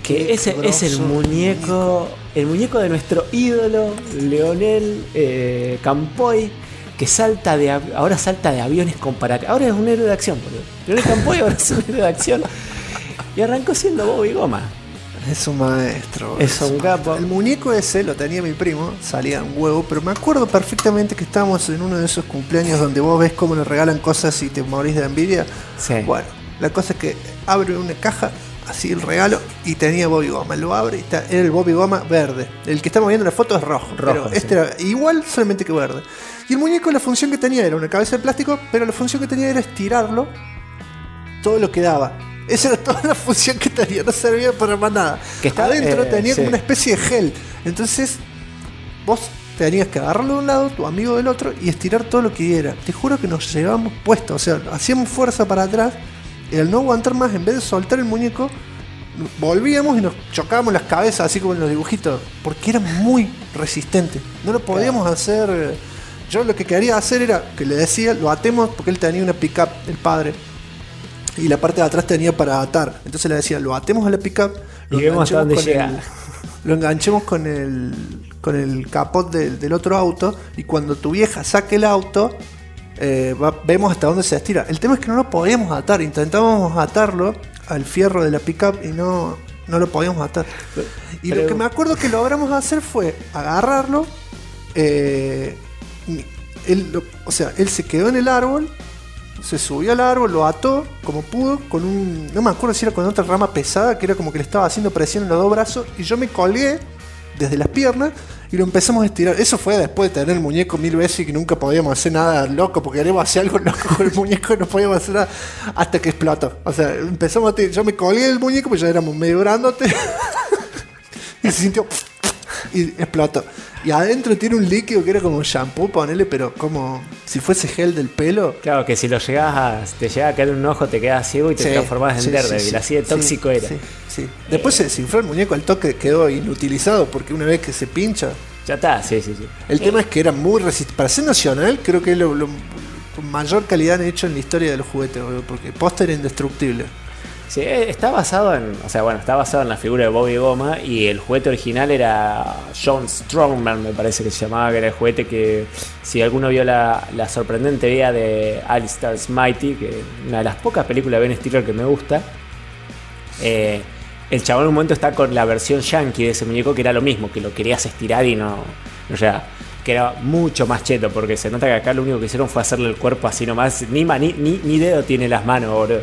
B: que ese es el muñeco de nuestro ídolo, Leonel Campoy, que ahora salta de aviones con paracaídas. Ahora es un héroe de acción, boludo. Leonel Campoy ahora es un héroe de acción. Y arrancó siendo Bobby Goma.
A: Es un maestro.
B: Es un capo.
A: El muñeco ese lo tenía mi primo, salía un huevo, pero me acuerdo perfectamente que estábamos en uno de esos cumpleaños donde vos ves cómo le regalan cosas y te morís de envidia.
B: Sí.
A: Bueno, la cosa es que abre una caja, así el regalo, y tenía Bobby Goma. Lo abre y era el Bobby Goma verde. El que estamos viendo en la foto es rojo, pero este era igual, solamente que verde. Y el muñeco, la función que tenía era una cabeza de plástico, pero la función que tenía era estirarlo todo lo que daba. Esa era toda la función que tenía, no servía para más nada.
B: Que está,
A: adentro tenía
B: sí,
A: como una especie de gel. Entonces, vos tenías que agarrarlo de un lado, tu amigo del otro, y estirar todo lo que diera. Te juro que nos llevábamos puestos, o sea, hacíamos fuerza para atrás, y al no aguantar más, en vez de soltar el muñeco, volvíamos y nos chocábamos las cabezas, así como en los dibujitos, porque era muy resistente. No lo podíamos hacer. Yo lo que quería hacer era que le decía, lo atemos, porque él tenía una pick-up, el padre, y la parte de atrás tenía para atar. Entonces le decía, lo atemos a la pick-up,
B: y vemos hasta dónde llega.
A: Lo enganchemos con el capot del otro auto, y cuando tu vieja saque el auto, vemos hasta dónde se estira. El tema es que no lo podíamos atar. Intentábamos atarlo al fierro de la pick-up y no lo podíamos atar. Y lo que me acuerdo que logramos hacer fue agarrarlo. Él se quedó en el árbol, se subió al árbol, lo ató como pudo, con no me acuerdo si era con otra rama pesada, que era como que le estaba haciendo presión en los dos brazos, y yo me colgué desde las piernas y lo empezamos a estirar. Eso fue después de tener el muñeco 1000 veces y que nunca podíamos hacer nada loco, porque queríamos hacer algo loco con el muñeco y no podíamos hacer nada hasta que explotó. O sea, empezamos yo me colgué del muñeco, pues ya éramos medio grandote y se sintió y explotó. Y adentro tiene un líquido que era como shampoo, ponele, pero como si fuese gel del pelo.
B: Claro, que si te llega a caer un ojo, te quedas ciego y te transformás en Daredevil. Así de tóxico era.
A: Sí. Después se desinfló el muñeco, al toque quedó inutilizado, porque una vez que se pincha.
B: Ya está, sí.
A: El tema es que era muy resistente. Para ser nacional, creo que es lo con mayor calidad han hecho en la historia de los juguetes, porque posta era indestructible.
B: Sí, está basado en la figura de Bobby Goma, y el juguete original era John Strongman, me parece que se llamaba, que era el juguete que, si alguno vio la sorprendente vida de Alistair Smitey, que es una de las pocas películas de Ben Stiller que me gusta, el chabón en un momento está con la versión yankee de ese muñeco, que era lo mismo, que lo querías estirar y no llega, que era mucho más cheto, porque se nota que acá lo único que hicieron fue hacerle el cuerpo así nomás, ni dedo tiene las manos, boludo.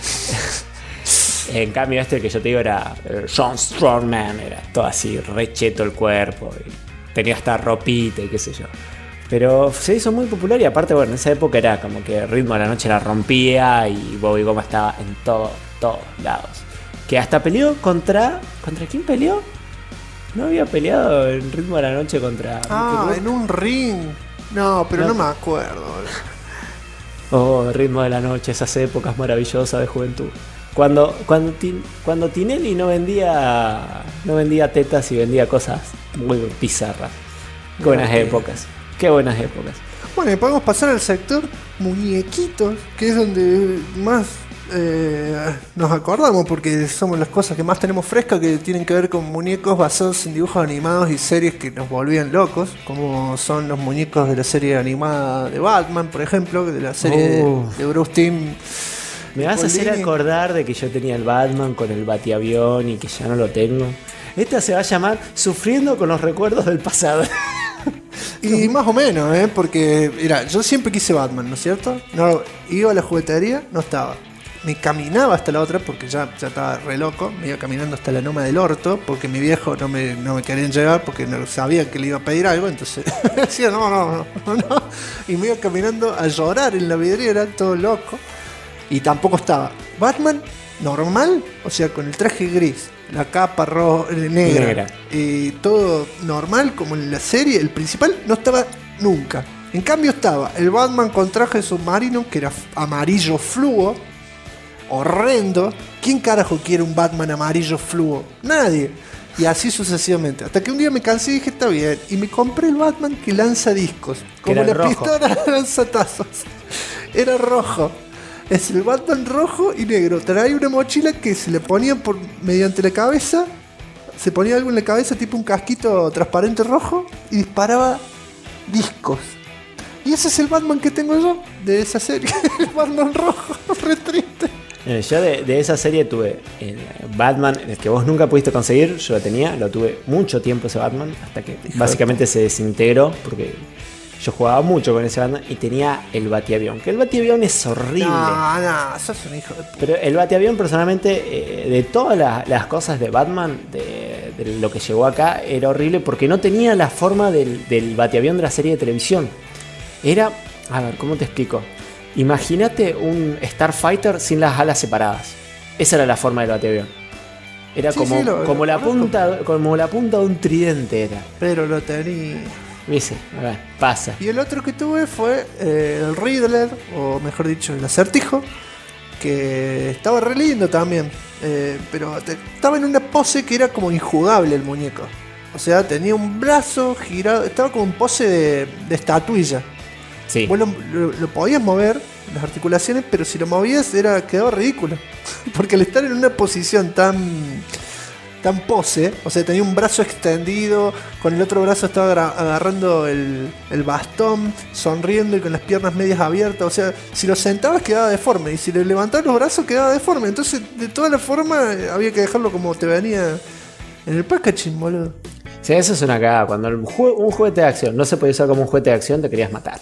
B: En cambio que yo te digo era John Strongman, era todo así, re cheto el cuerpo, y tenía hasta ropita y qué sé yo. Pero se hizo muy popular, y aparte, bueno, en esa época era como que el Ritmo de la Noche la rompía y Bobby Goma estaba en todos lados. Que hasta peleó ¿contra quién peleó? ¿No había peleado en Ritmo de la Noche contra...
A: en un ring? No, pero no me acuerdo.
B: Oh, Ritmo de la Noche, esas épocas maravillosas de juventud. Cuando Tinelli no vendía tetas y vendía cosas muy bizarras. Qué buenas épocas. Bueno,
A: y podemos pasar al sector muñequitos, que es donde más nos acordamos, porque somos las cosas que más tenemos frescas, que tienen que ver con muñecos basados en dibujos animados y series que nos volvían locos, como son los muñecos de la serie animada de Batman, por ejemplo, de la serie de Bruce Timm.
B: Me vas a hacer acordar de que yo tenía el Batman con el batiavión y que ya no lo tengo. Esta se va a llamar Sufriendo con los recuerdos del pasado.
A: Y más o menos, porque mira, yo siempre quise Batman, ¿no es cierto? No, iba a la juguetería, no estaba. Me caminaba hasta la otra porque ya estaba re loco. Me iba caminando hasta la Loma del Orto porque mi viejo no me querían llevar porque no sabía que le iba a pedir algo. Entonces decía no. Y me iba caminando a llorar en la vidriera, todo loco. Y tampoco estaba Batman normal, o sea, con el traje gris, la capa negra, y todo normal como en la serie. El principal no estaba nunca. En cambio estaba el Batman con traje submarino, que era amarillo fluo, horrendo. ¿Quién carajo quiere un Batman amarillo fluo? Nadie. Y así sucesivamente, hasta que un día me cansé y dije, está bien, y me compré el Batman que lanza discos, como la pistola lanza tazos. Era rojo. Es el Batman rojo y negro. Trae una mochila que se le ponía mediante la cabeza. Se ponía algo en la cabeza, tipo un casquito transparente rojo, y disparaba discos. Y ese es el Batman que tengo yo de esa serie. El Batman rojo, re triste.
B: Yo de esa serie tuve el Batman, el que vos nunca pudiste conseguir. Yo lo tenía, lo tuve mucho tiempo ese Batman, hasta que básicamente se desintegró, porque yo jugaba mucho con ese Batman. Y tenía el Batiavión, que el Batiavión es horrible.
A: No, sos un hijo de puta.
B: Pero el Batiavión, personalmente, de todas las cosas de Batman, de lo que llegó acá, era horrible porque no tenía la forma del Batiavión de la serie de televisión. Era, a ver, ¿cómo te explico? Imagínate un Starfighter sin las alas separadas. Esa era la forma del Batiavión. Era
A: Sí,
B: como,
A: sí,
B: como la punta de un tridente era.
A: Pero lo tenía.
B: Dice, bueno, pasa.
A: Y el otro que tuve fue el Riddler, o mejor dicho, el Acertijo, que estaba re lindo también. Pero estaba en una pose que era como injugable el muñeco. O sea, tenía un brazo girado, estaba como en pose de estatuilla.
B: Sí.
A: Vos lo podías mover, las articulaciones, pero si lo movías quedaba ridículo. Porque al estar en una posición tan pose, o sea, tenía un brazo extendido, con el otro brazo estaba agarrando el bastón, sonriendo y con las piernas medias abiertas. O sea, si lo sentabas quedaba deforme, y si le levantabas los brazos quedaba deforme. Entonces, de todas las formas, había que dejarlo como te venía en el packaging, boludo.
B: Sí, eso es una cagada. Cuando un juguete de acción no se podía usar como un juguete de acción, te querías matar.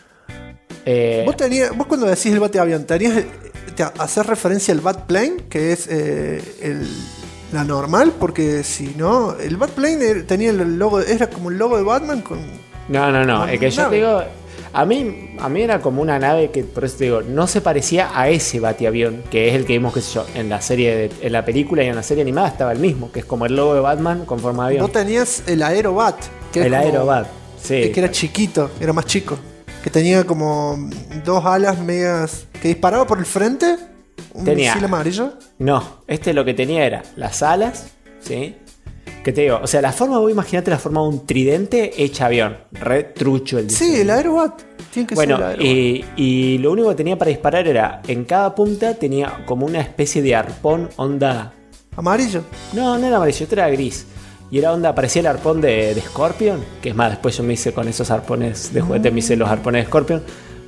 A: Vos cuando decís el Batiavión, ¿hacés referencia al Batplane, que es la normal? Porque si no, el Batplane tenía el logo, era como el logo de Batman con...
B: No. El que yo te digo, a mí era como una nave que, por eso te digo, no se parecía a ese Batiavión, que es el que vimos, qué sé yo, en la serie, en la película y en la serie animada estaba el mismo, que es como el logo de Batman con forma de avión.
A: Vos tenías el Aerobat, que
B: el Aerobat, sí.
A: Que era chiquito, era más chico. Que tenía como dos alas medias, que disparaba por el frente, un misil amarillo.
B: No, lo que tenía era las alas, ¿sí? Que te digo, o sea, la forma, vos imaginate la forma de un tridente hecha avión. Re trucho el diseño.
A: Sí, el Aerobat. Tiene que ser el Aerobat.
B: Y lo único que tenía para disparar era, en cada punta tenía como una especie de arpón onda...
A: ¿Amarillo?
B: No era amarillo, era gris. Y era onda, parecía el arpón de Scorpion. Que es más, después yo me hice con esos arpones de juguete, me hice los arpones de Scorpion.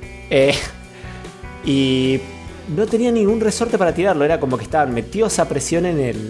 B: Y no tenía ningún resorte para tirarlo. Era como que estaban metidos a presión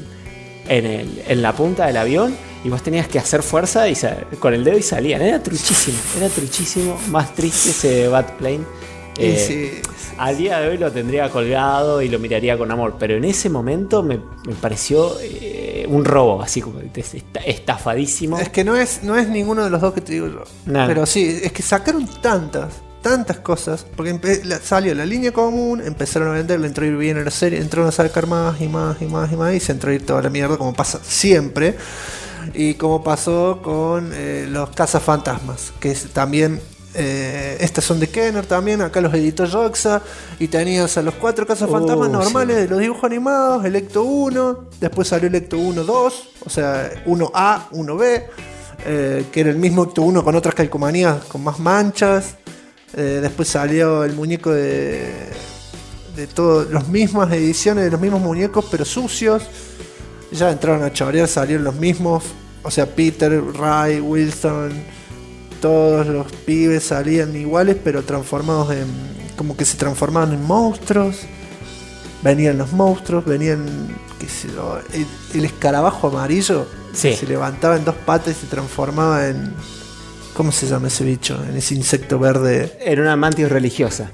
B: en la punta del avión, y vos tenías que hacer fuerza con el dedo y salían. Era truchísimo. Más triste ese Batplane.
A: Sí.
B: Al día de hoy lo tendría colgado y lo miraría con amor, pero en ese momento me pareció un robo, así como estafadísimo.
A: Es que no es ninguno de los dos que te digo yo.
B: Nada.
A: Pero sí, es que sacaron tantas cosas, porque salió la línea común, empezaron a vender, le entró a ir bien en la serie, entraron a sacar más, y se entró a ir toda la mierda, como pasa siempre, y como pasó con los cazafantasmas, que también, estas son de Kenner también, acá los editó Roxa, y tenías a los 4 cazafantasmas normales, sí, de los dibujos animados, el Ecto 1, después salió el Ecto 1-2, o sea, 1A, 1B, que era el mismo Ecto 1 con otras calcomanías, con más manchas. Después salió el muñeco de todas las mismas ediciones de los mismos muñecos, pero sucios. Ya entraron a chorear, salieron los mismos. O sea, Peter, Ray, Wilson, todos los pibes salían iguales, pero transformados como que se transformaban en monstruos. Venían los monstruos, qué sé yo, el escarabajo amarillo,
B: sí,
A: que se levantaba en 2 patas y se transformaba en... ¿Cómo se llama ese bicho? En ese insecto verde.
B: Era una mantis religiosa.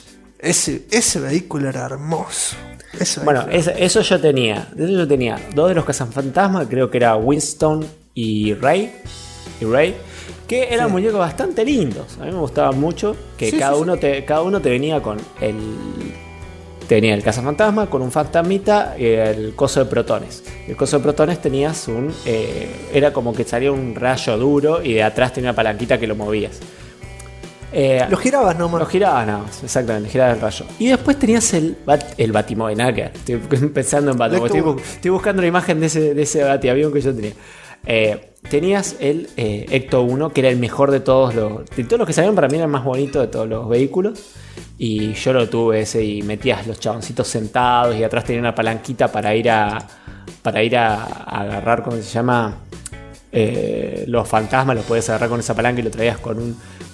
A: Ese vehículo era hermoso.
B: Eso yo tenía. Yo tenía 2 de los cazafantasmas, creo que era Winston y Ray. Que eran muñecos bastante lindos. A mí me gustaban mucho. Que cada uno te venía con el... Tenía el cazafantasma con un fantasmita y el coso de protones. El coso de protones tenías era como que salía un rayo duro y de atrás tenía una palanquita que lo movías.
A: Lo girabas nomás.
B: Exactamente, girabas el rayo. Y después tenías el Batimovenaker. Estoy pensando en Batman. Estoy buscando la imagen de ese batiavión que yo tenía. Tenías el Ecto 1, que era el mejor de todos los que salieron. Para mí era el más bonito de todos los vehículos. Y yo lo tuve ese y metías los chaboncitos sentados y atrás tenía una palanquita para ir a agarrar, ¿cómo se llama? Los fantasmas los podías agarrar con esa palanca y lo traías con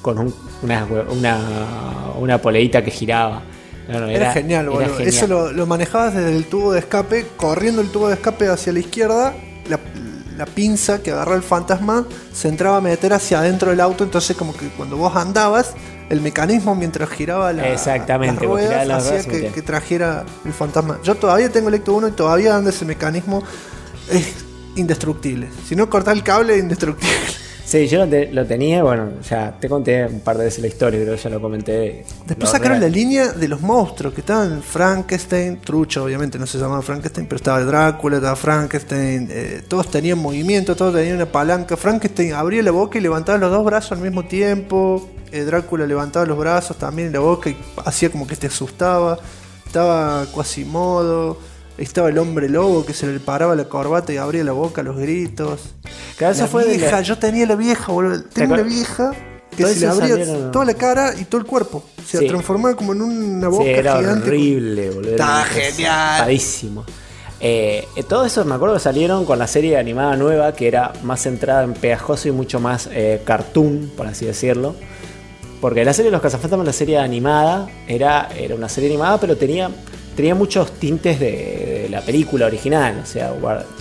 B: una poleita que giraba. No,
A: era genial, boludo.
B: Genial.
A: Eso lo manejabas desde el tubo de escape, corriendo el tubo de escape hacia la izquierda. La pinza que agarraba el fantasma se entraba a meter hacia adentro del auto. Entonces, como que cuando vos andabas, el mecanismo mientras giraba las ruedas hacía que trajera el fantasma. Yo todavía tengo el Ecto 1 y todavía ando ese mecanismo. Es indestructible. Si no cortás el cable, es indestructible.
B: Sí, yo lo tenía, bueno, ya te conté un par de veces la historia, creo que ya lo comenté.
A: Después sacaron la línea de los monstruos, que estaban Frankenstein, trucho, obviamente no se llamaba Frankenstein, pero estaba Drácula, estaba Frankenstein, todos tenían movimiento, todos tenían una palanca. Frankenstein abría la boca y levantaba los dos brazos al mismo tiempo. Drácula levantaba los brazos también en la boca y hacía como que te asustaba. Estaba Quasimodo. Estaba el hombre lobo que se le paraba la corbata y abría la boca a los gritos.
B: Cada vez fue
A: vieja, yo tenía la vieja, boludo. Tengo una vieja que se le abría toda la cara y todo el cuerpo. Se transformaba como en una boca
B: era
A: gigante.
B: Horrible, boludo.
A: Está genial.
B: Padísimo. Todo eso me acuerdo que salieron con la serie animada nueva que era más centrada en pegajoso y mucho más cartoon, por así decirlo. Porque la serie de los Cazafantasmas, la serie animada, era una serie animada, pero tenía muchos tintes de la película original. O sea,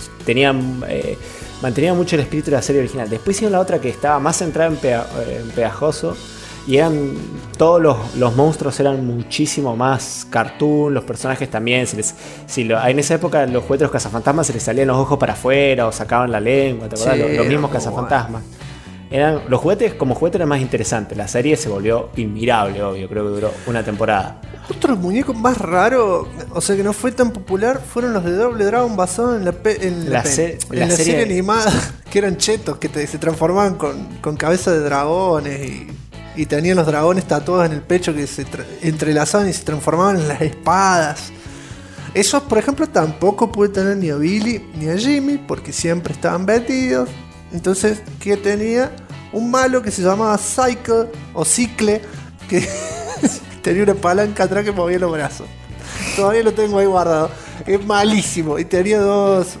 B: mantenía mucho el espíritu de la serie original. Después hicieron la otra que estaba más centrada en pegajoso. Y todos los monstruos eran muchísimo más cartoon. Los personajes también. En esa época los juguetes de los cazafantasmas se les salían los ojos para afuera o sacaban la lengua. ¿Te acordás? Los mismos cazafantasmas. Los juguetes como juguete eran más interesantes. La serie se volvió inmirable, obvio. Creo que duró una temporada.
A: Otro muñeco más raro, o sea que no fue tan popular, fueron los de Double Dragon basados en la serie animada, que eran chetos, que se transformaban con cabeza de dragones y tenían los dragones tatuados en el pecho que se entrelazaban y se transformaban en las espadas. Esos, por ejemplo, tampoco pude tener ni a Billy ni a Jimmy, porque siempre estaban vestidos. Entonces, ¿qué tenía? Un malo que se llamaba Cycle o Cicle, que tenía una palanca atrás que movía los brazos. Todavía lo tengo ahí guardado. Es malísimo. Y tenía dos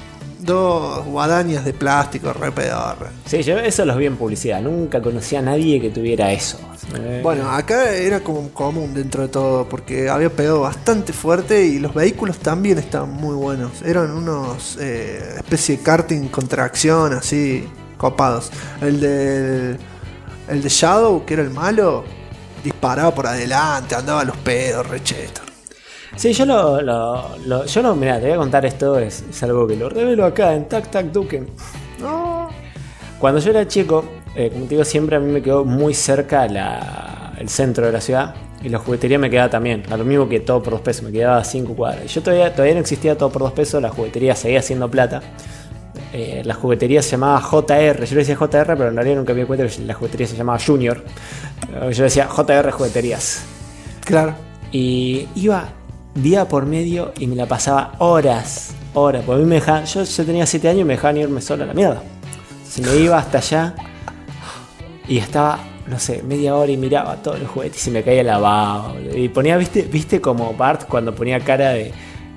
A: guadañas de plástico, re pedorra.
B: Sí, yo eso los vi en publicidad. Nunca conocí a nadie que tuviera eso.
A: Bueno, acá era como común dentro de todo, porque había pegado bastante fuerte y los vehículos también estaban muy buenos. Eran unos especie de karting con tracción, así, copados. El de Shadow, que era el malo, disparaba por adelante, andaba a los pedos, recheto.
B: Sí, yo mirá, te voy a contar esto, es algo que lo revelo acá en Tac Tac Duken.
A: No.
B: Cuando yo era chico, como te digo, siempre a mí me quedó muy cerca el centro de la ciudad. Y la juguetería me quedaba también, a lo mismo que Todo por 2 pesos, me quedaba a 5 cuadras. Y yo todavía no existía Todo por 2 pesos, la juguetería seguía haciendo plata. La juguetería se llamaba JR, yo le decía JR, pero en realidad nunca me di cuenta que la juguetería se llamaba Junior. Yo decía JR Jugueterías.
A: Claro.
B: Y iba día por medio y me la pasaba horas, porque a mí me dejaban, yo tenía 7 años y me dejaban irme solo a la mierda. Si me iba hasta allá y estaba, no sé, media hora y miraba todos los juguetes y se me caía la baba, boludo. Y ponía, viste como Bart cuando ponía cara de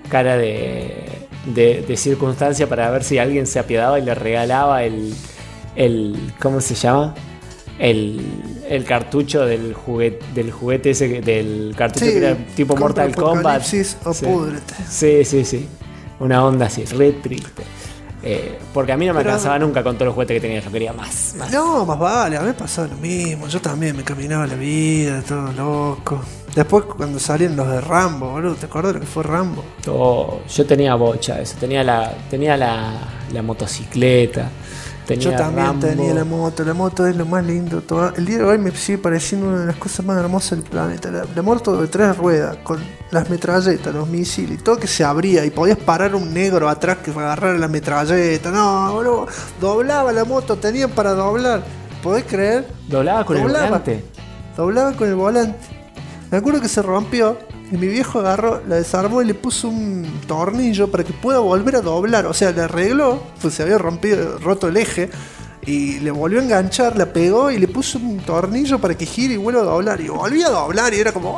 B: circunstancia para ver si alguien se apiadaba y le regalaba el ¿cómo se llama? El cartucho del juguete ese, del cartucho que era tipo Mortal Kombat. Sí. Una onda así, re triste. Porque a mí no me alcanzaba nunca con todos los juguetes que tenía, yo quería más.
A: No, más vale, a mí me pasaba lo mismo. Yo también me caminaba la vida, todo loco. Después cuando salieron los de Rambo, boludo, ¿te acuerdas de lo que fue Rambo?
B: Yo tenía bocha eso, tenía la motocicleta.
A: Yo también
B: Rambo.
A: tenía la moto es lo más lindo. El día de hoy me sigue pareciendo una de las cosas más hermosas del planeta. La moto de 3 ruedas, con las metralletas, los misiles, y todo que se abría y podías parar un negro atrás que agarrara la metralleta. No, boludo, doblaba la moto, tenían para doblar. ¿Podés creer?
B: ¿Doblaba con el volante?
A: Doblaba con el volante. Me acuerdo que se rompió y mi viejo agarró, la desarmó y le puso un tornillo para que pueda volver a doblar. O sea, le arregló, pues se había roto el eje Y le volvió a enganchar, la pegó y le puso un tornillo para que gire y vuelva a doblar. Y volvía a doblar y era como,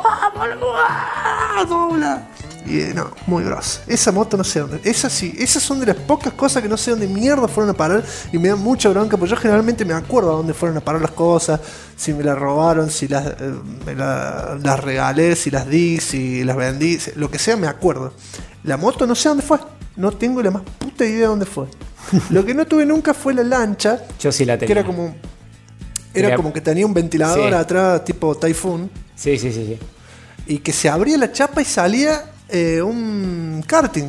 A: dobla. Y no, muy grosso. Esa moto no sé dónde. Esas son de las pocas cosas que no sé dónde mierda fueron a parar. Y me da mucha bronca, porque yo generalmente me acuerdo a dónde fueron a parar las cosas. Si me las robaron, si las regalé, si las di, si las vendí. Lo que sea, me acuerdo. La moto no sé dónde fue. No tengo la más puta idea de dónde fue. Lo que no tuve nunca fue la lancha.
B: Yo sí la tenía.
A: Que era como que tenía un ventilador atrás, tipo Typhoon.
B: Sí.
A: Y que se abría la chapa y salía un karting.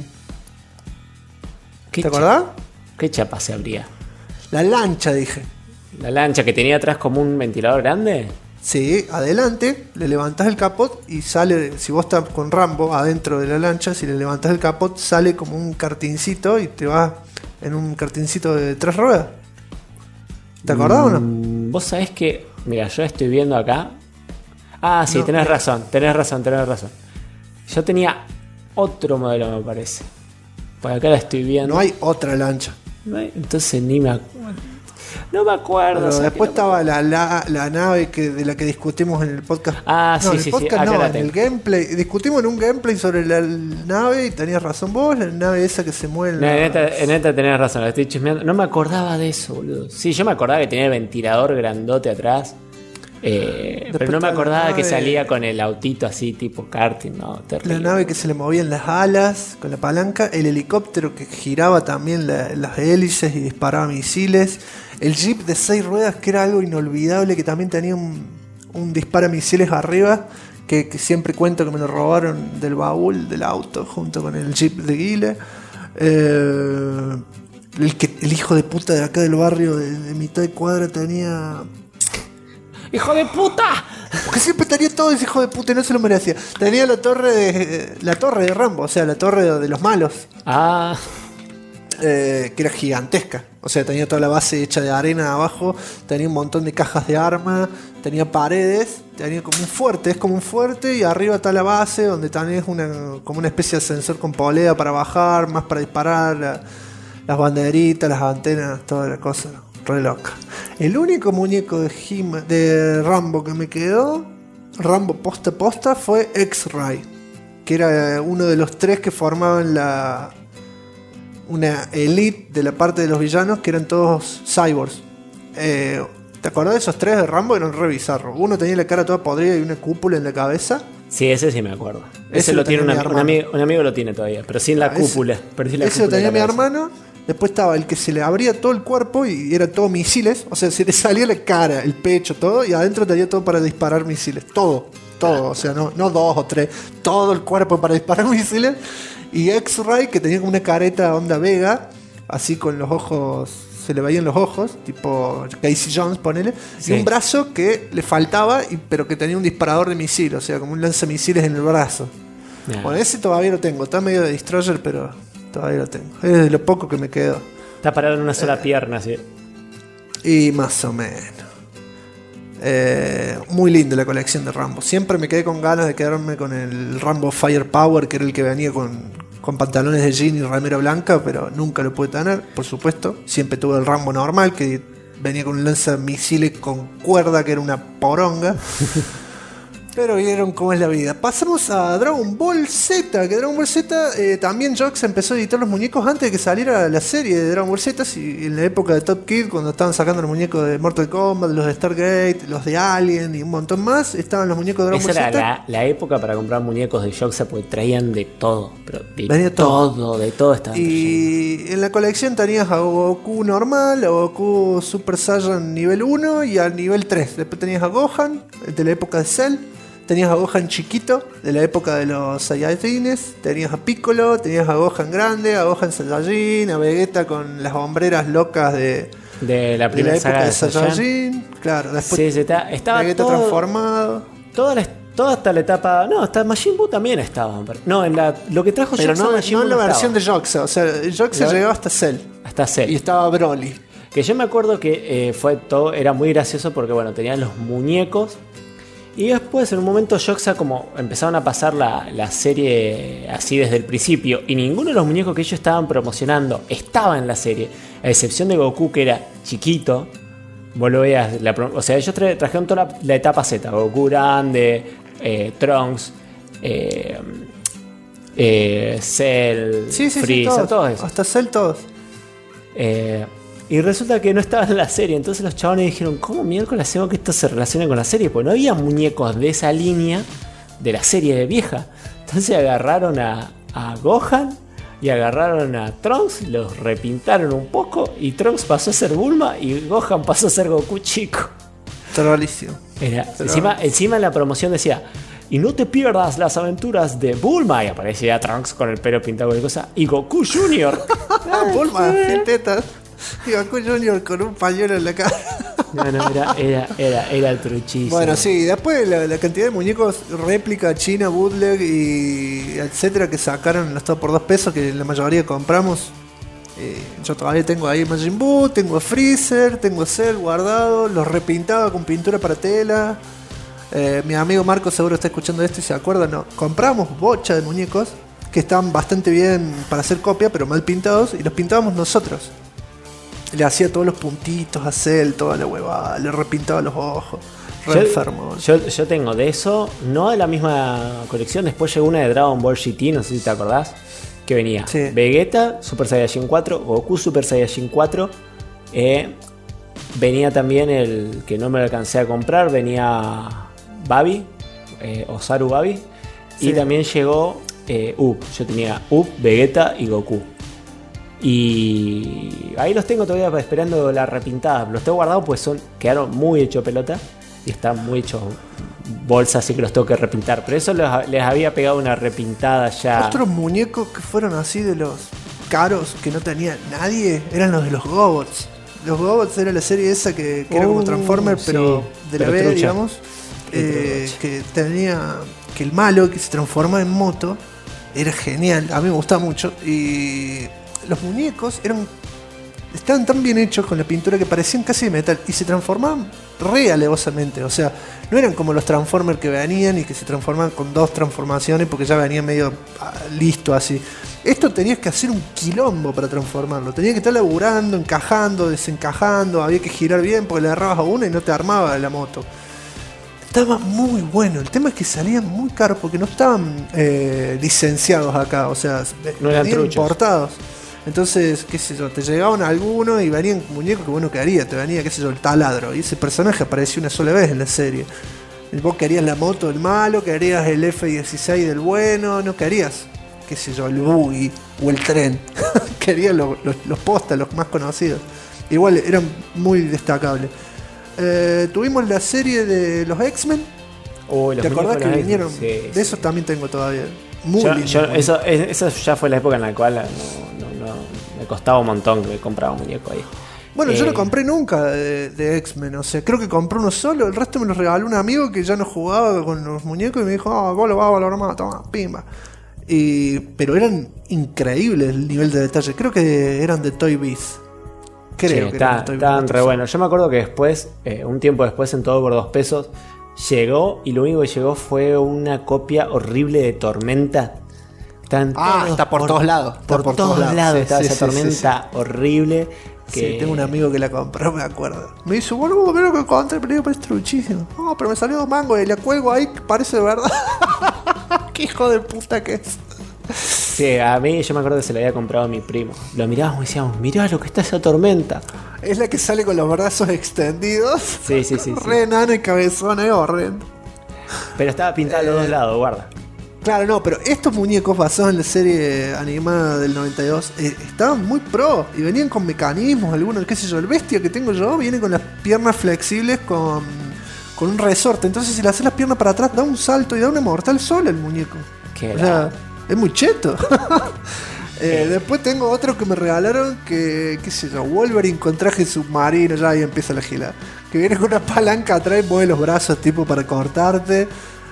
A: ¿Te acordás?
B: ¿Qué chapa se abría?
A: La lancha, dije.
B: ¿La lancha que tenía atrás como un ventilador grande?
A: Sí, adelante, le levantás el capot y sale, si vos estás con Rambo adentro de la lancha, si le levantás el capot sale como un kartincito y te vas en un kartincito de 3 ruedas. ¿Te acordás o no?
B: Vos sabés que, mira, yo estoy viendo acá. Ah, sí, tenés razón. Yo tenía otro modelo, me parece. Por acá la estoy viendo.
A: No hay otra lancha.
B: Entonces ni me acuerdo. No me acuerdo.
A: Pero después estaba la nave de la que discutimos en el podcast.
B: Ah,
A: no,
B: sí,
A: en el
B: sí,
A: podcast
B: sí.
A: no, en el gameplay. Discutimos en un gameplay sobre la nave y tenías razón vos, la nave esa que se mueve.
B: En esta tenés razón, la estoy chismeando. No me acordaba de eso, boludo. Sí, yo me acordaba que tenía el ventilador grandote atrás. Pero no me acordaba que salía con el autito así tipo karting, no, terrible.
A: La nave que se le movían las alas con la palanca, el helicóptero que giraba también las hélices y disparaba misiles, el jeep de 6 ruedas que era algo inolvidable, que también tenía un disparamisiles arriba, que siempre cuento que me lo robaron del baúl del auto junto con el jeep de Guile. El hijo de puta de acá del barrio de mitad de cuadra tenía...
B: ¡Hijo de puta!
A: Porque siempre tenía todo ese hijo de puta y no se lo merecía. Tenía la torre de Rambo, o sea, la torre de los malos.
B: Ah.
A: Que era gigantesca. O sea, tenía toda la base hecha de arena abajo, tenía un montón de cajas de armas, tenía paredes, tenía como un fuerte, es como un fuerte, y arriba está la base donde tenés como una especie de sensor con polea para bajar, más para disparar, las banderitas, las antenas, toda la cosa. Re loca. El único muñeco de Rambo que me quedó, Rambo posta, fue X-Ray, que era uno de los 3 que formaban una elite de la parte de los villanos, que eran todos cyborgs. ¿Te acordás de esos 3 de Rambo? Eran re bizarros. Uno tenía la cara toda podrida y una cúpula en la cabeza.
B: Sí, ese sí me acuerdo. Ese lo tiene un amigo lo tiene todavía, pero sin la cúpula. Ese
A: lo tenía mi hermano. Después estaba el que se le abría todo el cuerpo y era todo misiles. O sea, se le salía la cara, el pecho, todo. Y adentro tenía todo para disparar misiles. Todo. O sea, no 2 o 3. Todo el cuerpo para disparar misiles. Y X-Ray, que tenía como una careta onda Vega. Así con los ojos, se le veían los ojos. Tipo Casey Jones, ponele. Sí. Y un brazo que le faltaba, pero que tenía un disparador de misil. O sea, como un lanzamisiles en el brazo. Bueno, ese todavía lo tengo. Está medio de Destroyer, pero... todavía lo tengo. Es de lo poco que me quedó.
B: Está parado en una sola pierna, sí.
A: Y más o menos. Muy linda la colección de Rambo. Siempre me quedé con ganas de quedarme con el Rambo Firepower, que era el que venía con pantalones de jean y remera blanca, pero nunca lo pude tener, por supuesto. Siempre tuve el Rambo normal, que venía con un lanzamisiles con cuerda, que era una poronga. Pero vieron cómo es la vida. Pasamos a Dragon Ball Z, que Dragon Ball Z también Jox empezó a editar los muñecos antes de que saliera la serie de Dragon Ball Z, y en la época de Top Kid, cuando estaban sacando los muñecos de Mortal Kombat, los de Stargate, los de Alien y un montón más, estaban los muñecos de Dragon Ball Z.
B: Esa era la época para comprar muñecos de Jox, porque traían de todo, pero de todo estaban
A: y trayendo. En la colección tenías a Goku normal, a Goku Super Saiyan nivel 1 y al nivel 3. Después tenías a Gohan, de la época de Cell. Tenías a Gohan chiquito, de la época de los Saiyajines. Tenías a Piccolo, tenías a Gohan grande, a Gohan Saiyajin, a Vegeta con las hombreras locas de
B: la primera
A: época de Saiyajin. Claro, después
B: sí, estaba
A: Vegeta
B: todo,
A: transformado.
B: Toda hasta la etapa... No, hasta Majin Buu también estaba. No, lo que trajo
A: pero
B: Joxa,
A: no en la versión de Joxa. O sea, Joxa llegaba hasta Cell.
B: Hasta Cell.
A: Y estaba Broly.
B: Que yo me acuerdo que fue todo, era muy gracioso porque, bueno, tenían los muñecos. Y después en un momento Yoxa como empezaron a pasar la serie así desde el principio y ninguno de los muñecos que ellos estaban promocionando estaba en la serie, a excepción de Goku que era chiquito. Vos lo veas, o sea, ellos trajeron toda la etapa Z, Goku grande, Trunks, Cell, Freezer, todos esos.
A: Hasta Cell todos.
B: Y resulta que no estaban en la serie. Entonces los chavales dijeron, ¿cómo miércoles hacemos que esto se relacione con la serie? Pues no había muñecos de esa línea de la serie de vieja. Entonces agarraron a Gohan y agarraron a Trunks, los repintaron un poco y Trunks pasó a ser Bulma y Gohan pasó a ser Goku chico.
A: Trollísimo.
B: Encima en la promoción decía, y no te pierdas las aventuras de Bulma, y aparecía Trunks con el pelo pintado y cosa, y Goku Jr.
A: Bulma, sin tetas. Y Goku Jr. con un pañuelo en la cara.
B: No, era truchísimo.
A: Bueno, sí, después la cantidad de muñecos réplica china, bootleg y etcétera que sacaron los todo por $2, que la mayoría compramos. Yo todavía tengo ahí Majin Buu, tengo Freezer, tengo Cell guardado, los repintaba con pintura para tela. Mi amigo Marco seguro está escuchando esto y se acuerda, no, compramos bocha de muñecos que estaban bastante bien para hacer copia, pero mal pintados, y los pintábamos nosotros. Le hacía todos los puntitos a Cell, toda la huevada, le repintaba los ojos. Enfermo.
B: Yo tengo de eso, no de la misma colección. Después llegó una de Dragon Ball GT, no sé si te acordás, que venía Vegeta, Super Saiyajin 4, Goku Super Saiyajin 4. Venía también el que no me lo alcancé a comprar, venía Babi, Osaru Babi. Y también llegó yo tenía Vegeta y Goku. Y ahí los tengo todavía esperando la repintada. Los tengo guardados pues quedaron muy hechos pelota y están muy hechos bolsas, así que los tengo que repintar. Pero eso les había pegado una repintada ya.
A: Otros muñecos que fueron así de los caros que no tenía nadie eran los de los Gobots. Los Gobots era la serie esa que era como Transformer, pero de la B, trucha, digamos. Que tenía que el malo que se transformaba en moto era genial. A mí me gustaba mucho. Y los muñecos estaban tan bien hechos con la pintura que parecían casi de metal y se transformaban re alevosamente. O sea, no eran como los Transformers que venían y que se transformaban con 2 transformaciones porque ya venía medio listo así. Esto tenías que hacer un quilombo para transformarlo. Tenías que estar laburando, encajando, desencajando. Había que girar bien porque le agarrabas a uno y no te armaba la moto. Estaba muy bueno. El tema es que salían muy caros porque no estaban licenciados acá. O sea,
B: no eran
A: importados. Entonces, qué sé yo, te llegaban algunos y venían muñecos que vos no querías. Te venía, qué sé yo, el taladro. Y ese personaje apareció una sola vez en la serie. Vos querías la moto del malo, querías el F-16 del bueno, no querías, qué sé yo, el buggy o el tren. Querías los postas, los más conocidos. Igual eran muy destacables. Tuvimos la serie de los X-Men. ¿Te acordás que vinieron? Sí, de esos también tengo todavía. Muy lindo.
B: Eso ya fue la época en la cual me costaba un montón que me compraba un muñeco ahí.
A: Bueno, yo no compré nunca de X-Men, o sea, creo que compré uno solo, el resto me lo regaló un amigo que ya no jugaba con los muñecos y me dijo, vos lo vas a valorar más, toma, pimba. Pero eran increíbles el nivel de detalle, creo que eran de Toy Biz. Creo que
B: estaban re buenos. Yo me acuerdo que después, un tiempo después, en todo por $2, llegó y lo único que llegó fue una copia horrible de Tormenta.
A: Está por todos lados.
B: Por todos lados estaba esa Tormenta horrible.
A: Sí, tengo un amigo que la compró, me acuerdo. Me dice, boludo, mira lo que encontré, pero es truchísimo. No, pero me salió 2 mangos y la cuelgo ahí, parece de verdad. Qué hijo de puta que es.
B: Sí, a mí yo me acuerdo que se la había comprado a mi primo. Lo mirábamos y decíamos, mirá lo que está esa Tormenta.
A: Es la que sale con los brazos extendidos.
B: Sí.
A: Re enano y cabezón, horrendo.
B: Pero estaba pintada a los dos lados, guarda.
A: Claro, no, pero estos muñecos basados en la serie animada del 92 estaban muy pro y venían con mecanismos, algunos, qué sé yo, el bestia que tengo yo viene con las piernas flexibles con un resorte, entonces si le haces las piernas para atrás da un salto y da una mortal sola el muñeco. O sea, es muy cheto. Después tengo otro que me regalaron que, qué sé yo, Wolverine con traje submarino, ya ahí empieza la gilada, que viene con una palanca atrás y mueve los brazos tipo para cortarte.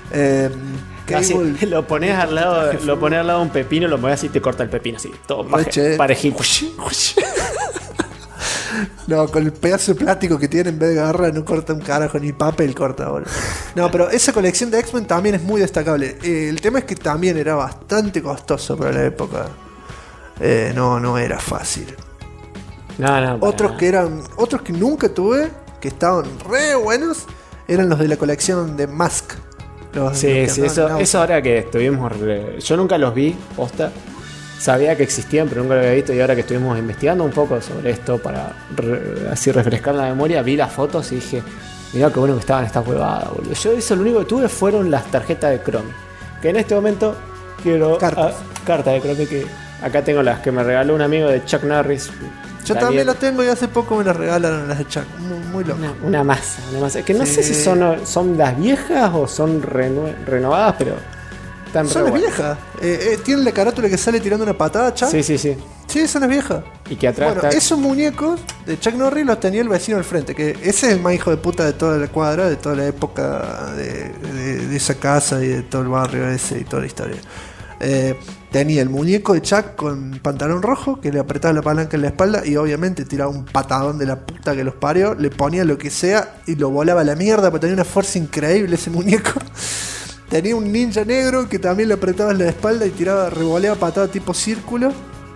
B: Así, lo pones al lado de un pepino, lo mueves así y te corta el pepino así, todo parejito.
A: No, con el pedazo de plástico que tiene en vez de garra no corta un carajo, ni papel corta ahora. No, pero esa colección de X-Men también es muy destacable. El tema es que también era bastante costoso para la época. No era fácil.
B: No.
A: Otros que nunca tuve, que estaban re buenos, eran los de la colección de Mask.
B: Sí, eso ahora que estuvimos... Yo nunca los vi, posta. Sabía que existían, pero nunca lo había visto. Y ahora que estuvimos investigando un poco sobre esto para así refrescar la memoria, vi las fotos y dije, mirá qué bueno que estaban estas huevadas, boludo. Yo eso lo único que tuve fueron las tarjetas de Chromie. Que en este momento quiero... Cartas de Chromie, que acá tengo las que me regaló un amigo de Chuck Norris.
A: Yo también las tengo y hace poco me las regalaron las de Chuck. Muy loco.
B: Una masa. Que no sé si son las viejas o son renovadas, pero están
A: son las viejas. Tienen la carátula que sale tirando una patada, Chuck.
B: Sí.
A: Sí, son las viejas.
B: Y que atrás
A: esos muñecos de Chuck Norris los tenía el vecino al frente. Que ese es el más hijo de puta de toda la cuadra, de toda la época de esa casa y de todo el barrio ese y toda la historia. Tenía el muñeco de Chuck con pantalón rojo, que le apretaba la palanca en la espalda y obviamente tiraba un patadón de la puta que los parió, le ponía lo que sea y lo volaba a la mierda, porque tenía una fuerza increíble ese muñeco. Tenía un ninja negro que también le apretaba en la espalda y revoleaba patada tipo círculo.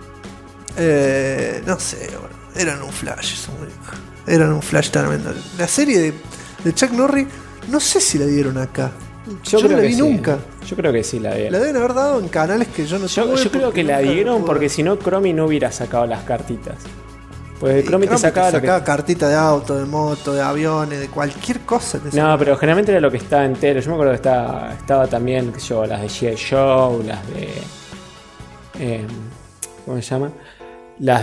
A: No sé, bueno, eran un flash esos muñecos. Eran un flash tremendo. La serie de Chuck Norris, no sé si la dieron acá. Yo no la vi nunca.
B: Yo creo que sí la dieron.
A: La deben haber dado en canales que yo no sé.
B: Yo creo que la dieron porque si no, Chromie no hubiera sacado las cartitas. Pues Chromie te sacaba
A: cartita de auto, de moto, de aviones, de cualquier cosa.
B: No, pero generalmente era lo que estaba entero. Yo me acuerdo que estaba también, qué sé yo, las de G.I. Joe, las de... ¿cómo se llama? Las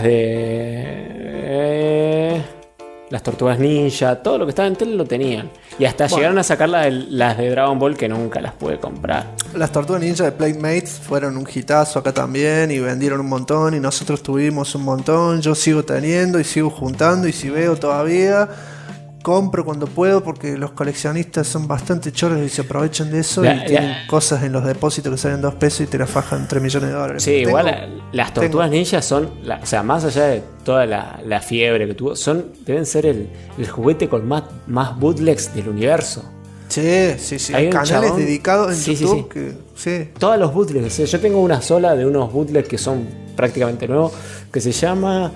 B: de... las Tortugas Ninja, todo lo que estaba en tele lo tenían. Y hasta llegaron a sacar las de Dragon Ball, que nunca las pude comprar.
A: Las Tortugas Ninja de Playmates fueron un hitazo acá también y vendieron un montón y nosotros tuvimos un montón. Yo sigo teniendo y sigo juntando y si veo todavía compro cuando puedo porque los coleccionistas son bastante choros y se aprovechan de eso y tienen cosas en los depósitos que salen $2 y te la fajan $3 millones.
B: Sí, igual las Tortugas Ninja son, o sea, más allá de toda la fiebre que tuvo, deben ser el juguete con más bootlegs del universo.
A: Sí. Hay canales dedicados en YouTube.
B: Sí. Todos los bootlegs. O sea, yo tengo una sola de unos bootlegs que son prácticamente nuevos, que se llama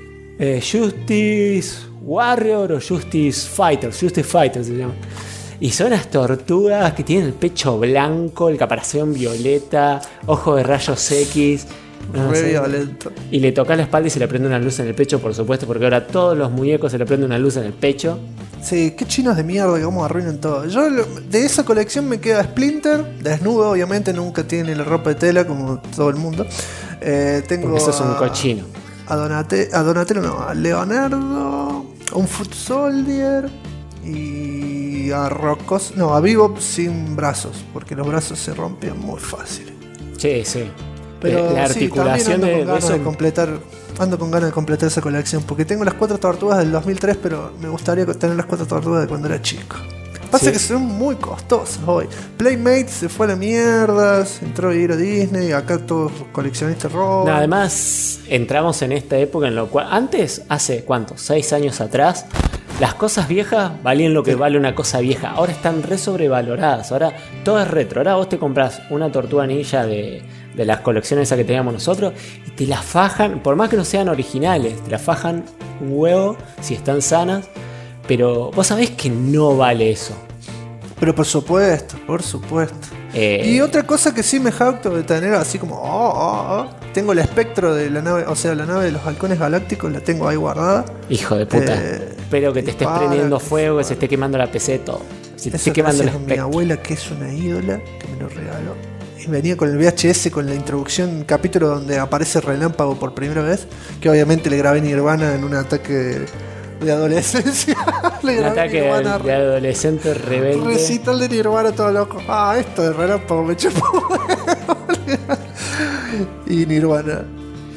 B: Justice Warrior o Justice Fighter se llama. Y son las tortugas que tienen el pecho blanco, el caparazón violeta, ojo de rayos X.
A: Violento.
B: Y le toca la espalda y se le prende una luz en el pecho, por supuesto, porque ahora todos los muñecos se le prende una luz en el pecho.
A: Sí, qué chinos de mierda que cómo arruinan todo. Yo de esa colección me queda Splinter, desnudo, obviamente, nunca tiene la ropa de tela como todo el mundo. Tengo
B: porque eso es un cochino.
A: A Donatello no, a Leonardo, a un Foot Soldier y a a Bebop sin brazos, porque los brazos se rompían muy fácil.
B: Sí.
A: Pero
B: la articulación de eso.
A: Ando con ganas de completar esa colección, porque tengo las 4 tortugas del 2003, pero me gustaría tener las 4 tortugas de cuando era chico. Pasa que son muy costosas hoy. Playmates se fue a la mierda, se entró a ir a Disney, acá todos los coleccionistas roban.
B: No, además, entramos en esta época en lo cual, antes, hace ¿cuánto? 6 años atrás, las cosas viejas valían lo que vale una cosa vieja. Ahora están re sobrevaloradas. Ahora todo es retro. Ahora vos te compras una Tortuga Ninja de las colecciones esas que teníamos nosotros y te las fajan, por más que no sean originales, te las fajan un huevo si están sanas. Pero vos sabés que no vale eso.
A: Pero por supuesto. Y otra cosa que sí me jacto de tener así como tengo el espectro de la nave, o sea, la nave de los halcones galácticos, la tengo ahí guardada.
B: Hijo de puta. Espero que te estés prendiendo fuego, que se esté quemando la PC, todo. Se te esté quemando el espectro.
A: Mi abuela, que es una ídola, que me lo regaló. Y venía con el VHS, con la introducción, un capítulo donde aparece Relámpago por primera vez, que obviamente le grabé Nirvana en un ataque de adolescencia.
B: Un ataque de adolescente rebelde.
A: Recital de Nirvana todo loco. Esto de Relámpago me chupó. Y Nirvana.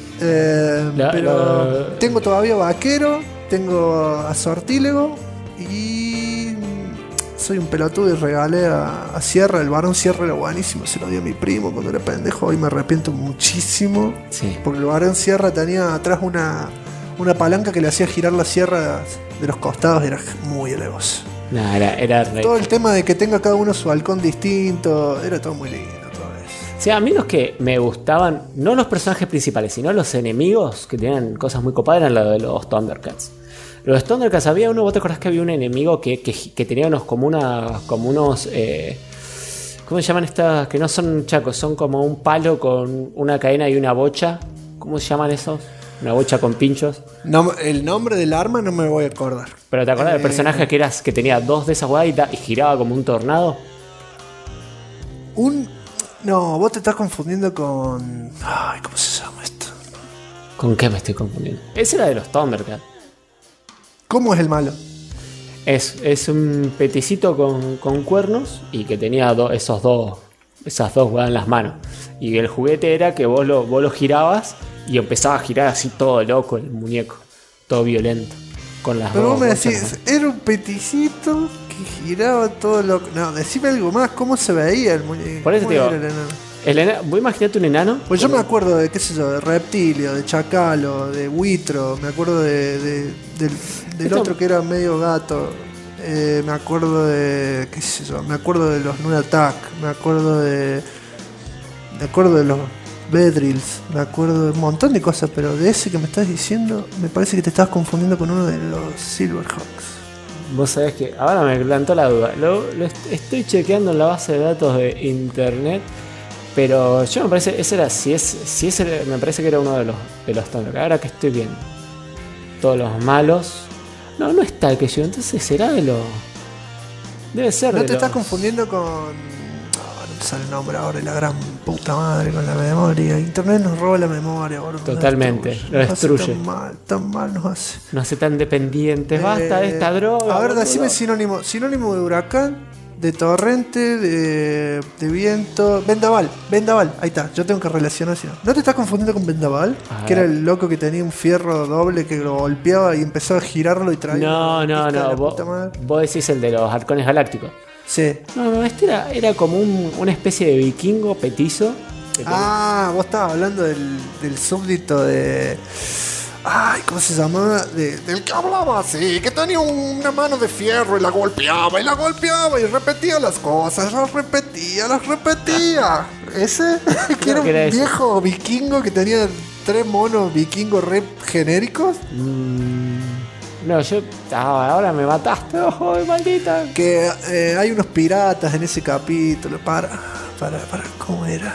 A: Tengo todavía Vaquero, tengo a Sortílego y soy un pelotudo y regalé a Sierra, el varón Sierra era buenísimo, se lo di a mi primo cuando era pendejo, hoy me arrepiento muchísimo.
B: Sí.
A: Porque el varón Sierra tenía atrás una palanca que le hacía girar las sierras de los costados, era muy elevoso.
B: No, era re...
A: Todo el tema de que tenga cada uno su halcón distinto, era todo muy lindo.
B: O sea, a mí los que me gustaban, no los personajes principales, sino los enemigos que tenían cosas muy copadas, eran los de los Thundercats. Los Thundercats, había uno, ¿vos te acordás que había un enemigo que tenía unos como unos ¿cómo se llaman estas? Que no son chacos, son como un palo con una cadena y una bocha. ¿Cómo se llaman esos? Una bocha con pinchos.
A: No, el nombre del arma no me voy a acordar.
B: Pero ¿te acordás del personaje que tenía dos de esas hueá y giraba como un tornado?
A: No, vos te estás confundiendo con... Ay, ¿cómo se llama esto?
B: ¿Con qué me estoy confundiendo? Ese era de los Thundercats.
A: ¿Cómo es el malo?
B: Es un peticito con cuernos y que tenía esas dos huevas en las manos. Y el juguete era que vos lo girabas y empezaba a girar así todo loco el muñeco. Todo violento. Con las
A: Pero
B: dos
A: vos me
B: bochas,
A: decís, era un peticito que giraba todo loco. No, decime algo más, ¿cómo se veía el muñeco?
B: Por eso te digo,
A: ¿Cómo era el enano?
B: Vos imaginate un enano.
A: Pues yo me acuerdo de, qué sé yo, de Reptilio, de Chacalo, de Buitro, me acuerdo del otro que era medio gato, me acuerdo de, qué sé yo, me acuerdo de los Null Attack, me acuerdo de los Bedrills, me acuerdo de un montón de cosas, pero de ese que me estás diciendo, me parece que te estabas confundiendo con uno de los Silverhawks.
B: Vos sabés que ahora me plantó la duda. Lo estoy chequeando en la base de datos de internet. Pero yo me parece, me parece que era uno de los Thundercats. Ahora que estoy viendo todos los malos. No está el que yo, entonces será de los. Debe ser
A: ¿No
B: de
A: te
B: los...
A: estás confundiendo con... No te sale el nombre ahora, la gran puta madre con la memoria. Internet nos roba la memoria, boludo.
B: Totalmente, lo destruye.
A: Tan mal nos hace.
B: No hace tan dependientes, basta de esta droga.
A: A ver,
B: boludo.
A: decime sinónimo de huracán, de torrente, de viento. Vendaval, ahí está, yo tengo que relacionar. ¿No te estás confundiendo con Vendaval? Que era el loco que tenía un fierro doble que lo golpeaba y empezó a girarlo y traía.
B: No, vos decís el de los halcones galácticos.
A: Sí.
B: No, este era como una especie de vikingo petizo.
A: Vos estabas hablando del súbdito de... Ay, ¿cómo se llamaba? Del que hablaba así, que tenía una mano de fierro y la golpeaba y repetía las cosas, las repetía. ¿Ese? Que era un viejo vikingo que tenía 3 monos vikingos re genéricos.
B: No, ahora me mataste, ojo, maldita.
A: Que hay unos piratas en ese capítulo. Para, ¿cómo era?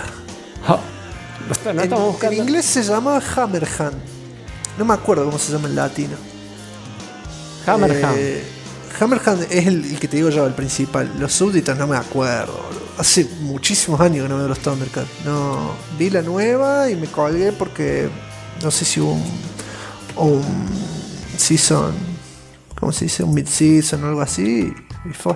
B: No estamos buscando.
A: En inglés se llama Hammerhand. No me acuerdo cómo se llama en latino.
B: Hammerhand.
A: Hammerhand es el que te digo yo, el principal. Los súbditos no me acuerdo, boludo. Hace muchísimos años que no veo los Thundercats. No, vi la nueva y me colgué porque no sé si hubo un season, ¿cómo se dice? Un mid-season o algo así. Y fue.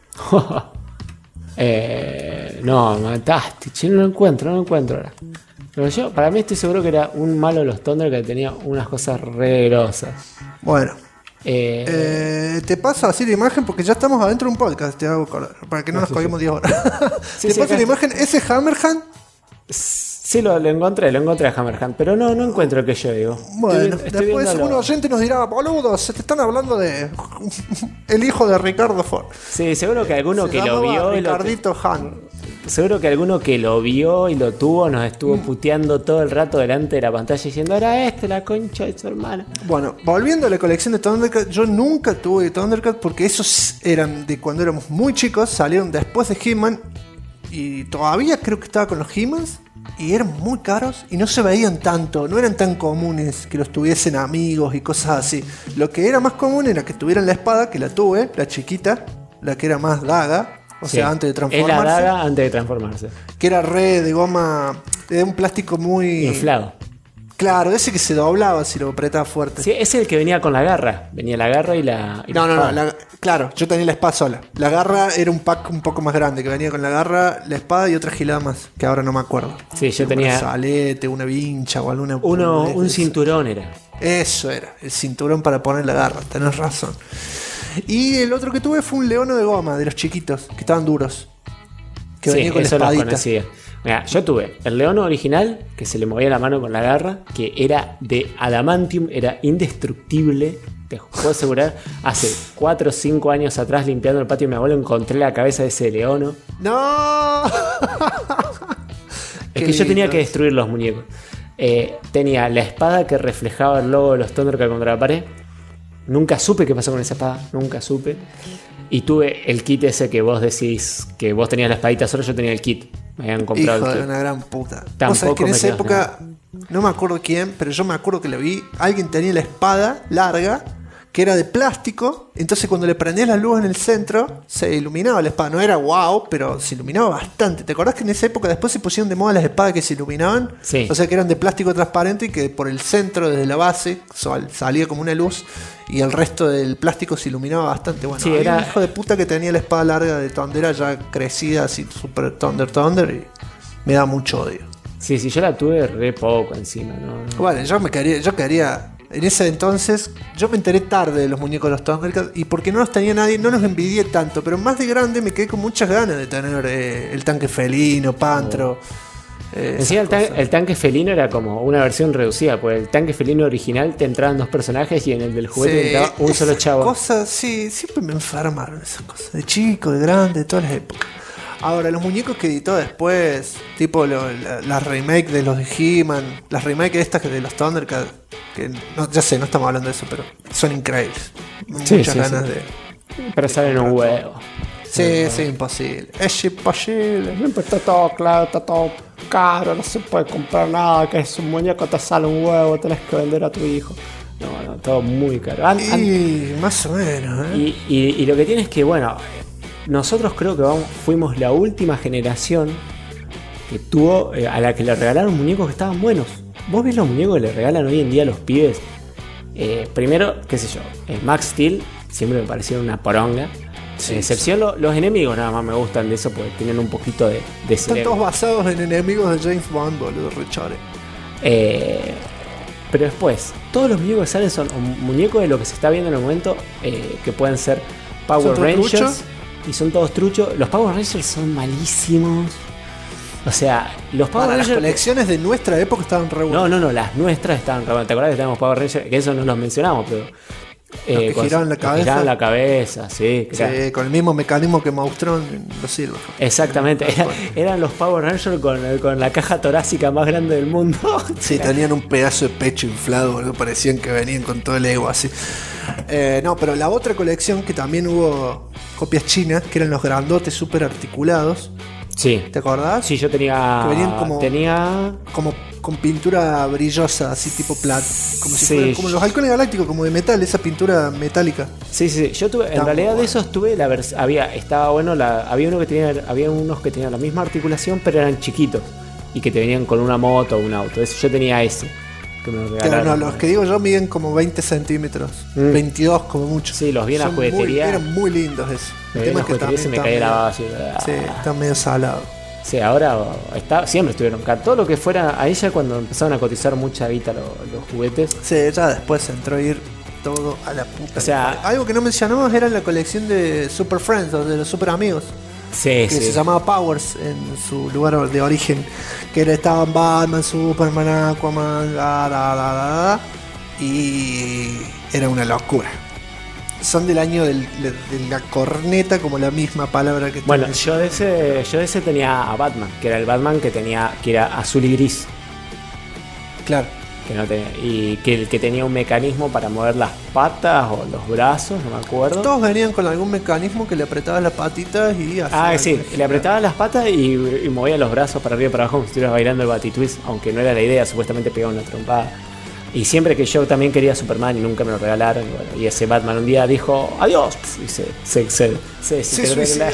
B: No, mataste. Che, no lo encuentro ahora. Pero yo, para mí estoy seguro que era un malo de los Thunder que tenía unas cosas re grosas.
A: Bueno. Te paso así la imagen porque ya estamos adentro de un podcast, te hago acordar, para que no nos colguemos 10 horas. Te paso la imagen, ese Hammerhand.
B: Sí, lo encontré a Hammerhand, pero no encuentro el que yo digo.
A: Bueno, después un oyente nos dirá, boludos, se te están hablando de el hijo de Ricardo Ford.
B: Sí, seguro que alguno que lo vio
A: Ricardito Han.
B: Seguro que alguno que lo vio y lo tuvo nos estuvo puteando todo el rato delante de la pantalla diciendo, era la concha de su hermana.
A: Bueno, volviendo a la colección de Thundercats, yo nunca tuve Thundercats porque esos eran de cuando éramos muy chicos, salieron después de He-Man y todavía creo que estaba con los He-Mans y eran muy caros y no se veían tanto, no eran tan comunes que los tuviesen amigos y cosas así. Lo que era más común era que tuvieran la espada, que la tuve, la chiquita, la que era más daga. O sea, antes de transformarse.
B: Es la daga antes de transformarse.
A: Que era re de goma, de un plástico muy...
B: inflado.
A: Claro, ese que se doblaba si lo apretaba fuerte.
B: Sí, ese es el que venía con la garra. Venía la garra y la...
A: No, claro, yo tenía la espada sola. La garra era un pack un poco más grande, que venía con la garra, la espada y otra gilada más, que ahora no me acuerdo.
B: Sí, yo tenía...
A: Un salete, una vincha o alguna...
B: Un cinturón era.
A: Eso era, el cinturón para poner la garra, tenés razón. Y el otro que tuve fue un leono de goma, de los chiquitos, que estaban duros. Que venía con la
B: eso los
A: espadita.
B: conocía. Mira, yo tuve el león original, que se le movía la mano con la garra, que era de adamantium, era indestructible. Te puedo asegurar, hace 4 o 5 años atrás, limpiando el patio de mi abuelo, encontré la cabeza de ese leono.
A: ¡No!
B: Es que yo tenía que destruir los muñecos. Tenía la espada que reflejaba el logo de los Thundercats contra la pared. Nunca supe qué pasó con esa espada, nunca supe. Y tuve el kit ese que vos decís que vos tenías la espadita sola, yo tenía el kit. Me habían comprado
A: Hijo
B: el
A: de
B: kit.
A: una gran puta.
B: Tampoco
A: Vos sabés que en
B: me
A: esa
B: quedó
A: época, no me acuerdo quién, pero yo me acuerdo que lo vi. Alguien tenía la espada larga, que era de plástico. Entonces cuando le prendías la luz en el centro, se iluminaba la espada. No era wow, pero se iluminaba bastante. ¿Te acordás que en esa época después se pusieron de moda las espadas que se iluminaban?
B: Sí.
A: O sea que eran de plástico transparente y que por el centro, desde la base, salía como una luz. Y el resto del plástico se iluminaba bastante. Bueno,
B: Sí,
A: había
B: era-
A: un hijo de puta que tenía la espada larga de Thundera ya crecida, así super Thunder. Y me da mucho odio.
B: Sí, yo la tuve re poco encima, ¿no?
A: Bueno, yo quería. En ese entonces, yo me enteré tarde de los muñecos de los Thundercats. Y porque no los tenía nadie, no los envidié tanto. Pero más de grande me quedé con muchas ganas de tener el tanque felino, Pantro.
B: Encima el tanque felino era como una versión reducida, porque el tanque felino original te entraban 2 personajes y en el del juguete entraba un solo chavo.
A: Cosas, sí, siempre me enfermaron esas cosas. De chico, de grande, de todas las épocas. Ahora, los muñecos que editó después, tipo las remakes de los de He-Man, las remakes estas de los Thundercats, que no, ya sé, no estamos hablando de eso, pero son increíbles.
B: Sí,
A: Muchas
B: sí,
A: ganas
B: sí.
A: de.
B: Pero salen un huevo.
A: Sí, es imposible. Es imposible.
B: Siempre está todo claro, está todo caro, no se puede comprar nada, que es un muñeco, te sale un huevo, tenés que vender a tu hijo. No, todo muy caro.
A: Y más o menos, ¿eh?
B: Y lo que tiene es que, bueno, nosotros creo que fuimos la última generación que tuvo, a la que le regalaron muñecos que estaban buenos. Vos ves los muñecos que le regalan hoy en día a los pibes. Primero, qué sé yo, Max Steel siempre me parecieron una poronga.
A: Sí,
B: excepción los enemigos nada más me gustan de eso porque tienen un poquito de
A: Están
B: cerebro.
A: todos basados en enemigos de James Bond, boludo, Richard.
B: Pero después, todos los muñecos que salen son muñecos de lo que se está viendo en el momento, que pueden ser Power
A: ¿Son todos
B: Rangers.
A: truchos?
B: Y son todos truchos. Los Power Rangers son malísimos. O sea, los Power
A: Para las
B: Rangers.
A: colecciones de nuestra época estaban re buenas.
B: No, las nuestras estaban. ¿Te acordás que teníamos Power Rangers? Que eso no los mencionamos, pero.
A: que giraban la
B: los que
A: cabeza.
B: giraban la cabeza, sí.
A: Sí, con el mismo mecanismo que Maustron en los Silver.
B: Exactamente. Eran los Power Rangers con la caja torácica más grande del mundo.
A: Sí, tenían un pedazo de pecho inflado, boludo, parecían que venían con todo el ego así. No, pero la otra colección que también hubo copias chinas, que eran los grandotes super articulados.
B: Sí.
A: ¿Te acordás?
B: Sí, yo tenía.
A: Que venían como-
B: Tenía.
A: Como con pintura brillosa, así tipo plat. Como si
B: Sí.
A: fueran como los halcones galácticos, como de metal, esa pintura metálica.
B: Sí. Yo tuve. En
A: Está
B: realidad
A: muy
B: de esos tuve la versión. Estaba bueno. Había unos que tenían la misma articulación, pero eran chiquitos. Y que te venían con una moto o un auto. Yo tenía ese. Que me lo
A: Claro,
B: regalaron.
A: no, los que digo yo miden como 20 centímetros. 22 como mucho.
B: Sí, los vi en la
A: Son
B: juguetería.
A: eran muy lindos esos.
B: Me vi en la juguetería y se me caía la baba así.
A: Sí, están medio salados.
B: Sí, ahora siempre estuvieron caros. Todo lo que fuera a ella cuando empezaron a cotizar mucha guita los juguetes.
A: Sí, ya después entró a ir todo a la puta.
B: O sea-
A: algo que no mencionamos era la colección de Super Friends, o de los Super Amigos,
B: Sí,
A: que se llamaba Powers en su lugar de origen. Que estaban Batman, Superman, Aquaman, y era una locura. Son del año de la corneta, como la misma palabra que
B: Bueno,
A: tiene.
B: yo de ese tenía a Batman, que era el Batman que era azul y gris.
A: Claro.
B: Que no tenía, y que el que tenía un mecanismo para mover las patas o los brazos, no me acuerdo.
A: Todos venían con algún mecanismo que le apretabas las patitas y hacía
B: Sí, le apretaba las patas y movía los brazos para arriba y para abajo como si estuvieras bailando el batitwist, aunque no era la idea, supuestamente pegaba una trompada. Y siempre que yo también quería Superman y nunca me lo regalaron, y ese Batman un día dijo adiós y se
A: suicidó.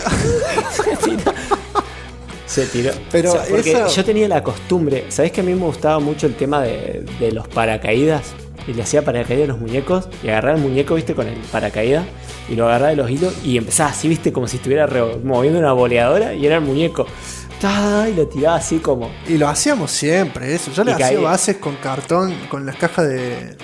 B: Se tiró.
A: Pero
B: porque
A: eso-
B: yo tenía la costumbre, ¿sabés que a mí me gustaba mucho el tema de los paracaídas? Y le hacía paracaídas a los muñecos y agarraba el muñeco, viste, con el paracaídas y lo agarraba de los hilos y empezaba así, viste, como si estuviera moviendo una boleadora y era el muñeco. Y lo tiraba así como.
A: Y lo hacíamos siempre, eso. Yo le
B: Y
A: hacía
B: caía.
A: bases con cartón, con las cajas de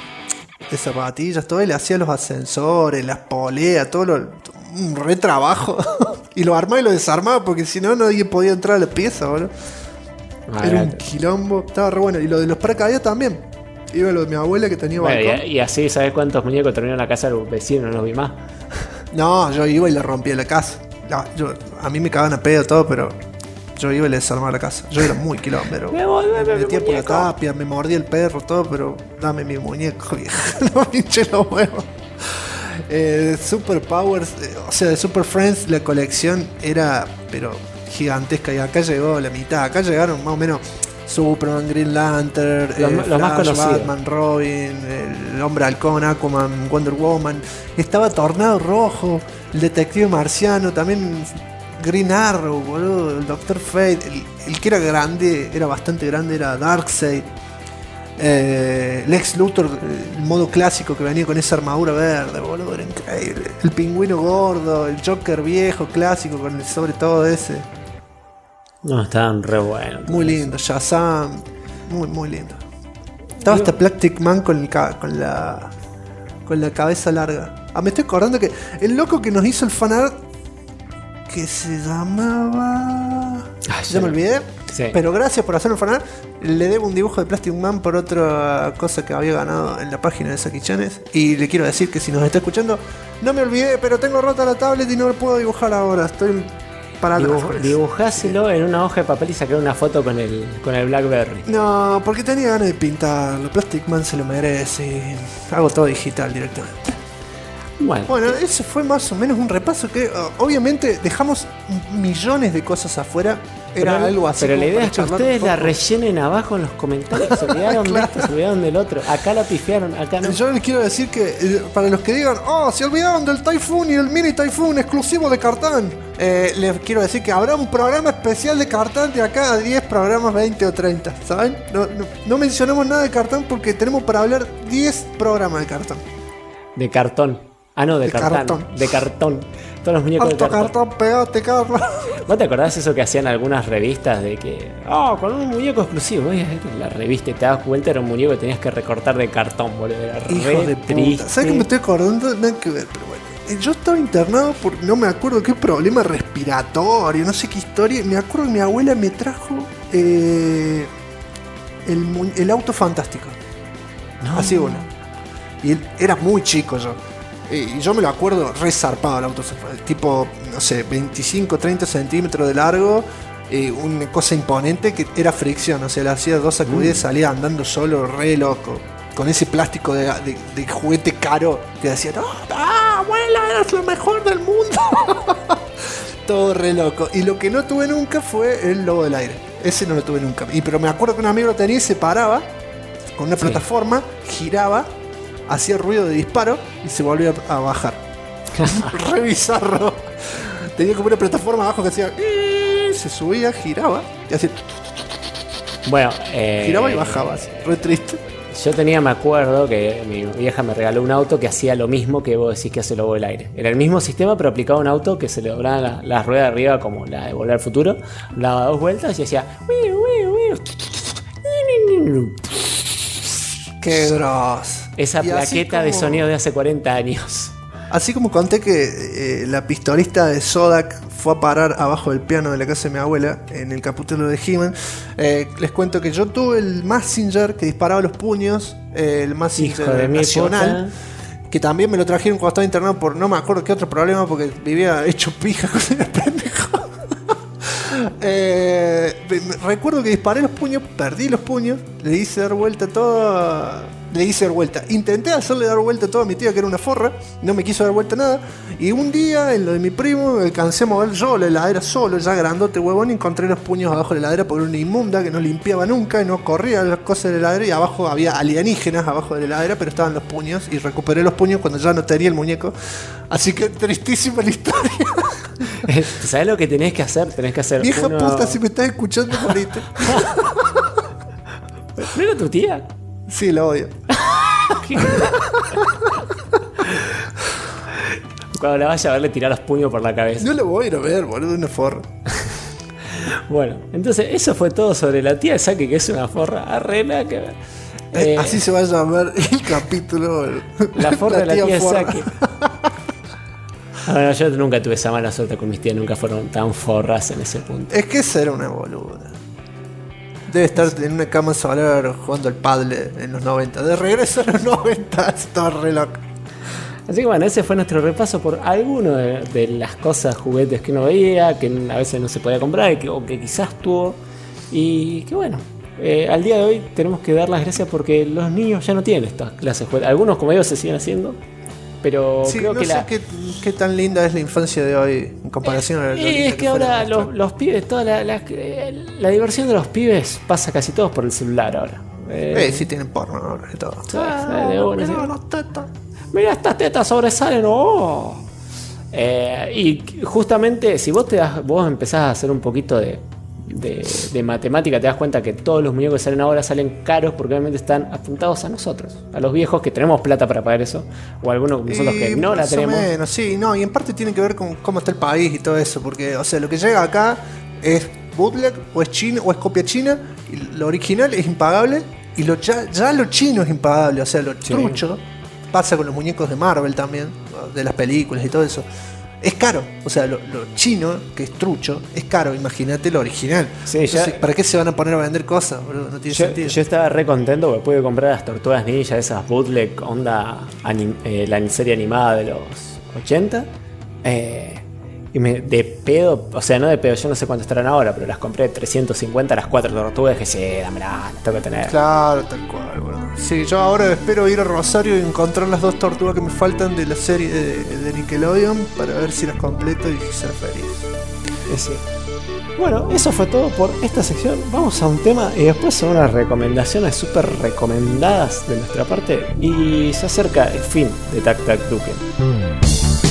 A: zapatillas, todo. Y le hacía los ascensores, las poleas, todo un retrabajo. Y lo armaba y lo desarmaba porque si no, nadie podía entrar a la pieza, boludo. Era un quilombo, estaba re bueno. Y lo de los paracaídas también. Iba lo de mi abuela que tenía balcón.
B: Y así, ¿sabes cuántos muñecos terminaron en la casa del vecino? No los vi más.
A: No, yo iba y le rompía la casa. A mí me cagaban a pedo todo, pero yo iba y le desarmaba la casa. Yo era muy quilombero. Me metía por la tapia, me mordía el perro, todo, pero dame mi muñeco, viejo. No pinche los huevos. Super Powers, o sea, de Super Friends, la colección era, pero gigantesca. Y acá llegó la mitad. Acá llegaron más o menos Superman, Green Lantern,
B: los
A: Flash,
B: más conocidos.
A: Batman, Robin, el Hombre Halcón, Aquaman, Wonder Woman. Estaba Tornado Rojo, el Detective Marciano, también Green Arrow, boludo, el Doctor Fate. El que era grande, era bastante grande, era Darkseid. Lex Luthor, el modo clásico que venía con esa armadura verde, boludo, era increíble. El Pingüino gordo, el Joker viejo, clásico, con el sobre todo ese.
B: No, estaban re buenos.
A: Muy lindo, Shazam, muy lindo. Estaba hasta Plastic Man con la cabeza larga. Me estoy acordando que el loco que nos hizo el fanart, que se llamaba... ya me olvidé.
B: Sí.
A: Pero gracias por hacer el fanart. Le debo un dibujo de Plastic Man por otra cosa que había ganado en la página de Saquichanes. Y le quiero decir que si nos está escuchando, no me olvidé, pero tengo rota la tablet y no lo puedo dibujar ahora. Estoy para atrás.
B: Dibujáselo en una hoja de papel y sacar una foto con el Blackberry.
A: No, porque tenía ganas de pintarlo. Plastic Man se lo merece. Hago todo digital directamente. Bueno, eso fue más o menos un repaso que obviamente dejamos millones de cosas afuera. Era algo así.
B: Pero la idea es que ustedes la rellenen abajo en los comentarios. Se olvidaron de esto, se olvidaron del otro. Acá la pifiaron, acá no.
A: Yo les quiero decir que para los que digan, se olvidaron del Typhoon y el Mini Typhoon exclusivo de Cartán, les quiero decir que habrá un programa especial de Cartán de acá a 10 programas, 20 o 30, ¿saben? No mencionamos nada de Cartán porque tenemos para hablar 10 programas de Cartán.
B: De cartón. No, de cartón. De cartón. Todos los muñecos
A: alto
B: de cartón.
A: Cartón, pegate, Carlos.
B: ¿Vos te acordás eso que hacían algunas revistas de que... con un muñeco exclusivo? La revista, te das cuenta, era un muñeco que tenías que recortar de cartón, boludo. Era
A: hijo de puta. ¿Sabes que me estoy acordando? Nada que ver, pero bueno. Yo estaba internado por... No me acuerdo qué problema respiratorio, no sé qué historia. Me acuerdo que mi abuela me trajo el auto fantástico. No. Así uno. Y era muy chico yo. Y yo me lo acuerdo re zarpado el auto, tipo, no sé, 25, 30 centímetros de largo, una cosa imponente que era fricción, o sea, le hacía 2 sacudidas y salía andando solo, re loco, con ese plástico de juguete caro que decía, abuela, eres lo mejor del mundo. Todo re loco. Y lo que no tuve nunca fue el lobo del aire, ese no lo tuve nunca. Pero me acuerdo que un amigo lo tenía y se paraba con una plataforma, giraba, hacía ruido de disparo y se volvía a bajar. Re bizarro. Tenía como una plataforma abajo que hacía... se subía, giraba y hacía...
B: Bueno,
A: giraba y bajaba, así, re triste.
B: Yo me acuerdo que mi vieja me regaló un auto que hacía lo mismo que vos decís que hace el lobo del aire. Era el mismo sistema, pero aplicaba un auto que se le doblaban las ruedas de arriba como la de Volver al Futuro. Daba 2 vueltas y hacía...
A: ¡Qué grosso!
B: Esa plaqueta de sonido de hace 40 años.
A: Así como conté que la pistolista de Zodak fue a parar abajo del piano de la casa de mi abuela en el capítulo de He-Man, les cuento que yo tuve el Mazinger que disparaba los puños, el Mazinger nacional, que también me lo trajeron cuando estaba internado por no me acuerdo qué otro problema, porque vivía hecho pija con el pendejo. Recuerdo que disparé los puños, perdí los puños, le hice dar vuelta todo. Intenté hacerle dar vuelta a toda mi tía, que era una forra, no me quiso dar vuelta nada. Y un día, en lo de mi primo, alcancé a mover yo la heladera solo, ya grandote huevón, y encontré los puños abajo de la heladera porque era una inmunda que no limpiaba nunca y no corría las cosas de la heladera. Y abajo había alienígenas abajo de la heladera, pero estaban los puños. Y recuperé los puños cuando ya no tenía el muñeco. Así que tristísima la historia.
B: ¿Sabes lo que tenés que hacer? Tenés que hacer.
A: Vieja puta, si me estás escuchando ahorita.
B: ¿No era tu tía?
A: Sí, la odio.
B: Cuando la vaya a ver, le tirá los puños por la cabeza.
A: No la voy a ir a ver, boludo, una forra.
B: Bueno, entonces eso fue todo sobre la tía de Saki, que es una forra. Arregla que ver.
A: Así se va a llamar el capítulo.
B: La forra de la tía de Saki. Bueno, yo nunca tuve esa mala suerte con mis tías, nunca fueron tan forras en ese punto.
A: Es que esa era una boluda. Debe estar en una cama solar jugando al paddle en los 90. De regreso a los 90, estaba re loco.
B: Así que bueno, ese fue nuestro repaso por alguno de las cosas, juguetes que uno veía, que a veces no se podía comprar o que quizás tuvo. Y que bueno, al día de hoy tenemos que dar las gracias porque los niños ya no tienen estas clases de juguetes. Algunos, como digo, se siguen haciendo. Pero
A: sí,
B: creo
A: no
B: que
A: sé qué tan linda es la infancia de hoy en comparación a la
B: es que ahora los pibes, toda la diversión de los pibes pasa casi todos por el celular ahora.
A: Sí tienen porno ahora y todo.
B: Mira, estas tetas sobresalen, oh. Y justamente si vos empezás a hacer un poquito de matemática, te das cuenta que todos los muñecos que salen ahora salen caros porque obviamente están apuntados a nosotros, a los viejos que tenemos plata para pagar eso, o algunos como nosotros que no la tenemos.
A: Menos, sí, no, y en parte tiene que ver con cómo está el país y todo eso, porque, o sea, lo que llega acá es bootleg, o es chino, o es copia china, y lo original es impagable, y ya lo chino es impagable, o sea, lo trucho, pasa con los muñecos de Marvel también, de las películas y todo eso. Es caro, o sea, lo chino, que es trucho, es caro, imagínate lo original. Sí, entonces, ¿para qué se van a poner a vender cosas? Bro? No tiene sentido.
B: Yo estaba re contento porque pude comprar las Tortugas Ninja, esas bootleg, onda la serie animada de los 80. Y de pedo, o sea, no de pedo, yo no sé cuánto estarán ahora, pero las compré 350 las 4 tortugas y dije, sí, dámela, las tengo que tener.
A: Claro, tal cual, bro. Sí, yo ahora espero ir a Rosario y encontrar las 2 tortugas que me faltan de la serie de Nickelodeon para ver si las completo y ser feliz.
B: Sí. Bueno, eso fue todo por esta sección. Vamos a un tema y después a unas recomendaciones súper recomendadas de nuestra parte. Y se acerca el fin de Tac Tac Duken.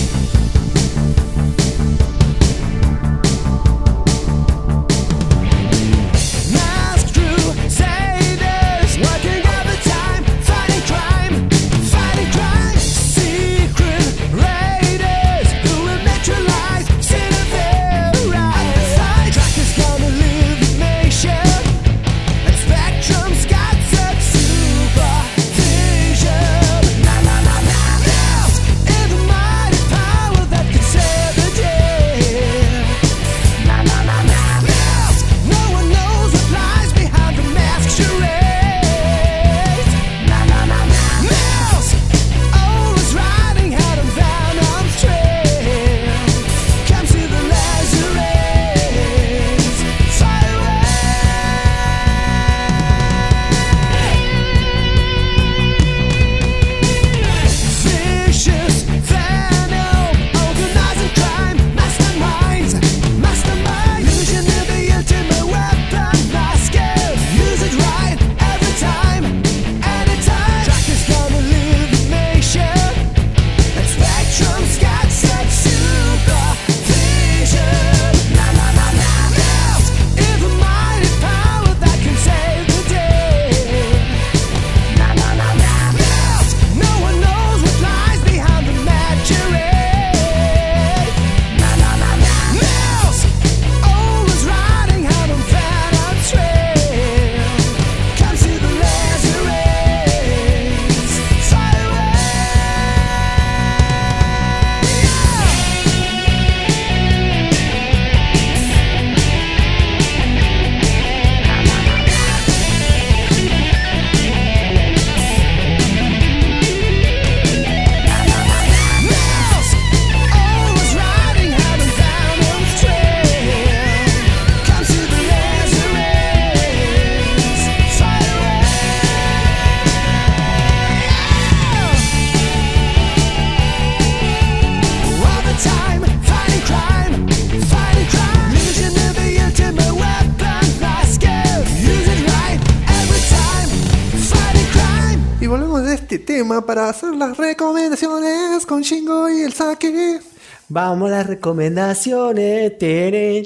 A: Para hacer las recomendaciones con Shingo y el Saki.
B: Vamos a las recomendaciones. Red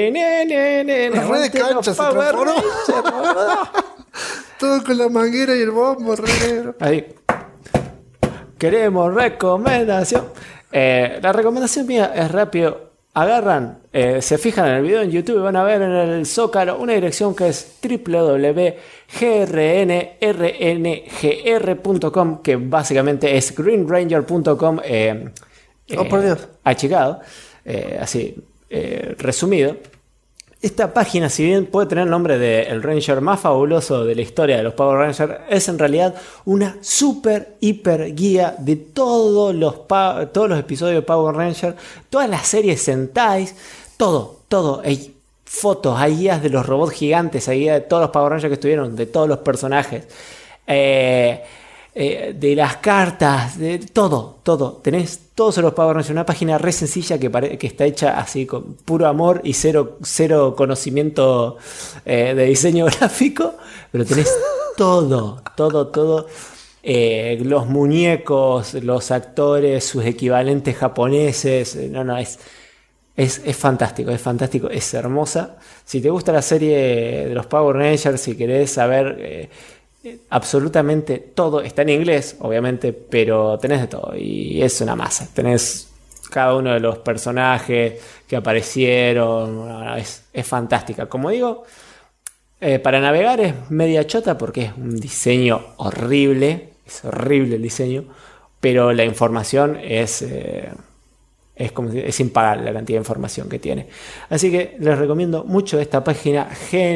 A: de cancha se transformó. Todo con la manguera y el bombo, re.
B: Ahí. Queremos recomendación. La recomendación mía es rápido. Agarran, se fijan en el video en YouTube y van a ver en el Zócalo una dirección que es www.grnrngr.com, que básicamente es greenranger.com
A: por Dios.
B: Achicado, así resumido. Esta página, si bien puede tener el nombre de el Ranger más fabuloso de la historia de los Power Rangers, es en realidad una super hiper guía de todos los episodios de Power Rangers, todas las series Sentai, todo. Hay fotos, hay guías de los robots gigantes, hay guías de todos los Power Rangers que estuvieron, de todos los personajes, de las cartas, de todo. Tenés todos los Power Rangers, una página re sencilla que está hecha así con puro amor y cero conocimiento de diseño gráfico, pero tenés todo. Los muñecos, los actores, sus equivalentes japoneses. Es fantástico, es hermosa. Si te gusta la serie de los Power Rangers, si querés saber absolutamente todo, está en inglés, obviamente, pero tenés de todo y es una masa. Tenés cada uno de los personajes que aparecieron, es fantástica. Como digo, para navegar es media chota porque es un diseño horrible, es horrible el diseño, pero la información es impagable la cantidad de información que tiene. Así que les recomiendo mucho esta página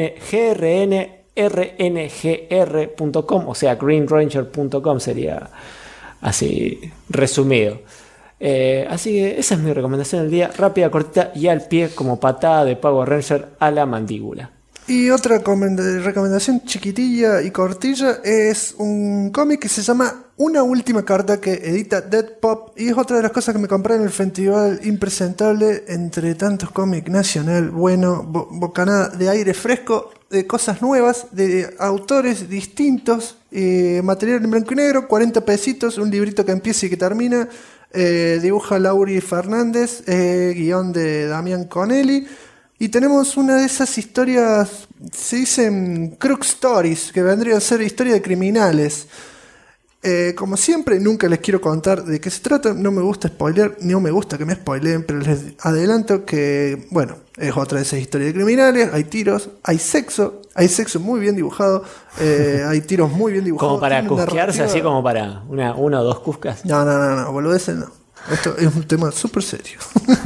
B: grngr.com, o sea, greenranger.com sería así resumido. Así que esa es mi recomendación del día, rápida, cortita y al pie, como patada de Power Ranger a la mandíbula.
A: Y otra recomendación chiquitilla y cortilla es un cómic que se llama Una Última Carta, que edita Dead Pop, y es otra de las cosas que me compré en el festival impresentable, entre tantos cómics nacional, bueno, bocanada de aire fresco, de cosas nuevas, de autores distintos, material en blanco y negro, 40 pesitos, un librito que empieza y que termina, dibuja Lauri Fernández, guión de Damián Conelli. Y tenemos una de esas historias, se dicen Crook Stories, que vendría a ser historia de criminales. Como siempre, nunca les quiero contar de qué se trata, no me gusta spoilear, no me gusta que me spoileen, pero les adelanto que, bueno, es otra de esas historias de criminales, hay tiros, hay sexo muy bien dibujado, hay tiros muy bien dibujados.
B: Como para cusquearse, así como para una o dos cuscas.
A: No, boludeces no. Esto es un tema súper serio.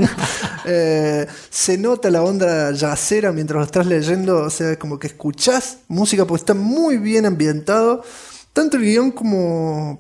A: Se nota la onda yacera mientras lo estás leyendo, o sea, como que escuchás música porque está muy bien ambientado. Tanto el guión como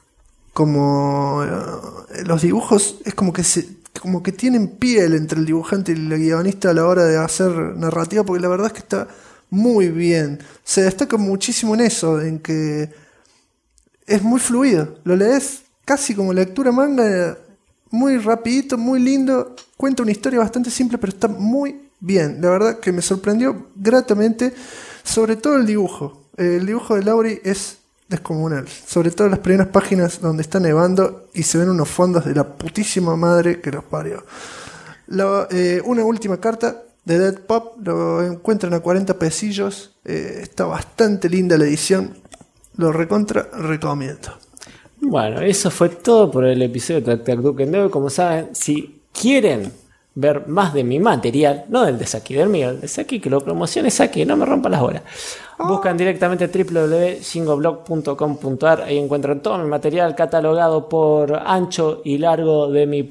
A: los dibujos es como que tienen piel entre el dibujante y el guionista a la hora de hacer narrativa, porque la verdad es que está muy bien. Se destaca muchísimo en eso, en que es muy fluido. Lo lees casi como lectura manga, muy rapidito, muy lindo, cuenta una historia bastante simple, pero está muy bien. La verdad que me sorprendió gratamente, sobre todo el dibujo. El dibujo de Lauri es descomunal, sobre todo en las primeras páginas donde está nevando y se ven unos fondos de la putísima madre que los parió. Una última carta de Dead Pop, lo encuentran a 40 pesillos, está bastante linda la edición, lo recomiendo.
B: Bueno, eso fue todo por el episodio de Tac Duke en hoy. Como saben, si quieren ver más de mi material, no del de Saki, del mío, el de Saki, que lo promocione Saki, no me rompa las bolas. Buscan directamente www.jingoblog.com.ar, ahí encuentran todo mi material catalogado por ancho y largo de mi,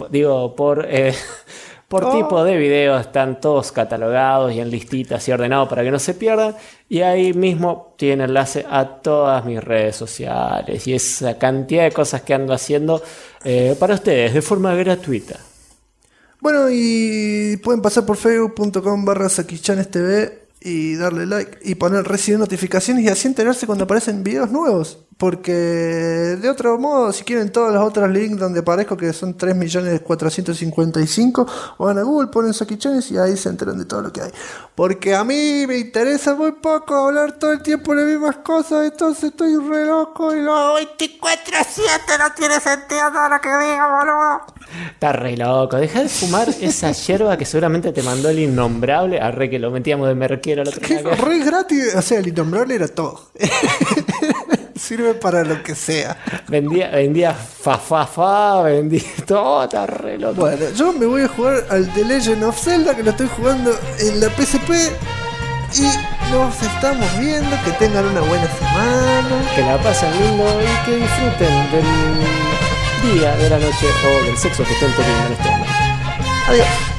B: por tipo de video, están todos catalogados y en listitas y ordenados para que no se pierdan. Y ahí mismo tiene enlace a todas mis redes sociales y esa cantidad de cosas que ando haciendo para ustedes de forma gratuita.
A: Bueno, y pueden pasar por facebook.com/SakiChanesTV y darle like y poner recibir notificaciones y así enterarse cuando aparecen videos nuevos. Porque de otro modo, si quieren todos los otros links donde aparezco, que son 3.455.000, van a Google, ponen SakiChanes y ahí se enteran de todo lo que hay. Porque a mí me interesa muy poco hablar todo el tiempo de las mismas cosas, entonces estoy re loco y lo hago 24/7, no tiene sentido todo lo que digo, boludo.
B: Estás re loco, deja de fumar esa yerba que seguramente te mandó el innombrable, arre que lo metíamos de merquero el otro día.
A: Re gratis, o sea, el innombrable era todo. Sirve para lo que sea.
B: Vendía vendía todo, está re loco.
A: Bueno, yo me voy a jugar al The Legend of Zelda, que lo estoy jugando en la PSP. Y nos estamos viendo. Que tengan una buena semana,
B: que la pasen lindo y que disfruten día, de la noche o del sexo que estén teniendo en este momento.
A: Adiós.